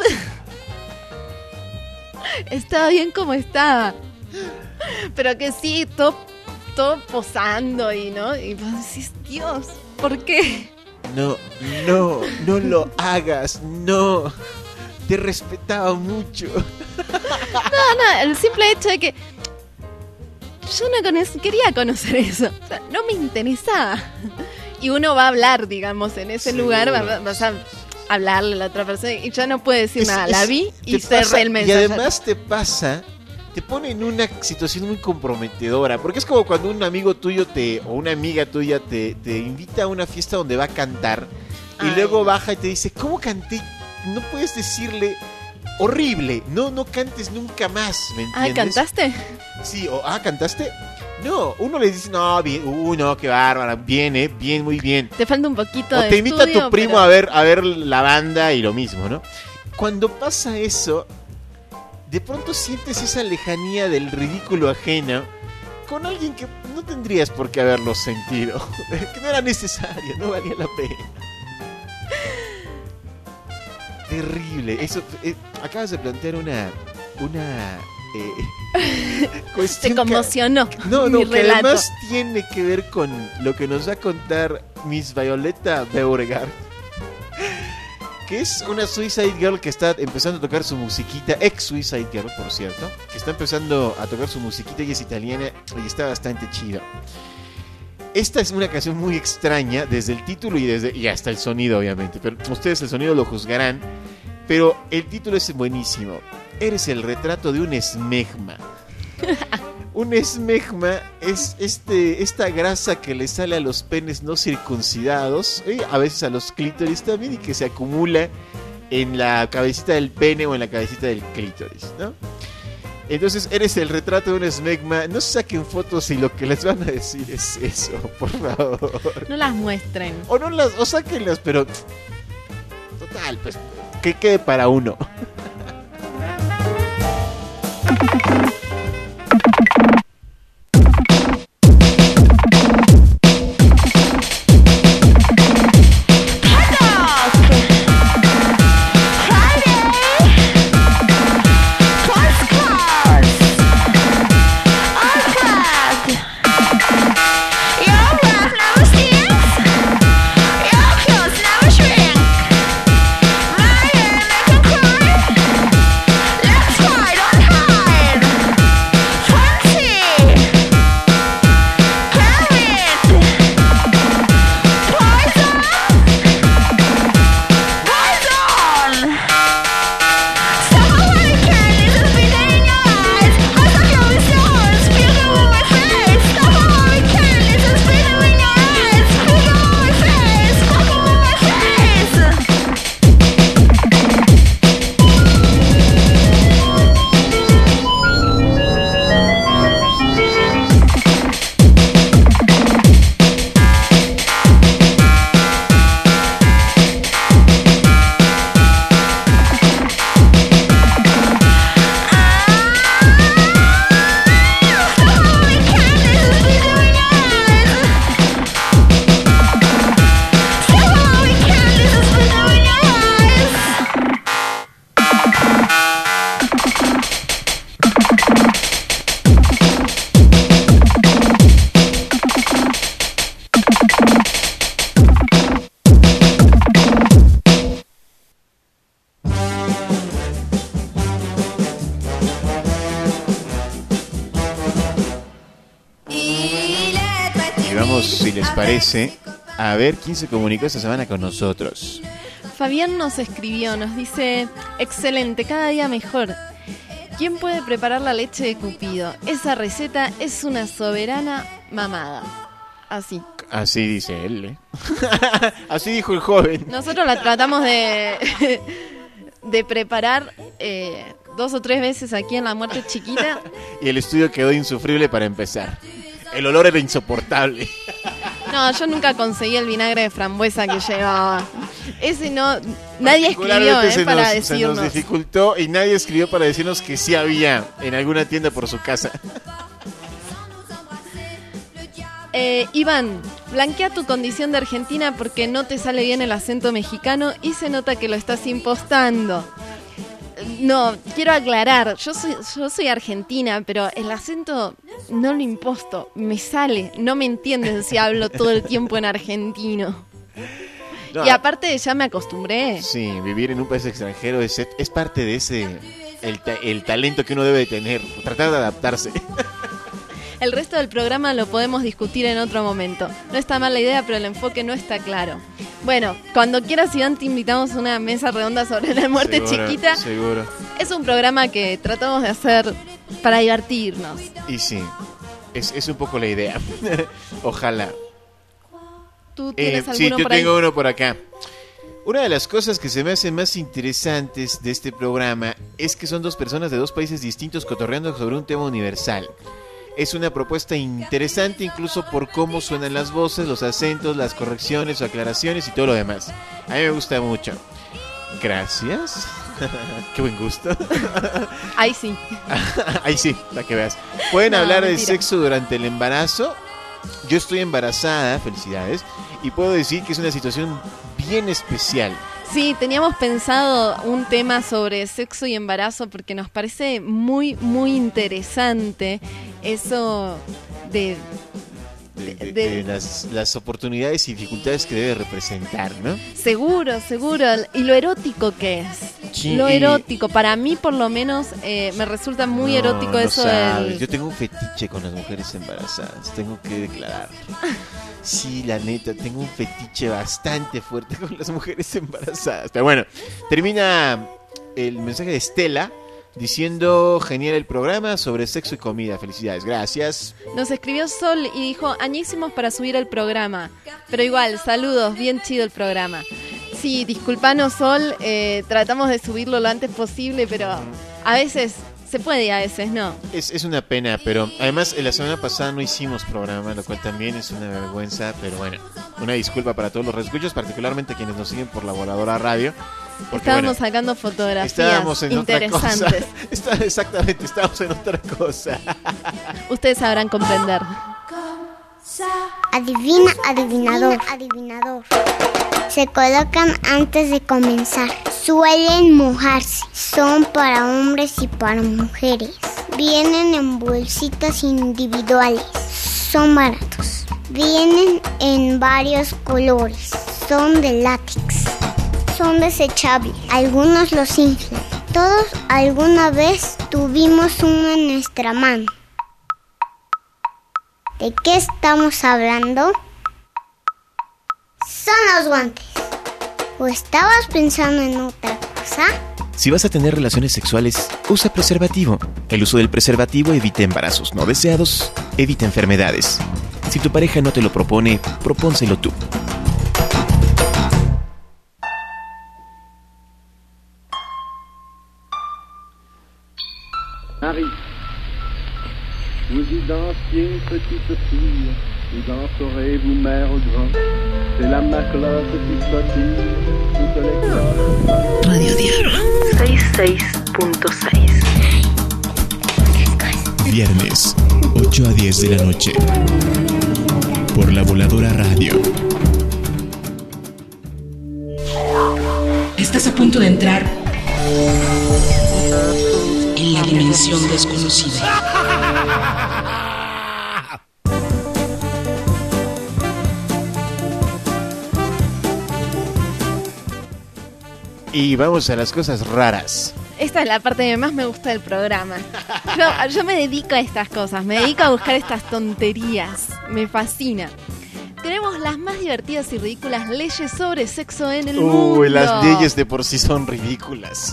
Speaker 8: Estaba bien como estaba, pero que sí, todo, todo posando y no y vos decís, Dios, ¿por qué?
Speaker 9: no, no, no lo hagas, no. Te respetaba mucho.
Speaker 8: No, no, el simple hecho de que yo no cono- quería conocer eso. O sea, no me interesaba. Y uno va a hablar, digamos, en ese
Speaker 9: Seguro.
Speaker 8: lugar, va- vas a hablarle a la otra persona y ya no puede decir
Speaker 9: Es-
Speaker 8: nada.
Speaker 9: es-
Speaker 8: La vi y
Speaker 9: te
Speaker 8: cerré
Speaker 9: pasa-
Speaker 8: el mensaje.
Speaker 9: Y además te pasa, te pone en una situación muy comprometedora, porque es como cuando un amigo tuyo te o una amiga tuya te, te invita a una fiesta donde va a cantar y
Speaker 8: Ay,
Speaker 9: luego
Speaker 8: no.
Speaker 9: baja y te dice, ¿cómo canté? No puedes decirle horrible, no, no cantes nunca más, ¿me
Speaker 8: Ah,
Speaker 9: entiendes?
Speaker 8: ¿cantaste?
Speaker 9: Sí, o ah, ¿cantaste? No, uno le dice, no, bien, uy, no, qué bárbara, bien, eh, bien, muy bien.
Speaker 8: Te falta un poquito
Speaker 9: O
Speaker 8: de
Speaker 9: te invita
Speaker 8: estudio,
Speaker 9: tu primo
Speaker 8: pero-
Speaker 9: a ver a ver la banda y lo mismo, ¿no? Cuando pasa eso, de pronto sientes esa lejanía del ridículo ajeno con alguien que no tendrías por qué haberlo sentido, que no era necesario, no valía la pena. Terrible. Eso, eh, acabas de plantear una una eh, cuestión
Speaker 8: Te conmocionó.
Speaker 9: que- no, no,
Speaker 8: mi
Speaker 9: que
Speaker 8: relato.
Speaker 9: además tiene que ver con lo que nos va a contar Miss Violeta Beauregard, que es una Suicide Girl que está empezando a tocar su musiquita, ex Suicide Girl, por cierto, que está empezando a tocar su musiquita y es italiana y está bastante chido. Esta es una canción muy extraña desde el título y desde y hasta el sonido, obviamente, pero ustedes el sonido lo juzgarán, pero el título es buenísimo. Eres el retrato de un esmegma. Un esmegma es este, esta grasa que le sale a los penes no circuncidados, ¿eh? A veces a los clítoris también, y que se acumula en la cabecita del pene o en la cabecita del clítoris, ¿no? Entonces eres el retrato de un esmegma. No saquen fotos y lo que les van a decir es eso, por favor.
Speaker 8: No las muestren.
Speaker 9: O no las, o sáquenlas, pero total, pues que quede para uno. Y vamos, si les parece, a ver quién se comunicó esta semana con nosotros.
Speaker 8: Fabián nos escribió, nos dice: excelente, cada día mejor. ¿Quién puede preparar la leche de Cupido? Esa receta es una soberana mamada. Así.
Speaker 9: Así dice él, ¿eh? Así dijo el joven.
Speaker 8: Nosotros la tratamos de, de preparar eh, dos o tres veces aquí en La Muerte Chiquita.
Speaker 9: Y el estudio quedó insufrible para empezar. El olor era insoportable.
Speaker 8: No, yo nunca conseguí el vinagre de frambuesa que llevaba. Ese no, nadie escribió eh,
Speaker 9: se
Speaker 8: para
Speaker 9: nos, se
Speaker 8: decirnos.
Speaker 9: nos dificultó y nadie escribió para decirnos que sí había en alguna tienda por su casa.
Speaker 8: Eh, Iván, blanquea tu condición de argentina porque no te sale bien el acento mexicano y se nota que lo estás impostando. No, quiero aclarar, yo soy, yo soy argentina, pero el acento no lo imposto, me sale, no me entiendes si hablo todo el tiempo en argentino.
Speaker 9: No,
Speaker 8: y aparte ya me acostumbré.
Speaker 9: Sí, vivir en un país extranjero es, es parte de ese, el, ta- el talento que uno debe tener, tratar de adaptarse.
Speaker 8: El resto del programa lo podemos discutir en otro momento. No está mal la idea, pero el enfoque no está claro. Bueno, cuando quieras, Iván, te invitamos a una mesa redonda sobre la muerte
Speaker 9: Seguro,
Speaker 8: chiquita.
Speaker 9: Seguro.
Speaker 8: Es un programa que tratamos de hacer para divertirnos.
Speaker 9: Y sí, es, es un poco la idea. Ojalá.
Speaker 8: ¿Tú tienes
Speaker 9: Eh,
Speaker 8: alguno
Speaker 9: sí, yo
Speaker 8: por ahí?
Speaker 9: tengo uno por acá. Una de las cosas que se me hacen más interesantes de este programa es que son dos personas de dos países distintos cotorreando sobre un tema universal. Es una propuesta interesante incluso por cómo suenan las voces, los acentos, las correcciones o aclaraciones y todo lo demás. A mí me gusta mucho. Gracias. Qué buen gusto.
Speaker 8: Ahí sí.
Speaker 9: Ahí sí, para que veas. Pueden
Speaker 8: No,
Speaker 9: hablar de
Speaker 8: mentira.
Speaker 9: sexo durante el embarazo. Yo estoy embarazada, felicidades. Y puedo decir que es una situación bien especial.
Speaker 8: Sí, teníamos pensado un tema sobre sexo y embarazo porque nos parece muy, muy interesante eso de...
Speaker 9: De, de-
Speaker 8: de-
Speaker 9: de las, las oportunidades y dificultades que debe representar, ¿no?
Speaker 8: Seguro, seguro. Y lo erótico que es.
Speaker 9: Sí,
Speaker 8: Lo
Speaker 9: y-
Speaker 8: erótico. Para mí, por lo menos, eh, me resulta muy
Speaker 9: No,
Speaker 8: erótico
Speaker 9: no
Speaker 8: eso
Speaker 9: sabes.
Speaker 8: del...
Speaker 9: Yo tengo un fetiche con las mujeres embarazadas. Tengo que declarar. Sí, la neta, tengo un fetiche bastante fuerte con las mujeres embarazadas. Pero bueno, termina el mensaje de Estela diciendo: genial el programa sobre sexo y comida. Felicidades, gracias.
Speaker 8: Nos escribió Sol y dijo, añísimos para subir el programa. Pero igual, saludos, bien chido el programa. Sí, disculpanos Sol, eh, tratamos de subirlo lo antes posible, pero a veces se puede y a veces no.
Speaker 9: Es, es una pena, pero además la semana pasada no hicimos programa, lo cual también es una vergüenza. Pero bueno, una disculpa para todos los reescuchos, particularmente quienes nos siguen por la Voladora Radio. Porque,
Speaker 8: Estábamos
Speaker 9: bueno,
Speaker 8: sacando fotografías
Speaker 9: estábamos en
Speaker 8: interesantes.
Speaker 9: otra cosa. Está, exactamente, estábamos en otra cosa.
Speaker 8: Ustedes sabrán comprender.
Speaker 19: Adivina, adivinador, adivinador. Se colocan antes de comenzar. Suelen mojarse. Son para hombres y para mujeres. Vienen en bolsitas individuales. Son baratos. Vienen en varios colores. Son de látex. Son desechables. Algunos los inflan. Todos alguna vez tuvimos uno en nuestra mano. ¿De qué estamos hablando? Son los guantes. ¿O estabas pensando en otra cosa?
Speaker 10: Si vas a tener relaciones sexuales, usa preservativo. El uso del preservativo evita embarazos no deseados, evita enfermedades. Si tu pareja no te lo propone, propónselo tú.
Speaker 20: Marie, vous y dansiez, petite fille, vous danserez, vous mère grand. C'est la macloche qui sautille, toutes les cloches.
Speaker 1: Radio Diablo sesenta y seis punto seis.
Speaker 10: Viernes, ocho a diez de la noche. Por la Voladora Radio.
Speaker 12: Estás a punto de entrar en la dimensión desconocida.
Speaker 9: Y vamos a las cosas raras.
Speaker 8: Esta es la parte que más me gusta del programa. Yo, yo me dedico a estas cosas, me dedico a buscar estas tonterías. Me fascina. Tenemos las más divertidas y ridículas leyes sobre sexo en el mundo.
Speaker 9: Uy, las leyes de por sí son ridículas.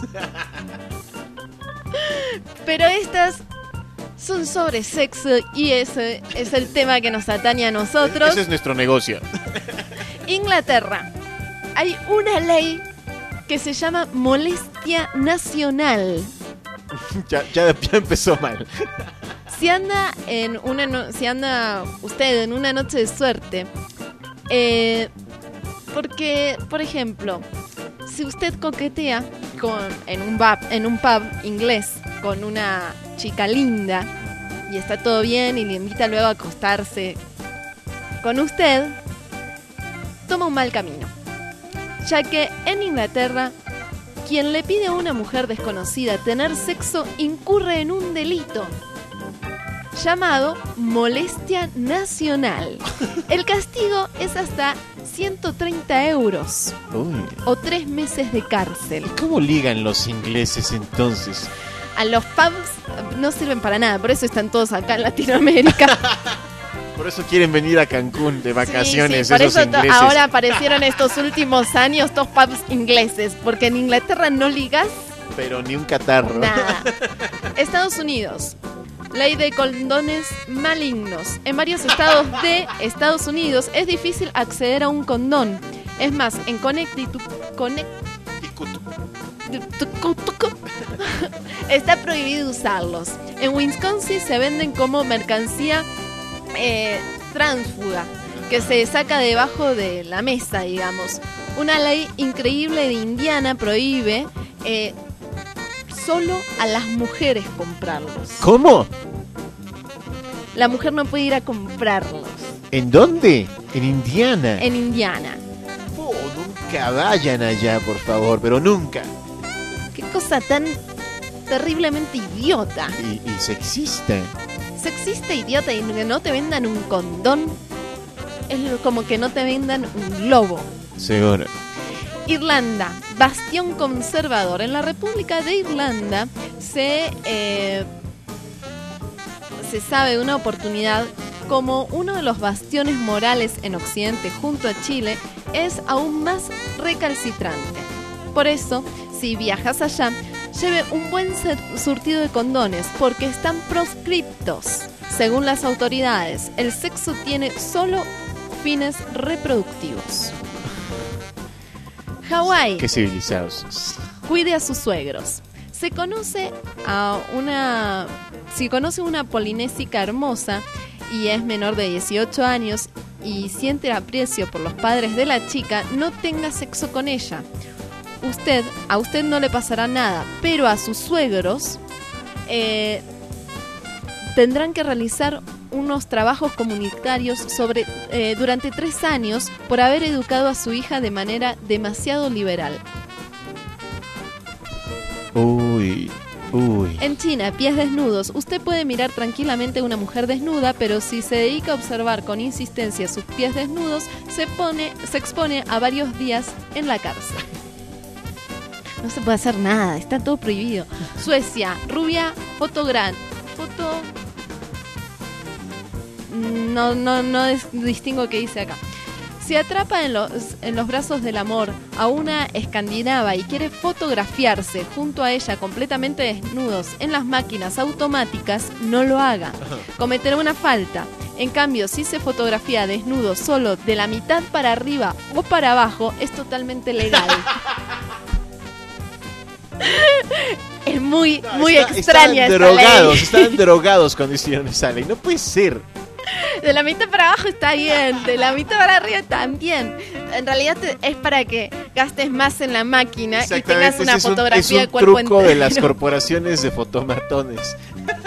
Speaker 8: Pero estas son sobre sexo y ese es el tema que nos atañe a nosotros.
Speaker 9: Ese es nuestro negocio.
Speaker 8: Inglaterra. Hay una ley que se llama molestia nacional.
Speaker 9: ya, ya, ya empezó mal.
Speaker 8: Si anda en una no- si anda usted en una noche de suerte, eh, porque, por ejemplo, si usted coquetea con, en un pub, en un pub inglés con una chica linda y está todo bien y le invita luego a acostarse con usted, toma un mal camino, ya que en Inglaterra quien le pide a una mujer desconocida tener sexo incurre en un delito llamado molestia nacional. El castigo es hasta ciento treinta euros.
Speaker 9: Uy.
Speaker 8: O tres meses de cárcel.
Speaker 9: ¿Cómo ligan los ingleses entonces?
Speaker 8: A los pubs no sirven para nada, por eso están todos acá en Latinoamérica.
Speaker 9: Por eso quieren venir a Cancún de vacaciones.
Speaker 8: Sí, sí, por
Speaker 9: esos
Speaker 8: eso
Speaker 9: ingleses.
Speaker 8: ahora aparecieron estos últimos años dos pubs ingleses, porque en Inglaterra no ligas
Speaker 9: pero ni un catarro.
Speaker 8: nada. Estados Unidos. Ley de condones malignos. En varios estados de Estados Unidos es difícil acceder a un condón. Es más, en Connecticut, Connecticut está prohibido usarlos. En Wisconsin se venden como mercancía eh, tránsfuga, que se saca debajo de la mesa, digamos. Una ley increíble de Indiana prohíbe eh, solo a las mujeres comprarlos.
Speaker 9: ¿Cómo?
Speaker 8: La mujer no puede ir a comprarlos.
Speaker 9: ¿En dónde? En Indiana.
Speaker 8: En Indiana.
Speaker 9: Oh, nunca vayan allá, por favor, pero nunca.
Speaker 8: Qué cosa tan terriblemente idiota.
Speaker 9: Y, y sexista.
Speaker 8: Sexista, idiota, y que no te vendan un condón es como que no te vendan un globo.
Speaker 9: Seguro.
Speaker 8: Irlanda, bastión conservador. En la República de Irlanda se, eh, se sabe de una oportunidad como uno de los bastiones morales en Occidente junto a Chile es aún más recalcitrante. Por eso, si viajas allá, lleve un buen surtido de condones porque están proscriptos. Según las autoridades, el sexo tiene solo fines reproductivos. Hawái.
Speaker 9: Qué civilizados.
Speaker 8: Cuide a sus suegros. Se conoce a una... Si conoce una polinésica hermosa y es menor de dieciocho años y siente aprecio por los padres de la chica, no tenga sexo con ella. Usted, a usted no le pasará nada, pero a sus suegros eh, tendrán que realizar unos trabajos comunitarios sobre, eh, durante tres años por haber educado a su hija de manera demasiado liberal.
Speaker 9: Uy, uy.
Speaker 8: En China, pies desnudos. Usted puede mirar tranquilamente a una mujer desnuda, pero si se dedica a observar con insistencia sus pies desnudos, se, pone, se expone a varios días en la cárcel. No se puede hacer nada, está todo prohibido. Suecia, rubia, foto gran, foto... No, no, no es, distingo qué dice acá. Si atrapa en los, en los brazos del amor a una escandinava y quiere fotografiarse junto a ella completamente desnudos en las máquinas automáticas, no lo haga. Cometerá una falta. En cambio, si se fotografía desnudo solo de la mitad para arriba o para abajo, es totalmente legal. Es muy, muy
Speaker 9: Está,
Speaker 8: extraña esta
Speaker 9: drogados,
Speaker 8: ley.
Speaker 9: Estaban drogados cuando hicieron esa ley. No puede ser.
Speaker 8: De la mitad para abajo está bien, de la mitad para arriba también. En realidad te, es para que gastes más en la máquina y tengas una
Speaker 9: ese
Speaker 8: fotografía
Speaker 9: es un, es
Speaker 8: de cuerpo
Speaker 9: un truco
Speaker 8: entero.
Speaker 9: de las corporaciones de fotomatones.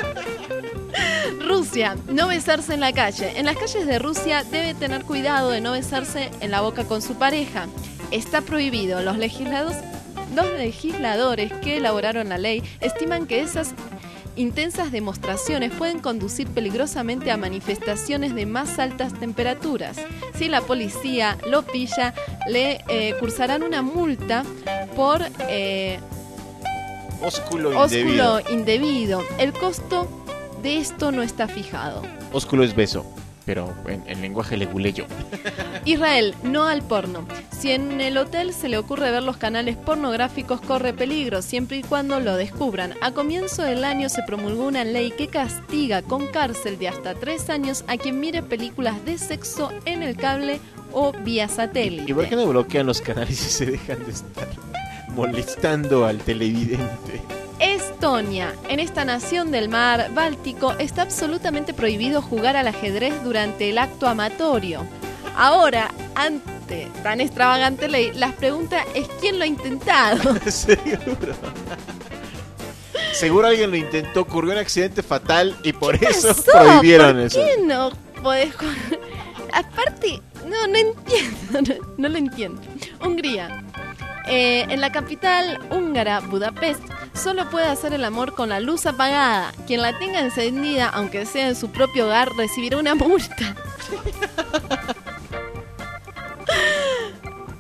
Speaker 8: Rusia, no besarse en la calle. En las calles de Rusia debe tener cuidado de no besarse en la boca con su pareja. Está prohibido. Los legislados, los legisladores que elaboraron la ley estiman que esas intensas demostraciones pueden conducir peligrosamente a manifestaciones de más altas temperaturas. Si la policía lo pilla, le eh, cursarán una multa por eh,
Speaker 9: ósculo
Speaker 8: ósculo
Speaker 9: indebido.
Speaker 8: indebido. El costo de esto no está fijado.
Speaker 9: Ósculo es beso, pero en, en lenguaje leguleyo.
Speaker 8: Israel, no al porno. Si en el hotel se le ocurre ver los canales pornográficos, corre peligro, siempre y cuando lo descubran. A comienzo del año se promulgó una ley que castiga con cárcel de hasta tres años a quien mire películas de sexo en el cable o vía satélite.
Speaker 9: ¿Y por qué no bloquean los canales y se dejan de estar molestando al televidente?
Speaker 8: Estonia. En esta nación del mar Báltico está absolutamente prohibido jugar al ajedrez durante el acto amatorio. Ahora, ante tan extravagante ley, la pregunta es ¿quién lo ha intentado?
Speaker 9: Seguro. Seguro alguien lo intentó, ocurrió un accidente fatal y por eso
Speaker 8: pasó?
Speaker 9: prohibieron
Speaker 8: ¿Por
Speaker 9: eso.
Speaker 8: qué no podés jugar? Aparte, no, no entiendo, no, no lo entiendo. Hungría. Eh, en la capital húngara, Budapest, solo puede hacer el amor con la luz apagada. Quien la tenga encendida, aunque sea en su propio hogar, recibirá una multa.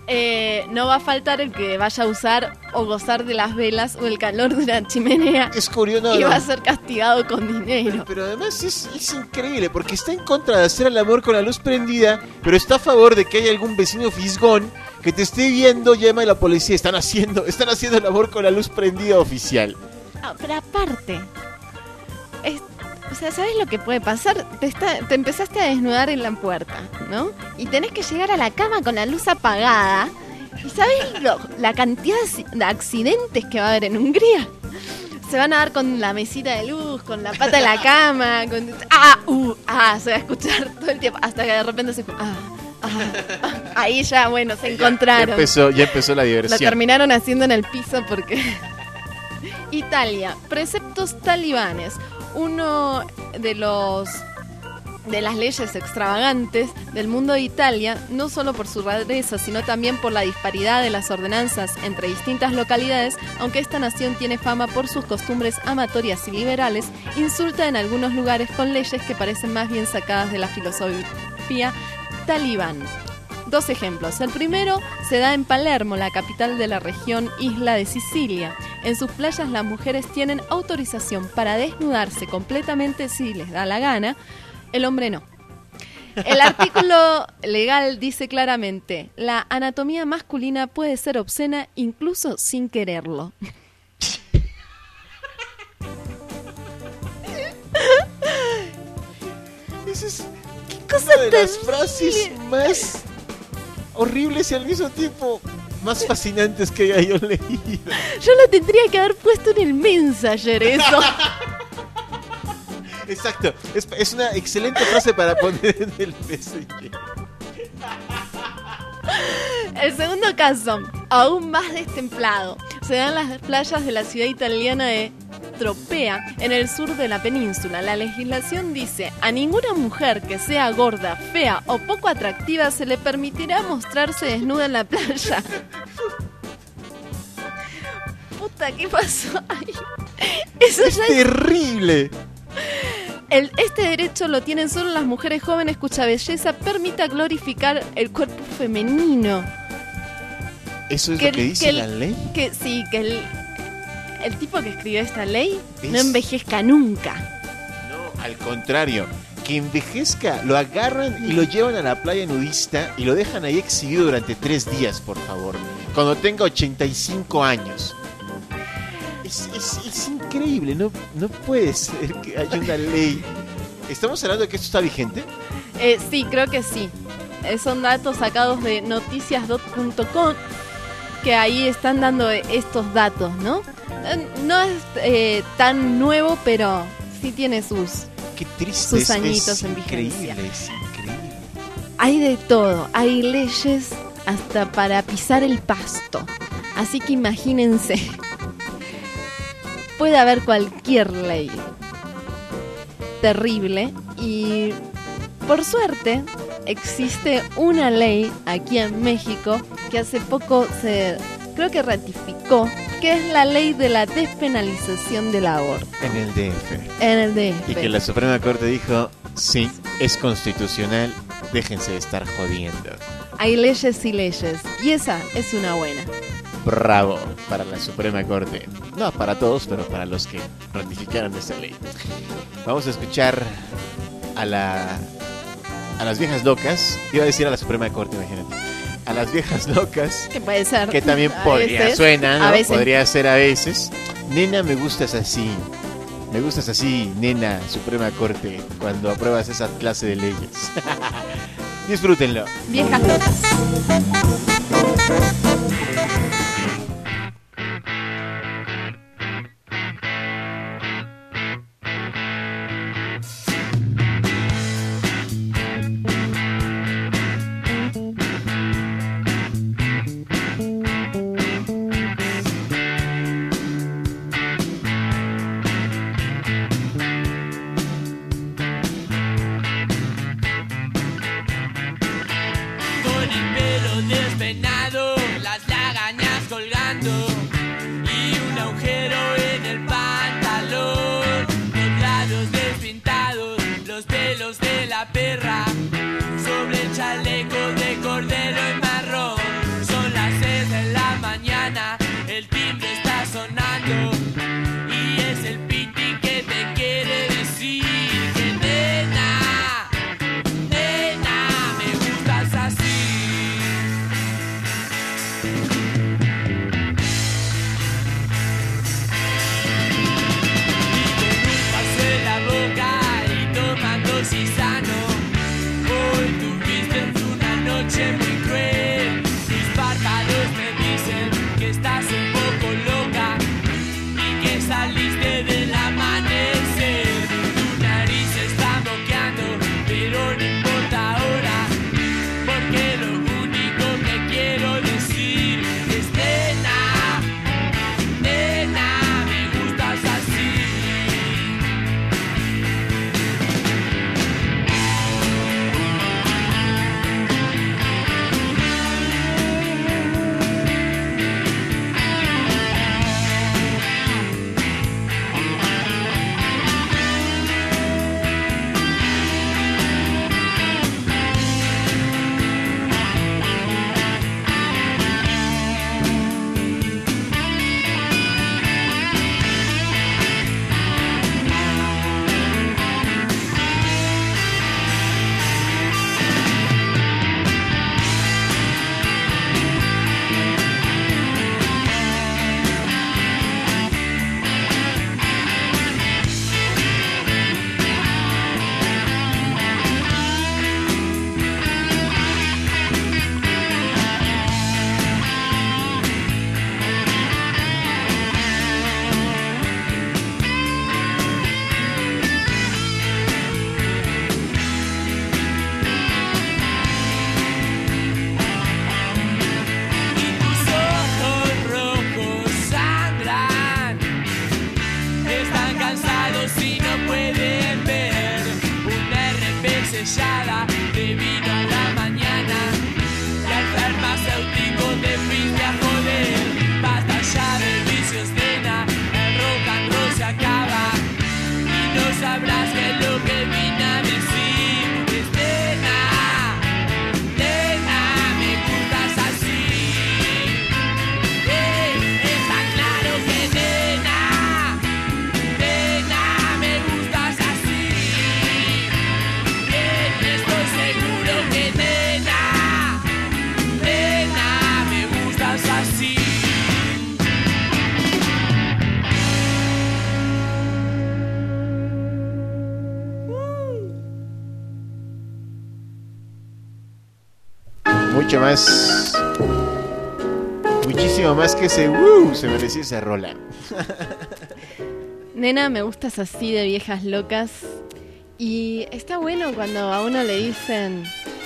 Speaker 8: Eh, no va a faltar el que vaya a usar o gozar de las velas o el calor de una chimenea.
Speaker 9: Es curioso, no,
Speaker 8: y
Speaker 9: no.
Speaker 8: va a ser castigado con dinero.
Speaker 9: Pero además es, es increíble, porque está en contra de hacer el amor con la luz prendida, pero está a favor de que haya algún vecino fisgón que te esté viendo, llama a la policía. Están haciendo, están haciendo el amor con la luz prendida oficial.
Speaker 8: Ah, pero aparte, es, o sea, ¿sabes lo que puede pasar? Te, está, te empezaste a desnudar en la puerta, ¿no? Y tenés que llegar a la cama con la luz apagada. ¿Y sabes lo, la cantidad de accidentes que va a haber en Hungría? Se van a dar con la mesita de luz, con la pata de la cama, con... Ah, uh, ah, se va a escuchar todo el tiempo, hasta que de repente se... Ah, ah, ah. Ahí ya, bueno, se encontraron.
Speaker 9: Ya empezó, ya empezó la diversión.
Speaker 8: Lo terminaron haciendo en el piso porque... Italia, preceptos talibanes. Uno de los de las leyes extravagantes del mundo de Italia, no solo por su rareza, sino también por la disparidad de las ordenanzas entre distintas localidades, aunque esta nación tiene fama por sus costumbres amatorias y liberales, insulta en algunos lugares con leyes que parecen más bien sacadas de la filosofía talibán. Dos ejemplos. El primero se da en Palermo, la capital de la región isla de Sicilia. En sus playas las mujeres tienen autorización para desnudarse completamente si les da la gana, el hombre no. El artículo legal dice claramente, la anatomía masculina puede ser obscena incluso sin quererlo.
Speaker 9: Esa es
Speaker 8: ¿Qué cosa
Speaker 9: una de las frases más horribles y al mismo tiempo más fascinantes que haya yo leído.
Speaker 8: Yo lo tendría que haber puesto en el Messenger, eso.
Speaker 9: Exacto, es, es una excelente frase para poner en el Messenger.
Speaker 8: El segundo caso, aún más destemplado, se da en las playas de la ciudad italiana de Tropea, en el sur de la península. La legislación dice, a ninguna mujer que sea gorda, fea o poco atractiva se le permitirá mostrarse desnuda en la playa. Puta, ¿qué pasó ahí? Eso
Speaker 9: es
Speaker 8: ya
Speaker 9: terrible.
Speaker 8: El, este derecho lo tienen solo las mujeres jóvenes cuya belleza permita glorificar el cuerpo femenino.
Speaker 9: ¿Eso es
Speaker 8: que
Speaker 9: lo que
Speaker 8: el,
Speaker 9: dice
Speaker 8: que el,
Speaker 9: la ley?
Speaker 8: Que sí, que el, el tipo que escribió esta ley
Speaker 9: ¿Es?
Speaker 8: no envejezca nunca.
Speaker 9: No, al contrario, que envejezca, lo agarran y lo llevan a la playa nudista y lo dejan ahí exhibido durante tres días, por favor, cuando tenga ochenta y cinco años. Es, es, es increíble, no, no puede ser que haya una ley. ¿Estamos hablando de que esto está vigente?
Speaker 8: Eh, sí, creo que sí. Eh, son datos sacados de noticias punto com, que ahí están dando estos datos, ¿no? Eh, no es eh, tan nuevo, pero sí tiene sus,
Speaker 9: Qué triste,
Speaker 8: sus
Speaker 9: es,
Speaker 8: añitos
Speaker 9: es
Speaker 8: en vigencia.
Speaker 9: increíble, es increíble.
Speaker 8: Hay de todo, hay leyes hasta para pisar el pasto. Así que imagínense, puede haber cualquier ley terrible y por suerte existe una ley aquí en México que hace poco se creo que ratificó, que es la ley de la despenalización del aborto.
Speaker 9: En el D F.
Speaker 8: En el D F.
Speaker 9: Y que la Suprema Corte dijo, sí, es constitucional, déjense de estar jodiendo.
Speaker 8: Hay leyes y leyes, y esa es una buena.
Speaker 9: Bravo para la Suprema Corte. No para todos, pero para los que ratificaron esa ley. Vamos a escuchar a la a las viejas locas. Iba a decir a la Suprema Corte, imagínate. A las viejas locas.
Speaker 8: Que puede ser.
Speaker 9: Que también
Speaker 8: A
Speaker 9: podría
Speaker 8: veces,
Speaker 9: suena, ¿no?
Speaker 8: a veces.
Speaker 9: Podría ser a veces. Nena, me gustas así. Me gustas así, nena, Suprema Corte, cuando apruebas esa clase de leyes. Disfrútenlo.
Speaker 8: Viejas locas.
Speaker 14: Con el pelo despeinado, la
Speaker 9: mucho más, muchísimo más que ese uh, se merecía esa rola.
Speaker 8: Nena, me gustas así de viejas locas. Y está bueno cuando a uno le dicen...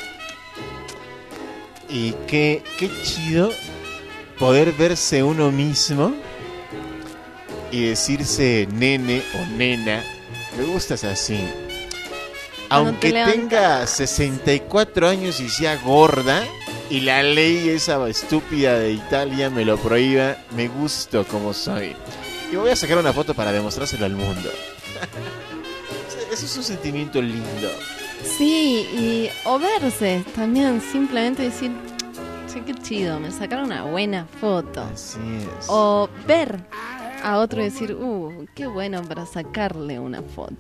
Speaker 9: Y qué, qué chido poder verse uno mismo y decirse nene o nena. Me gustas así. Aunque tenga sesenta y cuatro años y sea gorda y la ley esa estúpida de Italia me lo prohíba, me gusto como soy. Y voy a sacar una foto para demostrárselo al mundo. Eso es un sentimiento lindo.
Speaker 8: Sí, y o verse también, simplemente decir, sí, qué chido, me sacaron una buena foto.
Speaker 9: Así es.
Speaker 8: O ver a otro y decir, uh, qué bueno para sacarle una foto.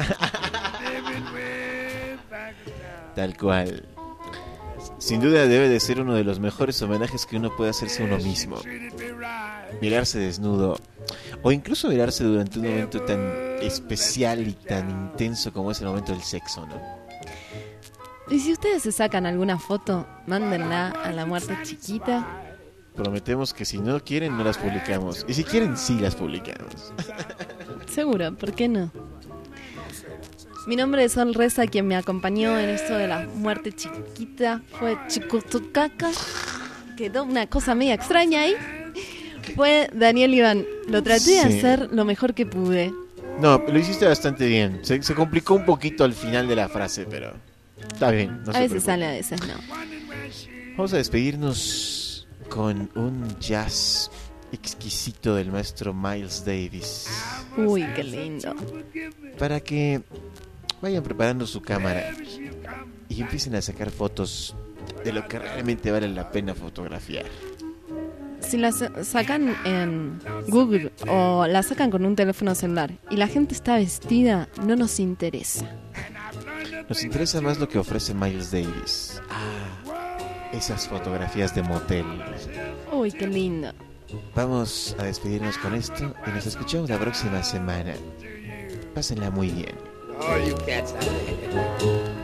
Speaker 9: Tal cual. Sin duda debe de ser uno de los mejores homenajes que uno puede hacerse a uno mismo. Mirarse desnudo. O incluso mirarse durante un momento tan especial y tan intenso como es el momento del sexo, ¿no?
Speaker 8: Y si ustedes se sacan alguna foto, mándenla a La Muerte Chiquita.
Speaker 9: Prometemos que si no quieren, no las publicamos. Y si quieren, sí las publicamos.
Speaker 8: Seguro, ¿por qué no? Mi nombre es Sol Reza, quien me acompañó en esto de La Muerte Chiquita fue Chicotucaca. Quedó una cosa media extraña ahí. Fue Daniel Iván. Lo traté sí. de hacer lo mejor que pude.
Speaker 9: No, lo hiciste bastante bien. Se, se complicó un poquito al final de la frase, pero está bien. No
Speaker 8: a veces sale, a veces no.
Speaker 9: Vamos a despedirnos con un jazz exquisito del maestro Miles Davis.
Speaker 8: Uy, qué lindo.
Speaker 9: Para que vayan preparando su cámara y empiecen a sacar fotos de lo que realmente vale la pena fotografiar.
Speaker 8: Si las sacan en Google o la sacan con un teléfono celular y la gente está vestida, no nos interesa.
Speaker 9: Nos interesa más lo que ofrece Miles Davis. Ah, esas fotografías de motel.
Speaker 8: Uy, qué lindo.
Speaker 9: Vamos a despedirnos con esto y nos escuchamos la próxima semana. Pásenla muy bien.
Speaker 14: Oh, you cats out there.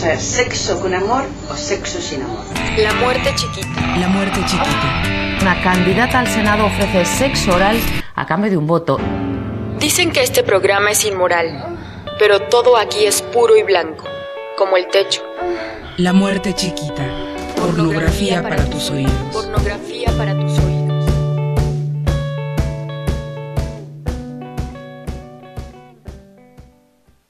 Speaker 21: Vamos a ver, ¿sexo con amor o sexo sin amor?
Speaker 1: La muerte chiquita.
Speaker 12: La muerte chiquita.
Speaker 22: Una candidata al Senado ofrece sexo oral a cambio de un voto.
Speaker 1: Dicen que este programa es inmoral, pero todo aquí es puro y blanco, como el techo.
Speaker 12: La muerte chiquita. Pornografía para tus oídos.
Speaker 1: Pornografía para tus oídos.